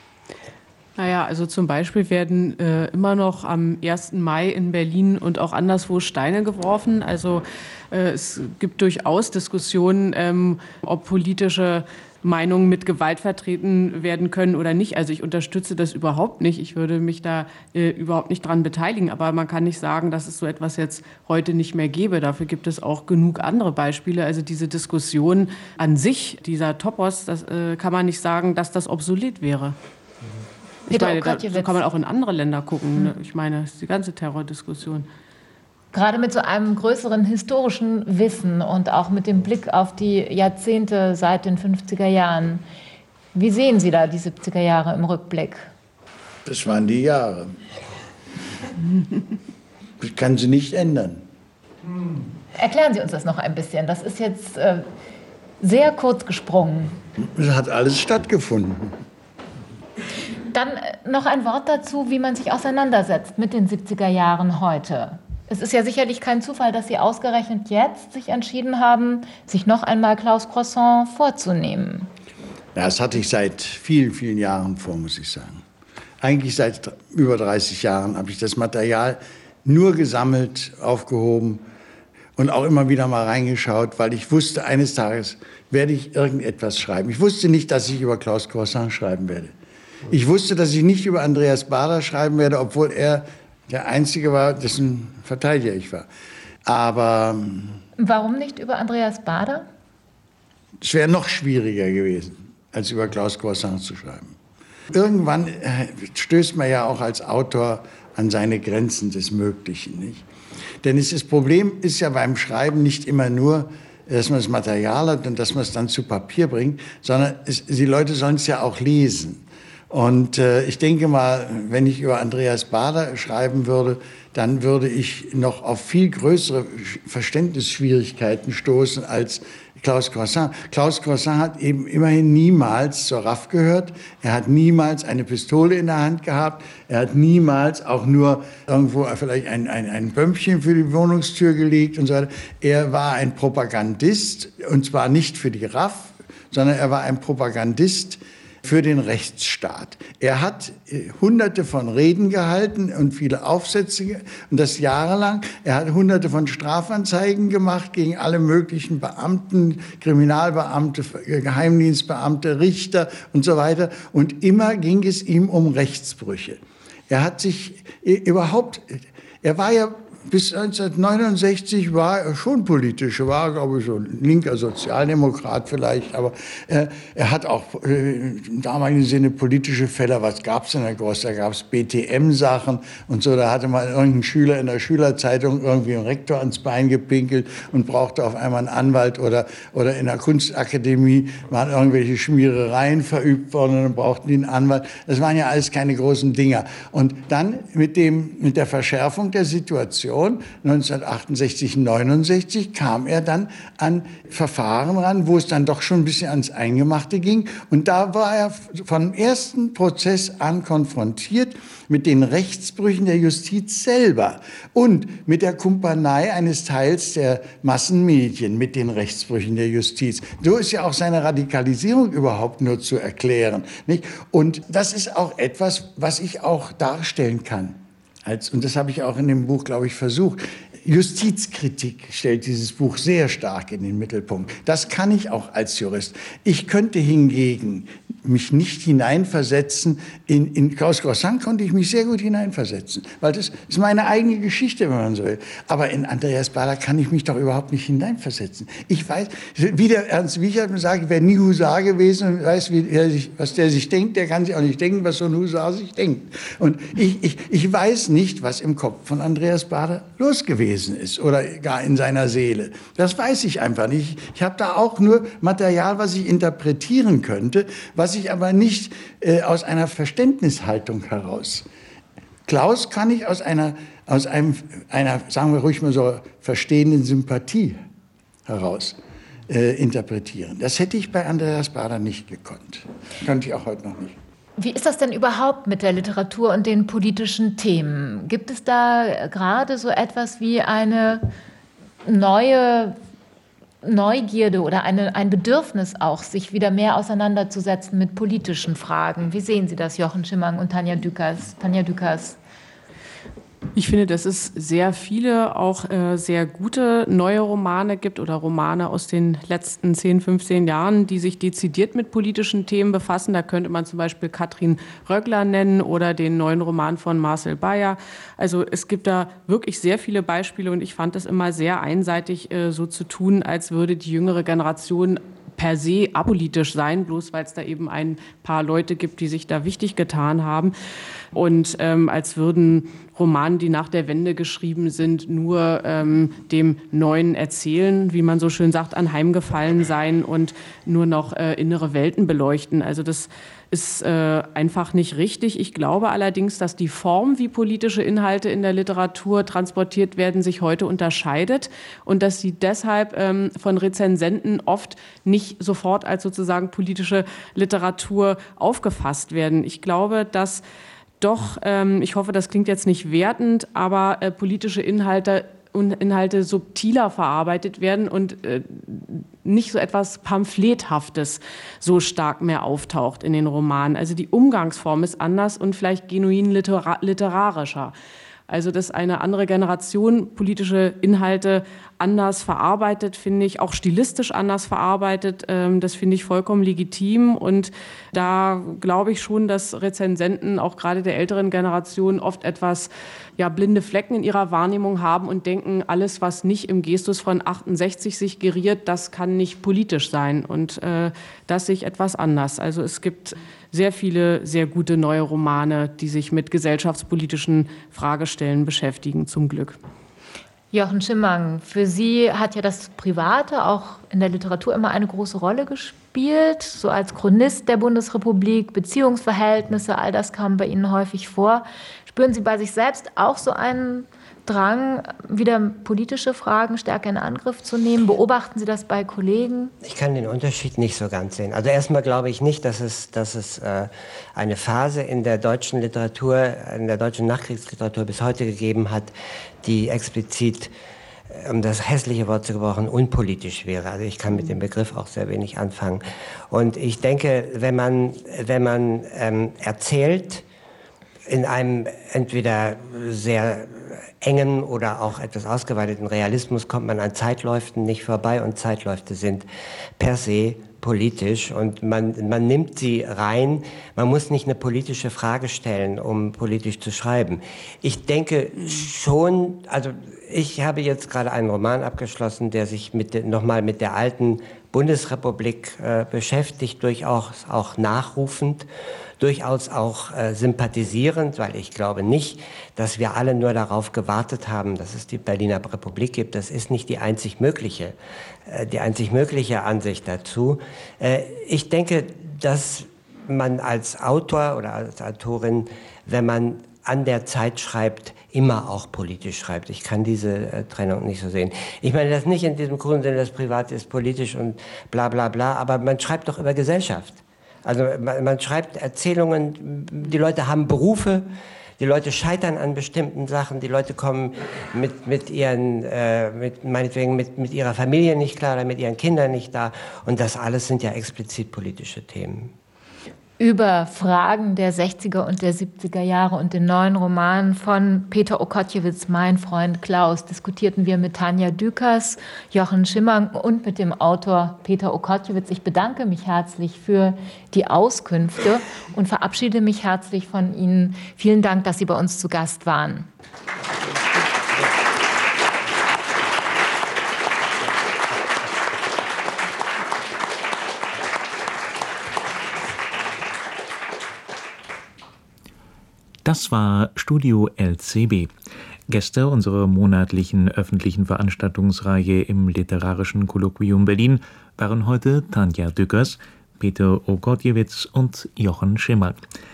Naja, also zum Beispiel werden äh, immer noch am ersten Mai in Berlin und auch anderswo Steine geworfen. Also äh, es gibt durchaus Diskussionen, ähm, ob politische Meinungen mit Gewalt vertreten werden können oder nicht. Also ich unterstütze das überhaupt nicht. Ich würde mich da äh, überhaupt nicht dran beteiligen. Aber man kann nicht sagen, dass es so etwas jetzt heute nicht mehr gäbe. Dafür gibt es auch genug andere Beispiele. Also diese Diskussion an sich, dieser Topos, das äh, kann man nicht sagen, dass das obsolet wäre. Ich meine, da, so kann man auch in andere Länder gucken. Ne? Ich meine, das ist die ganze Terrordiskussion. Gerade mit so einem größeren historischen Wissen und auch mit dem Blick auf die Jahrzehnte seit den fünfziger Jahren. Wie sehen Sie da die siebziger Jahre im Rückblick? Das waren die Jahre. Das kann sie nicht ändern. Erklären Sie uns das noch ein bisschen. Das ist jetzt äh, sehr kurz gesprungen. Es hat alles stattgefunden. Dann noch ein Wort dazu, wie man sich auseinandersetzt mit den siebziger Jahren heute. Es ist ja sicherlich kein Zufall, dass Sie ausgerechnet jetzt sich entschieden haben, sich noch einmal Klaus Croissant vorzunehmen. Ja, das hatte ich seit vielen, vielen Jahren vor, muss ich sagen. Eigentlich seit über dreißig Jahren habe ich das Material nur gesammelt, aufgehoben und auch immer wieder mal reingeschaut, weil ich wusste, eines Tages werde ich irgendetwas schreiben. Ich wusste nicht, dass ich über Klaus Croissant schreiben werde. Ich wusste, dass ich nicht über Andreas Baader schreiben werde, obwohl er der Einzige war, dessen Verteidiger ich war. Aber warum nicht über Andreas Baader? Es wäre noch schwieriger gewesen, als über Klaus Croissant zu schreiben. Irgendwann stößt man ja auch als Autor an seine Grenzen des Möglichen, nicht? Denn es ist, das Problem ist ja beim Schreiben nicht immer nur, dass man das Material hat und dass man es dann zu Papier bringt, sondern es, die Leute sollen es ja auch lesen. Und äh, ich denke mal, wenn ich über Andreas Baader schreiben würde, dann würde ich noch auf viel größere Verständnisschwierigkeiten stoßen als Klaus Croissant. Klaus Croissant hat eben immerhin niemals zur R A F gehört. Er hat niemals eine Pistole in der Hand gehabt. Er hat niemals auch nur irgendwo vielleicht ein, ein, ein Bömmchen für die Wohnungstür gelegt und so weiter. Er war ein Propagandist, und zwar nicht für die R A F, sondern er war ein Propagandist für den Rechtsstaat. Er hat äh, hunderte von Reden gehalten und viele Aufsätze, und das jahrelang. Er hat hunderte von Strafanzeigen gemacht gegen alle möglichen Beamten, Kriminalbeamte, Geheimdienstbeamte, Richter und so weiter. Und immer ging es ihm um Rechtsbrüche. Er hat sich äh, überhaupt, er war ja bis neunzehnhundertneunundsechzig war er schon politisch. Er war, glaube ich, so ein linker Sozialdemokrat vielleicht, aber äh, er hat auch äh, im damaligen Sinne politische Fälle. Was gab es denn da groß? Da gab es B T M-Sachen und so. Da hatte mal irgendein Schüler in der Schülerzeitung irgendwie dem Rektor ans Bein gepinkelt und brauchte auf einmal einen Anwalt, oder, oder in der Kunstakademie waren irgendwelche Schmierereien verübt worden und dann brauchten die einen Anwalt. Das waren ja alles keine großen Dinger. Und dann mit, dem, mit der Verschärfung der Situation neunzehnhundertachtundsechzig, neunundsechzig kam er dann an Verfahren ran, wo es dann doch schon ein bisschen ans Eingemachte ging. Und da war er vom ersten Prozess an konfrontiert mit den Rechtsbrüchen der Justiz selber und mit der Kumpanei eines Teils der Massenmedien mit den Rechtsbrüchen der Justiz. So ist ja auch seine Radikalisierung überhaupt nur zu erklären, nicht? Und das ist auch etwas, was ich auch darstellen kann. Als, und das habe ich auch in dem Buch, glaube ich, versucht. Justizkritik stellt dieses Buch sehr stark in den Mittelpunkt. Das kann ich auch als Jurist. Ich könnte hingegen mich nicht hineinversetzen. In, in Klaus-Croissant konnte ich mich sehr gut hineinversetzen, weil das ist meine eigene Geschichte, wenn man so will. Aber in Andreas Baader kann ich mich doch überhaupt nicht hineinversetzen. Ich weiß, wie der Ernst Wiechert sagt, wer nie Husar gewesen und weiß, wie er sich, was der sich denkt, der kann sich auch nicht denken, was so ein Husar sich denkt. Und ich, ich, ich weiß nicht, was im Kopf von Andreas Baader los gewesen ist oder gar in seiner Seele. Das weiß ich einfach nicht. Ich, ich habe da auch nur Material, was ich interpretieren könnte, was ich aber nicht äh, aus einer Verständnishaltung heraus. Klaus kann ich aus einer, aus einem, einer, sagen wir ruhig mal so, verstehenden Sympathie heraus äh, interpretieren. Das hätte ich bei Andreas Baader nicht gekonnt. Könnte ich auch heute noch nicht. Wie ist das denn überhaupt mit der Literatur und den politischen Themen? Gibt es da gerade so etwas wie eine neue Neugierde oder eine, ein Bedürfnis auch, sich wieder mehr auseinanderzusetzen mit politischen Fragen? Wie sehen Sie das, Jochen Schimmang und Tanja Dückers? Tanja Dückers. Ich finde, dass es sehr viele auch äh, sehr gute neue Romane gibt oder Romane aus den letzten zehn, fünfzehn Jahren, die sich dezidiert mit politischen Themen befassen. Da könnte man zum Beispiel Katrin Röggler nennen oder den neuen Roman von Marcel Bayer. Also es gibt da wirklich sehr viele Beispiele und ich fand es immer sehr einseitig, äh, so zu tun, als würde die jüngere Generation per se apolitisch sein, bloß weil es da eben ein paar Leute gibt, die sich da wichtig getan haben. Und ähm, als würden Romane, die nach der Wende geschrieben sind, nur ähm, dem neuen Erzählen, wie man so schön sagt, anheimgefallen sein und nur noch äh, innere Welten beleuchten. Also das ist äh, einfach nicht richtig. Ich glaube allerdings, dass die Form, wie politische Inhalte in der Literatur transportiert werden, sich heute unterscheidet und dass sie deshalb ähm, von Rezensenten oft nicht sofort als sozusagen politische Literatur aufgefasst werden. Ich glaube, dass doch, ähm, ich hoffe, das klingt jetzt nicht wertend, aber äh, politische Inhalte und Inhalte subtiler verarbeitet werden und äh, nicht so etwas Pamphlethaftes so stark mehr auftaucht in den Romanen. Also die Umgangsform ist anders und vielleicht genuin litera- literarischer. Also dass eine andere Generation politische Inhalte anders verarbeitet, finde ich, auch stilistisch anders verarbeitet. Das finde ich vollkommen legitim. Und da glaube ich schon, dass Rezensenten, auch gerade der älteren Generation, oft etwas ja, blinde Flecken in ihrer Wahrnehmung haben und denken, alles, was nicht im Gestus von achtundsechzig sich geriert, das kann nicht politisch sein. Und äh, das sehe ich etwas anders. Also es gibt sehr viele sehr gute neue Romane, die sich mit gesellschaftspolitischen Fragestellen beschäftigen, zum Glück. Jochen Schimmang, für Sie hat ja das Private auch in der Literatur immer eine große Rolle gespielt. So als Chronist der Bundesrepublik, Beziehungsverhältnisse, all das kam bei Ihnen häufig vor. Spüren Sie bei sich selbst auch so einen Drang, wieder politische Fragen stärker in Angriff zu nehmen? Beobachten Sie das bei Kollegen? Ich kann den Unterschied nicht so ganz sehen. Also erstmal glaube ich nicht, dass es, dass es äh, eine Phase in der deutschen Literatur, in der deutschen Nachkriegsliteratur bis heute gegeben hat, die explizit, um das hässliche Wort zu gebrauchen, unpolitisch wäre. Also ich kann mit dem Begriff auch sehr wenig anfangen. Und ich denke, wenn man, wenn man ähm, erzählt, in einem entweder sehr engen oder auch etwas ausgeweiteten Realismus kommt man an Zeitläuften nicht vorbei, und Zeitläufte sind per se politisch, und man, man nimmt sie rein. Man muss nicht eine politische Frage stellen, um politisch zu schreiben. Ich denke schon, also ich habe jetzt gerade einen Roman abgeschlossen, der sich mit, nochmal mit der alten Bundesrepublik äh, beschäftigt, durchaus auch nachrufend, durchaus auch äh, sympathisierend, weil ich glaube nicht, dass wir alle nur darauf gewartet haben, dass es die Berliner Republik gibt. Das ist nicht die einzig mögliche, äh, die einzig mögliche Ansicht dazu. Äh, ich denke, dass man als Autor oder als Autorin, wenn man an der Zeit schreibt, immer auch politisch schreibt. Ich kann diese äh, Trennung nicht so sehen. Ich meine das nicht in diesem kruden Sinne, das Private ist politisch und bla bla bla, aber man schreibt doch über Gesellschaft. Also man, man schreibt Erzählungen, die Leute haben Berufe, die Leute scheitern an bestimmten Sachen, die Leute kommen mit, mit ihren, äh, mit, meinetwegen mit, mit ihrer Familie nicht klar oder mit ihren Kindern nicht da, und das alles sind ja explizit politische Themen. Über Fragen der sechziger und der siebziger Jahre und den neuen Roman von Peter Okotjewitz, Mein Freund Klaus, diskutierten wir mit Tanja Dükers, Jochen Schimmang und mit dem Autor Peter Okotjewitz. Ich bedanke mich herzlich für die Auskünfte und verabschiede mich herzlich von Ihnen. Vielen Dank, dass Sie bei uns zu Gast waren. Das war Studio L C B. Gäste unserer monatlichen öffentlichen Veranstaltungsreihe im Literarischen Kolloquium Berlin waren heute Tanja Dükers, Peter Okotjewitz und Jochen Schimmang.